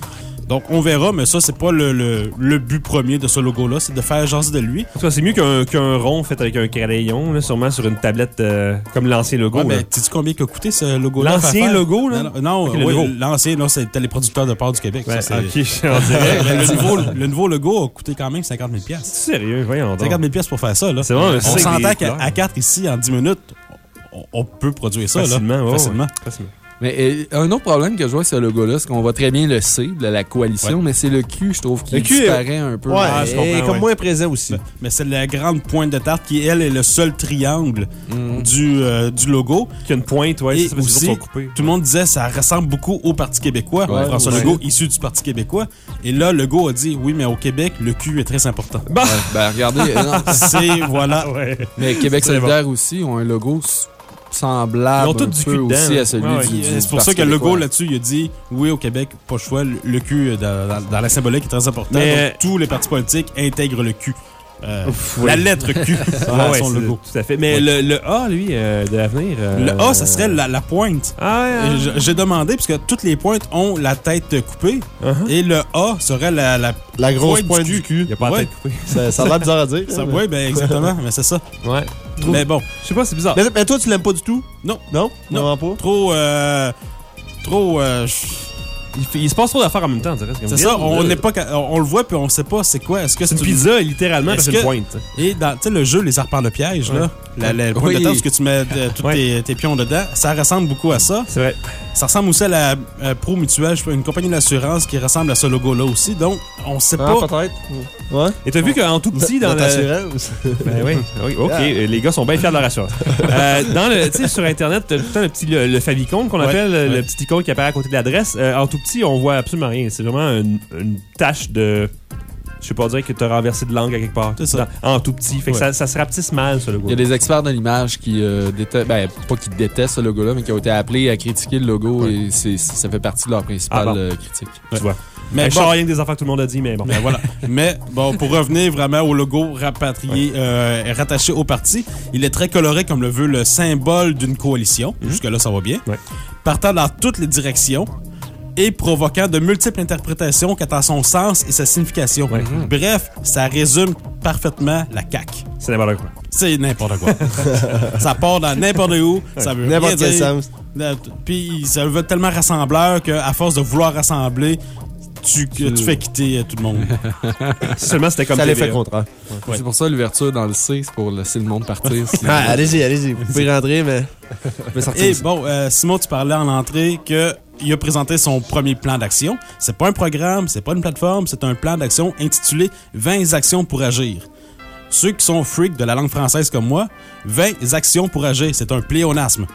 Donc, on verra, mais ça, c'est pas le, le, le but premier de ce logo-là, c'est de faire jaser de lui. En tout cas, c'est mieux qu'un qu'un rond fait avec un crayon, là, sûrement sur une tablette euh, comme l'ancien logo. Ouais, là. mais sais-tu combien il a coûté ce logo-là? L'ancien logo, là? Non, non Okay, le oui, nouveau. l'ancien, non, c'était les producteurs de porc du Québec. Ouais, ça, ok, on dirait. le, nouveau, le nouveau logo a coûté quand même cinquante mille dollars. Sérieux, voyons donc. cinquante mille dollars pour faire ça, là. C'est vraiment un On signe s'entend des qu'à couleurs. à quatre ici, en dix minutes, on, on peut produire ça, Facilement, là. ouais, Facilement. ouais. Facilement. Mais euh, un autre problème que je vois avec ce logo-là, c'est qu'on voit très bien le C de la coalition, Ouais. mais c'est le Q, je trouve, qui Le Q est- disparaît un peu. Ouais, Ah, je et comprends, comme ouais. moins présent aussi. Mais, mais c'est la grande pointe de tarte qui, elle, est le seul triangle du, euh, du logo. Qui a une pointe, ouais, Et c'est ça, parce que les aussi, autres sont coupés. tout le monde disait que ça ressemble beaucoup au Parti québécois. Ouais, François ouais. Legault, issu du Parti québécois. Et là, Legault a dit, oui, mais au Québec, le Q est très important. Bah! Ouais, ben regardez, euh, non, C'est, voilà. Ouais. mais Québec C'est solidaire aussi ont un logo s- semblable Ils ont tous un du peu cul dedans, aussi là. à celui Ouais, ouais. du, du C'est pour Parti ça que Legault, québécois. là-dessus, il a dit, oui, au Québec, pas le choix, le, le Q, euh, dans, dans- dans la symbolique, est très important. Mais- Donc, tous les partis politiques intègrent le Q. Euh, Ouf, la oui. lettre Q Ah, dans ouais, son c'est- logo. Tout à fait. Mais Ouais. le, le A, lui, euh, de l'avenir. euh, Le A, ça serait la, la pointe. Ah, ouais, Et je- J'ai demandé, parce que toutes les pointes ont la tête coupée, Uh-huh. et le A serait la, la, La grosse pointe pointe du du cul. Il n'y a pas Ouais. la tête coupée. Ça, ça a l'air bizarre à dire. Ça, mais- oui, ben exactement, mais c'est ça. Ouais. Mais bon, Je sais pas, c'est bizarre. Mais, mais toi, tu l'aimes pas du tout? non, Non? Non. Vraiment pas? trop... Euh, trop... euh, Il, fait- il se passe trop d'affaires en même temps, on dirait. c'est ça, on n'est pas... ca- On, on le voit, puis on sait pas c'est quoi. Est-ce que C'est c'est une pizza, littéralement, parce Est-ce que c'est une que- pointe. Et dans tu sais, le jeu, les arpents de piège, là, la, la pointe Oui. de table, ce que tu mets de- tous Ouais. tes, tes pions dedans, ça ressemble beaucoup à ça. C'est vrai. Ça ressemble aussi à la euh, Pro Mutuelle, je sais pas, une compagnie d'assurance qui ressemble à ce logo-là aussi. Donc, on sait Ah, pas... peut-être. Ouais. Et t'as vu qu'en tout petit, dans Notre le... assurance. Ben oui, oui, ok, Yeah. les gars sont bien fiers de leur assurance. euh, dans le, tu sais, sur Internet, t'as tout le temps le petit le, le favicon qu'on Ouais, appelle, le, ouais. le petit icône qui apparaît à côté de l'adresse. Euh, en tout petit, on voit absolument rien. C'est vraiment une, une tache de... Je sais pas dire que t'as renversé de langue à quelque part. C'est ça. Dans- en tout petit. Fait que Ouais. ça, ça se rapetisse mal, ce logo. Il y a des experts de l'image qui euh, détestent, ben pas qui détestent ce logo-là, mais qui ont été appelés à critiquer le logo et c'est, ça fait partie de leur principale Ah bon. euh, critique. Tu vois. Mais Mais je bon. sors rien que des affaires que tout le monde a dit, mais bon. Ben voilà. Mais bon, pour revenir vraiment au logo rapatrié, euh, rattaché au parti, il est très coloré comme le veut le symbole d'une coalition. Jusque-là, ça va bien. Ouais. Partant dans toutes les directions et provoquant de multiples interprétations quant à son sens et sa signification. Ouais. Bref, ça résume parfaitement la C A Q. C'est n'importe quoi. C'est n'importe quoi. Ça part dans n'importe où. Ça veut N'importe rien quel dire. sens. Euh, Puis ça veut être tellement rassembleur qu'à force de vouloir rassembler, tu, tu fais quitter euh, tout le monde. Si seulement c'était comme Ça T V A. l'effet contraire. Ouais. C'est pour ça l'ouverture dans le C, c'est pour laisser le monde partir. sinon- Ah, allez-y, allez-y. Vous pouvez rentrer, mais. Je vais sortir. Et ici. bon, euh, Simon, tu parlais en entrée que il a présenté son premier plan d'action. C'est pas un programme, c'est pas une plateforme, c'est un plan d'action intitulé vingt actions pour agir. Ceux qui sont freaks de la langue française comme moi, vingt actions pour agir, c'est un pléonasme.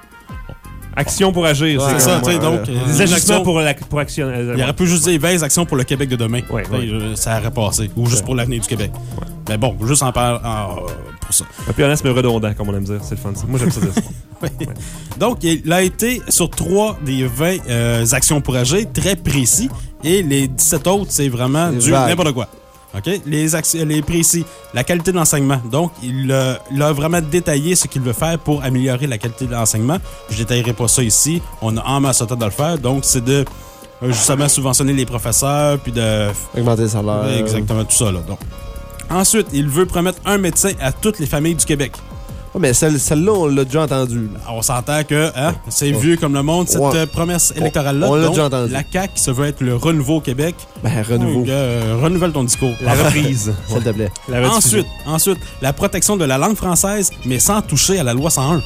Action pour agir. Ouais, C'est ça, ouais, tu sais, ouais, donc... ouais. euh, Des vingt ajustements actions- pour, la, pour action. euh, Il aurait pu juste dire vingt actions pour le Québec de demain. Ouais, Tu sais, ouais. euh, Ça aurait passé. Ou juste pour l'avenir du Québec. Mais bon, juste en parler pour ça. Un pléonasme redondant, comme on aime dire. C'est le fun. ça. Moi, j'aime ça dire ça. Oui. Donc, il a été sur trois des vingt euh, actions pour agir, très précis. Et les dix-sept autres, c'est vraiment C'est du vague. n'importe quoi. OK? Les, actions, les précis, la qualité de l'enseignement. Donc, il, euh, il a vraiment détaillé ce qu'il veut faire pour améliorer la qualité de l'enseignement. Je détaillerai pas ça ici. On a en masse de temps de le faire. Donc, c'est de euh, justement subventionner les professeurs, puis de Augmenter le salaire. exactement tout ça. Là. Donc. Ensuite, il veut promettre un médecin à toutes les familles du Québec. Ouais, mais celle- celle-là, on l'a déjà entendue. là. On s'entend que hein, c'est vieux comme le monde, cette Ouais. euh, promesse électorale-là. on l'a Donc, déjà entendu. La C A Q se veut être le renouveau au Québec. Ben, renouveau. Donc, euh, renouvelle ton discours. La reprise. S'il te plaît. La rediffusion. Ensuite, ensuite, la protection de la langue française, mais sans toucher à la loi cent un.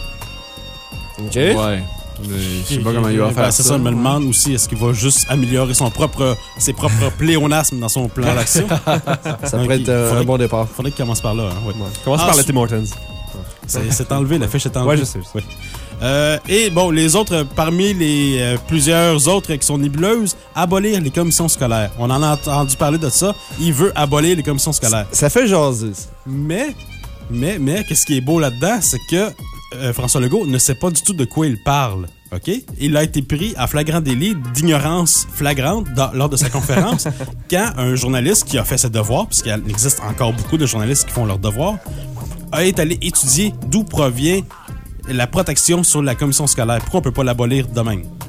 OK. Ouais. Mais Je sais pas comment il va Ben, faire c'est ça. ça, je me demande aussi, est-ce qu'il va juste améliorer son propre, ses propres pléonasmes dans son plan d'action? Ça pourrait être euh, un bon départ. Faudrait qu'il commence par là. Hein, ouais. Commence par le Ensuite- Tim Hortons. C'est c'est enlevé, la fiche est enlevée. Ouais, je sais. je sais. Ouais. Euh, et bon, les autres, parmi les euh, plusieurs autres qui sont nébuleuses, abolir les commissions scolaires. On en a entendu parler de ça. Il veut abolir les commissions scolaires. Ça fait jaser, ça. Mais, mais, mais, qu'est-ce qui est beau là-dedans, c'est que euh, François Legault ne sait pas du tout de quoi il parle. OK? Il a été pris à flagrant délit d'ignorance flagrante dans- lors de sa conférence quand un journaliste qui a fait ses devoirs, puisqu'il existe encore beaucoup de journalistes qui font leurs devoirs, est allé étudier d'où provient la protection sur la commission scolaire. Pourquoi on peut pas l'abolir de même?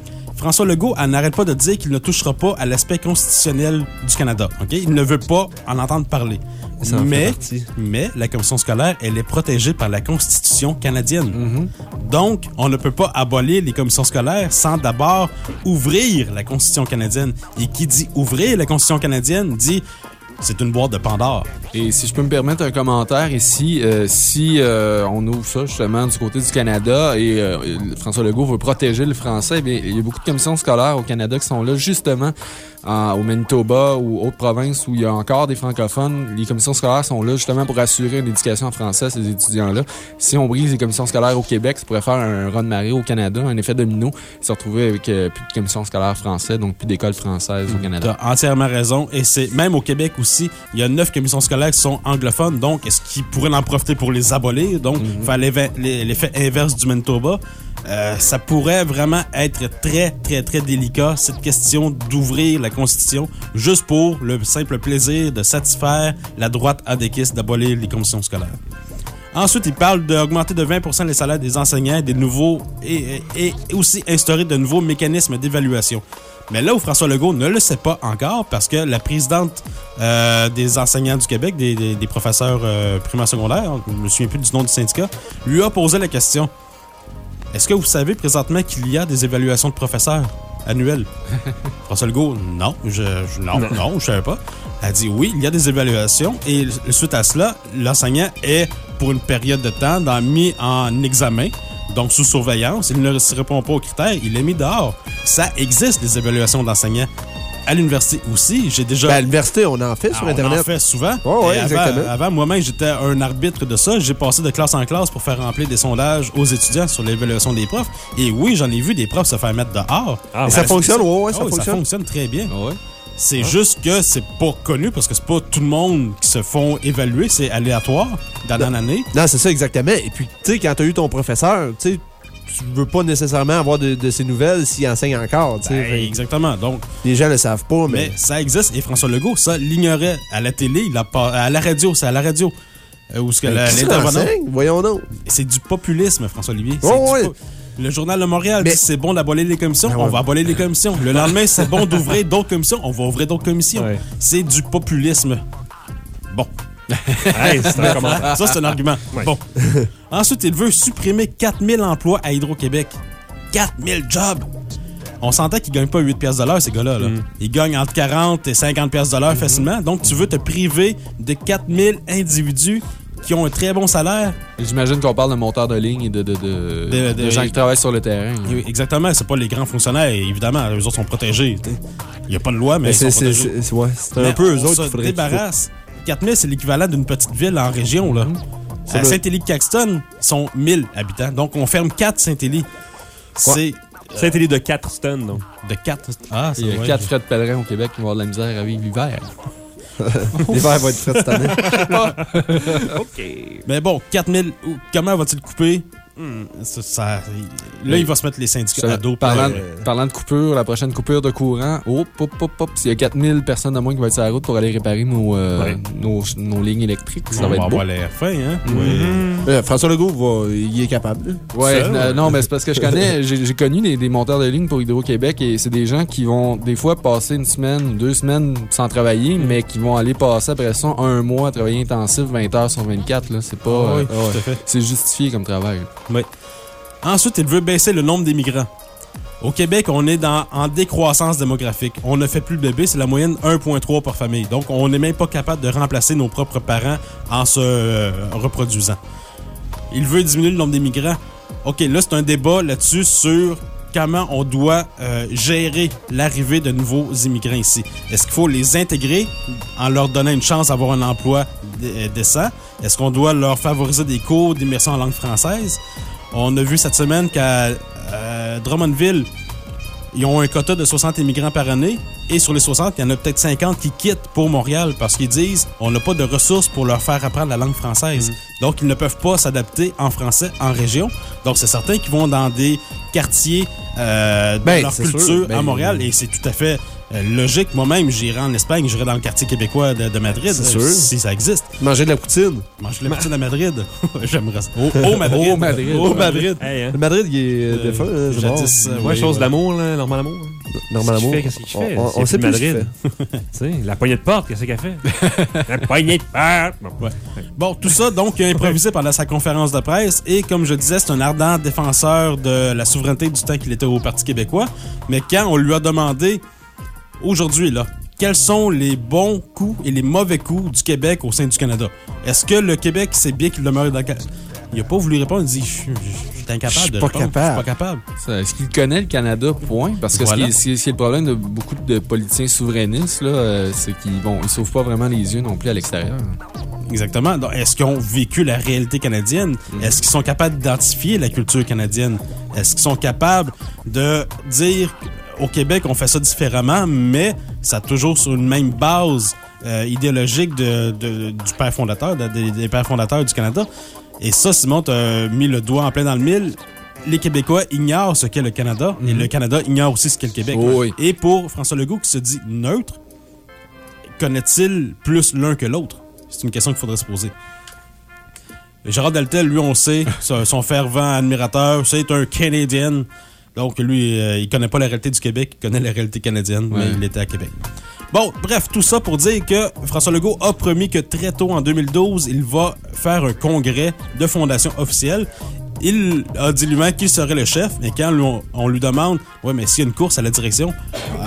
François Legault elle n'arrête pas de dire qu'il ne touchera pas à l'aspect constitutionnel du Canada. Okay? Il ne veut pas en entendre parler. Ça en fait Mais, partie. mais la commission scolaire, elle est protégée par la Constitution canadienne. Mm-hmm. Donc, on ne peut pas abolir les commissions scolaires sans d'abord ouvrir la Constitution canadienne. Et qui dit ouvrir la Constitution canadienne dit c'est une boîte de Pandore. Et si je peux me permettre un commentaire ici, euh, si euh, on ouvre ça justement du côté du Canada et euh, François Legault veut protéger le français, bien, il y a beaucoup de commissions scolaires au Canada qui sont là justement en, au Manitoba ou autres provinces où il y a encore des francophones. Les commissions scolaires sont là justement pour assurer une éducation en français à ces étudiants-là. Si on brise les commissions scolaires au Québec, ça pourrait faire un run de marée au Canada, un effet domino, se retrouver avec euh, plus de commissions scolaires françaises, donc plus d'écoles françaises au Canada. T'as entièrement raison. Et c'est même au Québec aussi, il y a neuf commissions scolaires qui sont anglophones. Donc, est-ce qu'ils pourraient en profiter pour les abolir? Donc, mm-hmm. faire l'effet, l'effet inverse du Manitoba. Euh, ça pourrait vraiment être très, très, très délicat, cette question d'ouvrir la Constitution juste pour le simple plaisir de satisfaire la droite adéquiste d'abolir les commissions scolaires. Ensuite, il parle d'augmenter de vingt pour cent les salaires des enseignants des nouveaux, et, et, et aussi instaurer de nouveaux mécanismes d'évaluation. Mais là où François Legault ne le sait pas encore, parce que la présidente euh, des enseignants du Québec, des, des, des professeurs euh, primaires secondaires, je ne me souviens plus du nom du syndicat, lui a posé la question. Est-ce que vous savez présentement qu'il y a des évaluations de professeurs annuelles? François Legault, non, je, je non, non, non, je savais pas. Elle dit oui, il y a des évaluations et suite à cela, l'enseignant est pour une période de temps dans, mis en examen, donc sous surveillance. Il ne se répond pas aux critères, il est mis dehors. Ça existe, des évaluations d'enseignants. À l'université aussi, j'ai déjà... Ben, à l'université, on en fait sur ah, Internet. On en fait souvent. Oh, oui, avant, exactement. Avant, moi-même, j'étais un arbitre de ça. J'ai passé de classe en classe pour faire remplir des sondages aux étudiants sur l'évaluation des profs. Et oui, j'en ai vu des profs se faire mettre dehors. Ah, Et ça fonctionne, oui, ouais, ça oh, fonctionne. Ça fonctionne très bien. Ah ouais. C'est ah. juste que c'est pas connu parce que c'est pas tout le monde qui se font évaluer. C'est aléatoire d'année en année. Non, c'est ça, exactement. Et puis, tu sais, quand t'as eu ton professeur, tu sais, tu veux pas nécessairement avoir de, de ses nouvelles s'il enseigne encore. Ben, exactement. Donc, les gens le savent pas, mais... mais ça existe. Et François Legault, ça, l'ignorait à la télé, il a pas, à la radio, c'est à la radio. Euh, où ce que la, l'intervenant... Voyons donc. C'est du populisme, François-Olivier. Oh, oui. Po- le Journal de Montréal mais... dit c'est bon d'abolir les commissions, ben ouais. on va abolir les commissions. Le lendemain, c'est bon d'ouvrir d'autres commissions, on va ouvrir d'autres commissions. Ouais. C'est du populisme. Bon. Hey, c'est un commentaire. Ça, c'est un argument. Ouais. Bon. Ensuite, il veut supprimer quatre mille emplois à Hydro-Québec. quatre mille jobs! On s'entend qu'ils ne gagnent pas huit piastres de l'heure, ces gars-là. Là. Mm. Ils gagnent entre quarante et cinquante piastres de l'heure mm-hmm. facilement. Donc, tu veux te priver de quatre mille individus qui ont un très bon salaire. Et j'imagine qu'on parle de monteurs de ligne et de, de, de, de, de, de gens qui travaillent sur le terrain. Oui, exactement. C'est pas les grands fonctionnaires. Évidemment, eux autres sont protégés. Il n'y a pas de loi, mais, mais ils sont c'est, protégés. C'est, c'est, ouais, c'est mais un peu eux on autres se qu'il faudrait débarrasse. quatre mille, c'est l'équivalent d'une petite ville en région. Là. Mm-hmm. À Saint-Élie-de-Caxton, ils sont mille habitants. Donc, on ferme quatre Saint-Élie. C'est... Euh, Saint-Élie de quatre tonnes, donc. De quatre... Ah, c'est Il y a ouais, quatre je... frais de pèlerins au Québec qui vont avoir de la misère à vivre l'hiver. L'hiver va être frais cette année. OK. Mais bon, quatre mille, comment va-t-il couper? Hmm, ça, ça, là, oui. il va se mettre les syndicats à dos. Parlant, euh... parlant de coupure, la prochaine coupure de courant, hop, hop, hop, hop, s'il y a quatre mille personnes de moins qui vont être sur la route pour aller réparer nos, euh, ouais. nos, nos lignes électriques, ça on va être va beau. avoir l'air fin, hein? Mm-hmm. Oui. Euh, François Legault, va, il est capable. Ouais, ça, euh, non, mais c'est parce que je connais, j'ai, j'ai connu des, des monteurs de ligne pour Hydro-Québec et c'est des gens qui vont des fois passer une semaine, deux semaines sans travailler, mm. mais qui vont aller passer après ça un mois à travailler intensif, vingt heures sur vingt-quatre. Là. C'est pas. Ah, oui, euh, tout à fait. C'est justifié comme travail. Oui. Ensuite, il veut baisser le nombre d'immigrants. Au Québec, on est dans, en décroissance démographique. On ne fait plus de bébés, c'est la moyenne un virgule trois par famille. Donc, on n'est même pas capable de remplacer nos propres parents en se euh, reproduisant. Il veut diminuer le nombre d'immigrants. OK, là, c'est un débat là-dessus sur comment on doit euh, gérer l'arrivée de nouveaux immigrants ici. Est-ce qu'il faut les intégrer en leur donnant une chance d'avoir un emploi d- décent? Est-ce qu'on doit leur favoriser des cours d'immersion en langue française? On a vu cette semaine qu'à euh, Drummondville, ils ont un quota de soixante immigrants par année. Et sur les soixante, il y en a peut-être cinquante qui quittent pour Montréal parce qu'ils disent on n'a pas de ressources pour leur faire apprendre la langue française. Mmh. Donc, ils ne peuvent pas s'adapter en français en région. Donc, c'est certains qui vont dans des quartiers euh, de ben, leur culture sûr. Ben, à Montréal. Et c'est tout à fait Euh, logique, moi-même, j'irai en Espagne, j'irai dans le quartier québécois de, de Madrid, C'est euh, sûr. si ça existe. Manger de la poutine. Manger de la poutine à Madrid. J'aimerais ça. Au, au Madrid. Au Madrid. Au Madrid. Hey, hein. Le Madrid, il est Euh, défunt, hein, c'est mort. jadis, euh, Ouais, oui, chose ouais. d'amour, là, Normand Lamour. Normand Lamour. Qu'est-ce qu'il fait? On- on- C'est on sait plus plus ce qu'il Madrid. Tu sais, la poignée de porte, qu'est-ce qu'elle fait? La poignée de porte! Bon. Ouais. Bon, tout ça, donc, il a improvisé pendant sa conférence de presse. Et comme je disais, c'est un ardent défenseur de la souveraineté du temps qu'il était au Parti québécois. Mais quand on lui a demandé, aujourd'hui, là, quels sont les bons coups et les mauvais coups du Québec au sein du Canada? Est-ce que le Québec, c'est bien qu'il demeure dans le Canada? Il n'a pas voulu répondre. Il dit, je suis je suis incapable Je suis de pas répondre. capable. Je suis pas capable. Ça, Est-ce qu'il connaît le Canada, point? Parce que Voilà. ce, qui est, ce qui est- ce qui est le problème de beaucoup de politiciens souverainistes, là, euh, c'est qu'ils bon, ils s'ouvrent pas vraiment les yeux non plus à l'extérieur. Exactement. Donc, est-ce qu'ils ont vécu la réalité canadienne? Mm-hmm. Est-ce qu'ils sont capables d'identifier la culture canadienne? Est-ce qu'ils sont capables de dire au Québec, on fait ça différemment, mais ça toujours sur une même base euh, idéologique de, de- du père fondateur, de- des, des pères fondateurs du Canada? Et ça, Simon, t'as mis le doigt en plein dans le mille. Les Québécois ignorent ce qu'est le Canada et le Canada ignore aussi ce qu'est le Québec. Oh oui. Et pour François Legault, qui se dit neutre, connaît-il plus l'un que l'autre? C'est une question qu'il faudrait se poser. Gérard Deltel, lui, on le sait, son son fervent admirateur, c'est un Canadien. Donc, lui, euh, il connaît pas la réalité du Québec, il connaît la réalité canadienne, Ouais. mais il était à Québec. Bon, bref, tout ça pour dire que François Legault a promis que très tôt, en deux mille douze, il va faire un congrès de fondation officielle. Il a dit lui-même qu'il serait le chef, mais quand on, on lui demande « Ouais, mais s'il y a une course à la direction euh, »,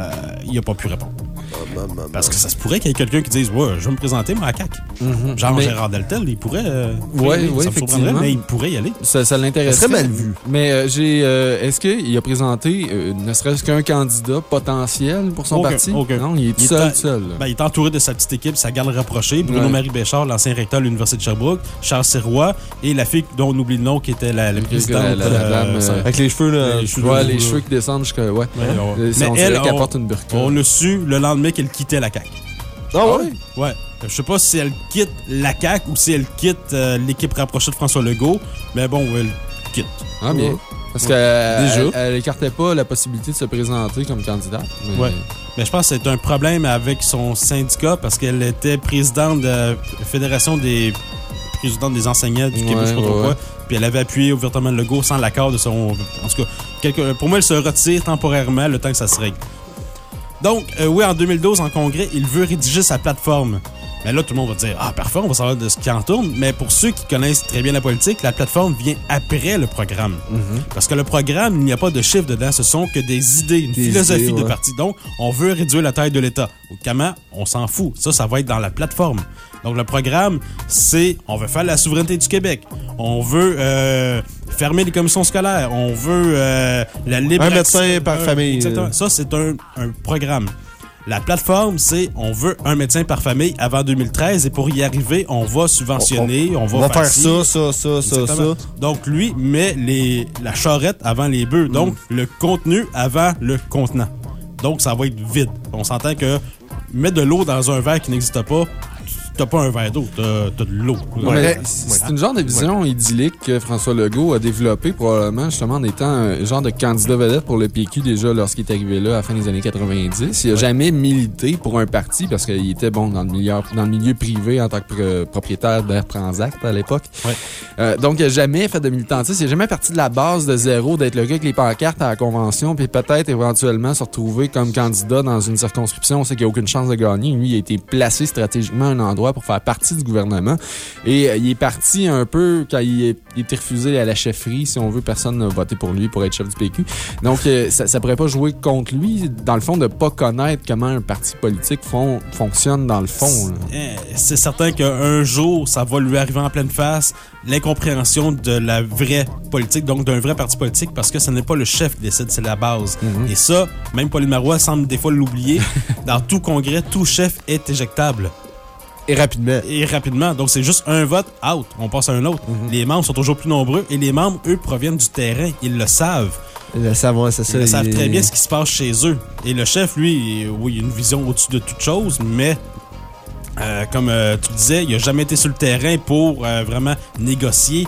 il n'a pas pu répondre. Parce que ça se pourrait qu'il y ait quelqu'un qui dise « Ouais, je vais me présenter, moi, à C A Q. Mhm. Genre Mais- Gérard Deltel, il pourrait... Euh, Ouais, oui, ouais, ça me surprendrait, effectivement. mais il pourrait y aller. Ça, ça l'intéresse. Ça serait mal vu. Mais euh, j'ai. euh, est-ce qu'il a présenté euh, ne serait-ce qu'un candidat potentiel pour son Aucun, parti? aucun. Non, il est tout Il seul, est- seul. là. Ben, il est entouré de sa petite équipe, sa garde rapprochée. Bruno-Marie Béchard, l'ancien recteur de l'Université de Sherbrooke, Charles Sirois et la fille dont on oublie le nom qui était la, la Ok, présidente. la- la- la euh, dame, ça- euh, Avec les cheveux, là. les cheveux Ouais, de- les cheveux qui descendent jusqu'à. Ouais. Ouais, Euh, ouais. c'est- on Mais dirait elle, qu'elle on- porte une burqa. On a su le lendemain qu'elle quittait la C A Q. Ah ouais? Ouais. Je sais pas si elle quitte la C A Q ou si elle quitte euh, l'équipe rapprochée de François Legault, mais bon, elle quitte. Ah, bien. Ouais. Parce Ouais. qu'elle Déjà. elle, elle écartait pas la possibilité de se présenter comme candidate. Mais... Ouais. Mais je pense que c'est un problème avec son syndicat parce qu'elle était présidente de la Fédération des présidente des enseignants du Québec, Ouais, je sais pas trop ouais, quoi. ouais. Puis elle avait appuyé ouvertement Legault sans l'accord de son... En tout cas, quelque- pour moi, elle se retire temporairement le temps que ça se règle. Donc, euh, oui, en deux mille douze, en congrès, il veut rédiger sa plateforme. Mais là, tout le monde va dire « Ah, parfait, on va savoir de ce qui en tourne. » Mais pour ceux qui connaissent très bien la politique, la plateforme vient après le programme. Parce que le programme, il n'y a pas de chiffres dedans, ce sont que des idées, une Des philosophie idées, de ouais. parti. Donc, on veut réduire la taille de l'État. Comment? On s'en fout. Ça, ça va être dans la plateforme. Donc, le programme, c'est on veut faire la souveraineté du Québec. On veut euh, fermer les commissions scolaires. On veut euh, la libre Un accès- médecin par un- famille. Exactement. Ça, c'est un, un programme. La plateforme, c'est on veut un médecin par famille avant deux mille treize et pour y arriver, on va subventionner, on, va, On va faire ci. ça, ça, ça, ça, Exactement. ça. Donc, lui met les, la charrette avant les bœufs. Donc, le contenu avant le contenant. Donc, ça va être vide. On s'entend que mettre de l'eau dans un verre qui n'existe pas, t'as pas un verre d'eau, t'as, t'as de l'eau. Ouais, mais c'est une genre de vision idyllique que François Legault a développée probablement justement en étant un genre de candidat vedette pour le P Q déjà lorsqu'il est arrivé là à la fin des années quatre-vingt-dix. Il a jamais milité pour un parti parce qu'il était bon dans le milieu, dans le milieu privé en tant que pr- propriétaire d'Air Transat à l'époque. Ouais. Euh, donc il a jamais fait de militantisme. Il a jamais parti de la base de zéro d'être le gars avec les pancartes à la convention puis peut-être éventuellement se retrouver comme candidat dans une circonscription. On sait qu'il n'y a aucune chance de gagner. Lui, il a été placé stratégiquement à un endroit pour faire partie du gouvernement. Et euh, il est parti un peu quand il, est, il était refusé à la chefferie. Si on veut, personne n'a voté pour lui pour être chef du P Q. Donc, euh, ça, ça pourrait pas jouer contre lui. Dans le fond, de pas connaître comment un parti politique fon- fonctionne dans le fond. là. Eh, C'est certain qu'un jour, ça va lui arriver en pleine face, l'incompréhension de la vraie politique, donc d'un vrai parti politique, parce que ce n'est pas le chef qui décide, c'est la base. Mhm. Et ça, même Pauline Marois semble des fois l'oublier. Dans tout congrès, tout chef est éjectable. Et rapidement. Et rapidement. Donc, c'est juste un vote, out. On passe à un autre. Les membres sont toujours plus nombreux et les membres, eux, proviennent du terrain. Ils le savent. Le savoir, c'est ça. Ils savent il- très bien ce qui se passe chez eux. Et le chef, lui, oui, il a une vision au-dessus de toute chose, mais euh, comme euh, tu disais, il n'a jamais été sur le terrain pour euh, vraiment négocier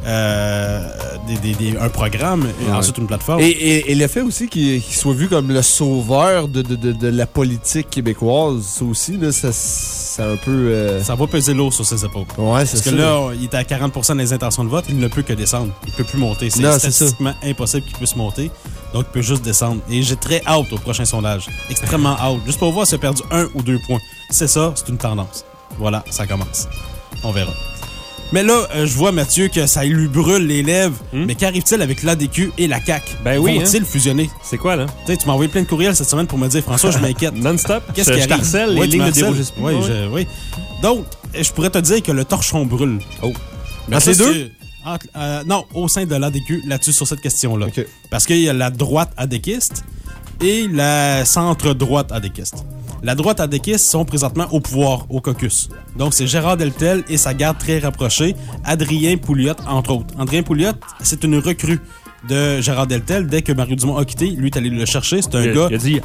euh, des, des, des, un programme et Ouais. ensuite une plateforme. Et, et, et le fait aussi qu'il qu'il soit vu comme le sauveur de, de, de, de la politique québécoise, ça aussi, là, ça, c'est un peu... euh, Ça va peser lourd sur ses épaules. Ouais, c'est Parce que ça. là, il est à quarante pour cent des intentions de vote, il ne peut que descendre. Il ne peut plus monter. C'est Non, c'est statistiquement impossible qu'il puisse monter. Donc, il peut juste descendre. Et j'ai très hâte au prochain sondage. Extrêmement hâte. Juste pour voir s'il a perdu un ou deux points. C'est ça, c'est une tendance. Voilà, ça commence. On verra. Mais là, euh, je vois, Mathieu, que ça lui brûle les lèvres. Hmm? Mais qu'arrive-t-il avec l'A D Q et la C A Q? Ben oui, Vont-ils hein? fusionner? C'est quoi, là? Tu sais, tu m'as envoyé plein de courriels cette semaine pour me dire, François, je m'inquiète. Non-stop? Qu'est-ce Je- qui je arrive? t'harcèle, les Ouais, tu lignes ne m'harcèles. dérougissent plus. Oui, Ouais. je- oui. Donc, je pourrais te dire que le torchon brûle. Oh. Mais Entre ça, les deux? c'est- entre- euh, non, au sein de l'A D Q, là-dessus, sur cette question-là. Ok. Parce qu'il y a la droite adéquiste et la centre-droite adéquiste. La droite adéquiste sont présentement au pouvoir, au caucus. Donc, c'est Gérard Deltel et sa garde très rapprochée, Adrien Pouliot, entre autres. Adrien Pouliot, c'est une recrue de Gérard Deltel. Dès que Mario Dumont a quitté, lui est allé le chercher. C'est un Il a- gars... il a dit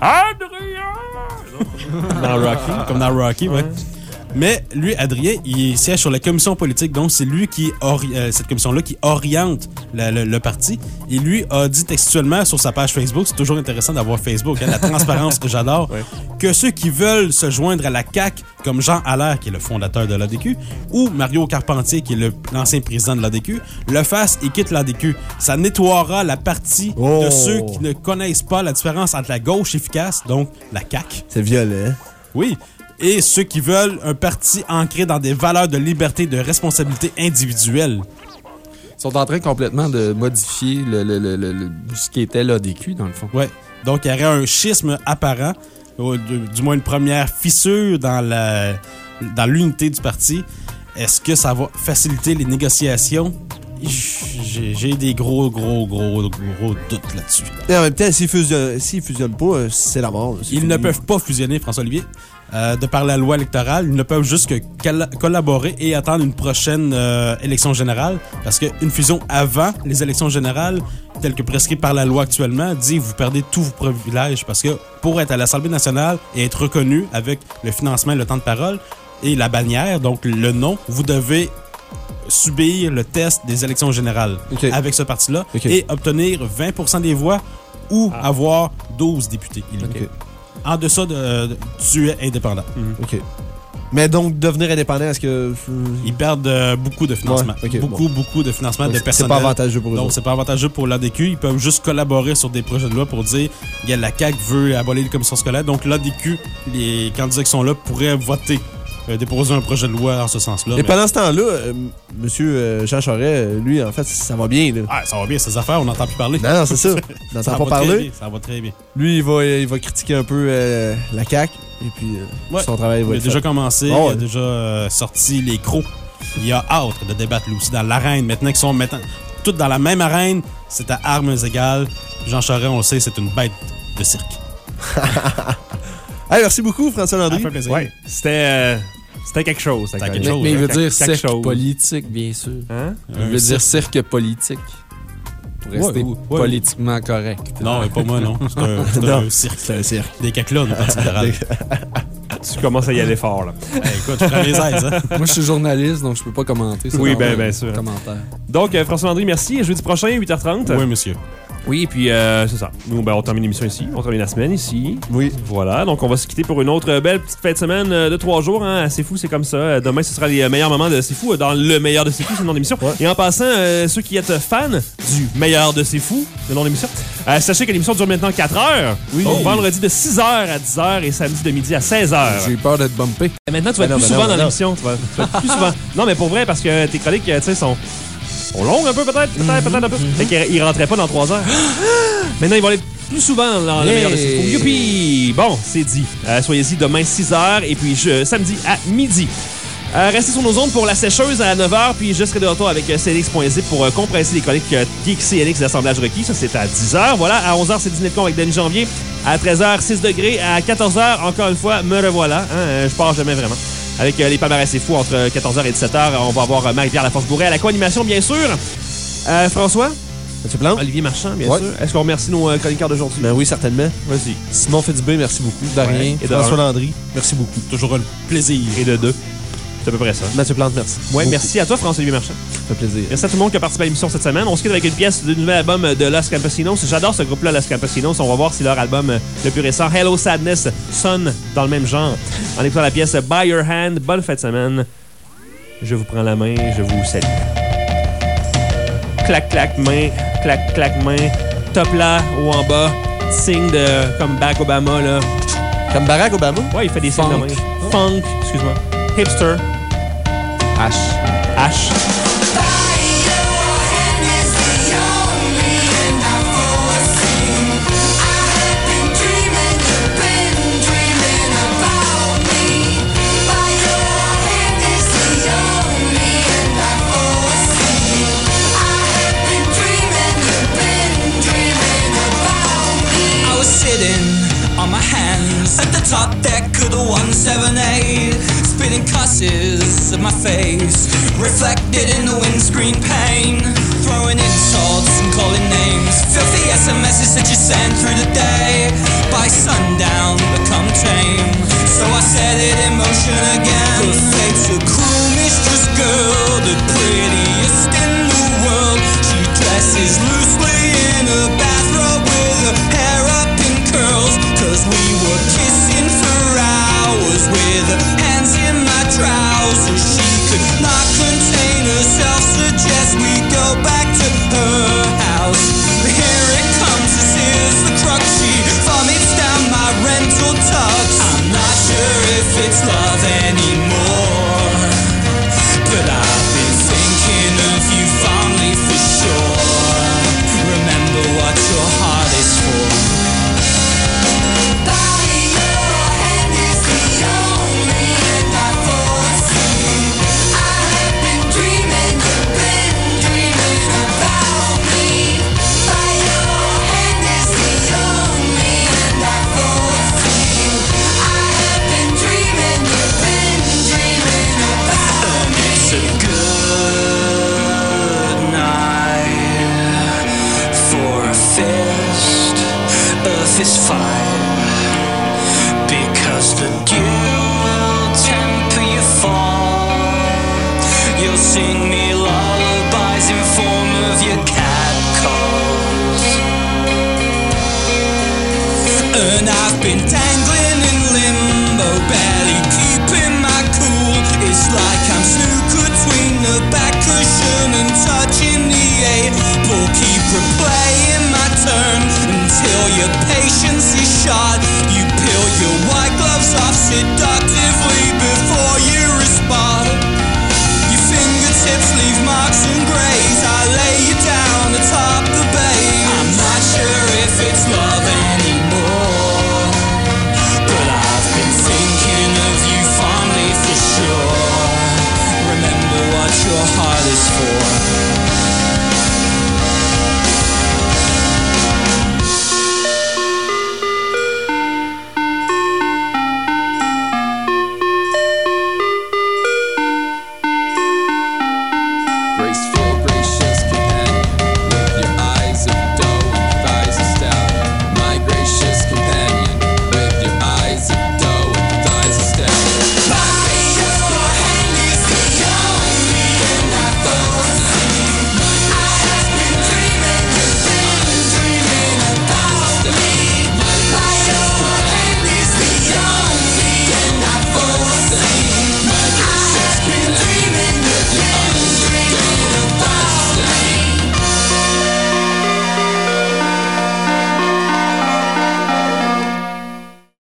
Adrien! Dans Rocky. Comme dans Rocky, ouais. Mais lui, Adrien, il siège sur la commission politique, donc c'est lui qui ori- euh, cette commission-là qui oriente le, le- le parti. Et lui a dit textuellement sur sa page Facebook, c'est toujours intéressant d'avoir Facebook, hein, la transparence que j'adore, Ouais. que ceux qui veulent se joindre à la C A Q, comme Jean Allaire, qui est le fondateur de l'A D Q, ou Mario Carpentier, qui est le- l'ancien président de l'A D Q, le fassent et quittent l'A D Q. Ça nettoiera la partie Oh. de ceux qui ne connaissent pas la différence entre la gauche efficace, donc la C A Q, C'est violent. oui. Et ceux qui veulent un parti ancré dans des valeurs de liberté et de responsabilité individuelle. Ils sont en train complètement de modifier le, le, le, le- le- ce qui était l'A D Q, dans le fond. Ouais. Donc, il y aurait un schisme apparent, ou du, du moins une première fissure dans la dans l'unité du parti. Est-ce que ça va faciliter les négociations? J'ai j'ai des gros, gros, gros, gros doutes là-dessus. Et en même temps, s'ils fusionnent, s'ils fusionnent pas, euh, c'est la mort. c'est Ils fini. ne peuvent pas fusionner, François-Olivier. Euh, de par la loi électorale, ils ne peuvent juste que col- collaborer et attendre une prochaine euh, élection générale. Parce qu'une fusion avant les élections générales, telles que prescrites par la loi actuellement, dit que vous perdez tous vos privilèges. Parce que pour être à l'Assemblée nationale et être reconnu avec le financement et le temps de parole et la bannière, donc le nom, vous devez subir le test des élections générales Ok. avec ce parti-là Ok. et obtenir vingt pour cent des voix ou avoir douze députés élus. Ok. En deçà de, de- tu es indépendant. OK. Mais donc, devenir indépendant, est-ce que... Ils perdent euh, beaucoup de financement. Ouais, ok, beaucoup, beaucoup de financement Donc, de c'est personnel. pas avantageux pour eux Donc, autres. c'est pas avantageux pour l'A D Q. Ils peuvent juste collaborer sur des projets de loi pour dire que la C A Q veut abolir les commissions scolaires. Donc, l'A D Q, les candidats qui sont là pourraient voter, euh, déposer un projet de loi en ce sens-là. Et Mais- pendant ce temps-là, euh, monsieur euh, Jean Charest, euh, lui, en fait, ça va bien. Là. Ah, ça va bien, ces affaires, on n'entend plus parler. Non, non, c'est ça. On n'entend Ça pas va très parler. bien, ça va très bien. Lui, il va, il va critiquer un peu euh, la C A Q. Et puis, euh, Ouais. son travail va Il a être déjà fait. commencé, Oh, il a ouais. déjà euh, sorti les crocs. Il a hâte de débattre lui aussi dans l'arène. Maintenant qu'ils sont maintenant tous dans la même arène, c'est à armes égales. Jean Charest, on le sait, c'est une bête de cirque. Hey, merci beaucoup, François Landry. Ça fait plaisir. Ouais. C'était euh, c'était quelque chose. C'était quelque quelque Mais, chose, mais il veut Quelque- dire quelque cirque chose. politique, bien sûr. Hein? Il veut dire cirque politique. Pour rester Ouais, ouais, ouais. politiquement correct. Non, mais pas moi, non. C'est un, c'est Non, un cirque. c'est un cirque. Des caclons, au Parti libéral. Tu commences à y aller fort, là. Hey, écoute, je prends les aises, hein. Moi, je suis journaliste, donc je peux pas commenter. ça Oui, dans ben, un bien sûr. Commentaire. Donc, euh, François Landry, merci. Jeudi prochain, huit heures trente. Oui, monsieur. Oui, puis euh, c'est ça. Nous, ben, on termine l'émission ici. On termine la semaine ici. Oui. Voilà. Donc, on va se quitter pour une autre belle petite fin de semaine euh, de trois jours. Hein. C'est fou, c'est comme ça. Euh, Demain, ce sera les meilleurs moments de C'est fou. Dans le meilleur de C'est fou, c'est le nom de l'émission. Ouais. Et en passant, euh, ceux qui êtes fans du meilleur de C'est fou, le nom de l'émission, euh, sachez que l'émission dure maintenant quatre heures. Oui. Donc, vendredi de six heures à dix heures et samedi de midi à seize heures. J'ai peur d'être bumpé. Et maintenant, tu vas Ben être non, plus ben souvent non, dans ben l'émission. Tu vas, tu vas être plus souvent. Non, mais pour vrai, parce que tes chroniques, tu sais, sont, sont longues un peu, peut-être. Peut-être, peut-être un peu. Fait qu'ils rentraient pas dans trois heures. Maintenant, ils vont aller plus souvent dans le Hey. meilleur de C'est fou. Youpi! Bon, c'est dit. Euh, Soyez-y demain six heures et puis je, samedi à midi. Euh, restez sur nos ondes pour la sécheuse à neuf heures, puis je serai de retour avec euh, C L X point zip pour euh, compresser les chroniques euh, Geek C L X d'assemblage requis. Ça, c'est à dix heures. Voilà, à onze heures, c'est Dîner de con avec Denis Janvier. À treize heures, six degrés. À quatorze heures, encore une fois, me revoilà. Hein, euh, je pars jamais vraiment. Avec euh, les palmarès C'est fou entre quatorze heures et dix-sept heures. On va avoir euh, Marie-Pierre Laforce-Bourret à la co-animation, bien sûr. Euh, François? Mathieu Plante? Olivier Marchand, bien Ouais. sûr. Est-ce qu'on remercie nos euh, chroniqueurs d'aujourd'hui? Ben oui, certainement. Vas-y. Simon Fitzbé, merci beaucoup. De rien. Et de François un. Landry, merci beaucoup. Toujours un plaisir. Et de deux. C'est à peu près ça. Mathieu Plante, merci. Ouais, Beaucoup. merci à toi, François-Olivier Marchand. Ça fait plaisir. Merci à tout le monde qui a participé à l'émission cette semaine. On se quitte avec une pièce du nouvel album de Los Campesinos. J'adore ce groupe-là, Los Campesinos. On va voir si leur album le plus récent, Hello Sadness, sonne dans le même genre. En écoutant la pièce By Your Hand. Bonne fête de semaine. Je vous prends la main, je vous salue. Clac, clac, main, clac, clac, main. Top là ou en bas. Signe de comme Barack Obama, là. Comme Barack Obama? Ouais, il fait des signes Funk. de main. Funk, excuse-moi. Hipster. H. H. On my hands at the top deck of the one seventy-eight, spitting cusses at my face, reflected in the windscreen pane, throwing insults and calling names, filthy S M Ses that you send through the day, by sundown become tame, so I set it in motion again. Her fate's a cruel mistress girl, the prettiest in the world. She dresses loosely in a bathrobe with her hair up in curls, cause we were kissing for hours with her hands in my trousers. She could not contain herself, suggest we go back to her house. But here it comes, this is the crux. She vomits down my rental tux. I'm not sure if it's love anymore, but I've been thinking of you fondly for sure. Remember what your heart is for. Fist fight, because the dew will temper your fall. You'll sing me lullabies in form of your cat calls, and I've been dangling in limbo, barely keeping my cool. It's like I'm snookered between the back cushion and touching the apple. Keep replaying my turn until your patience is shot. You peel your white gloves off seductively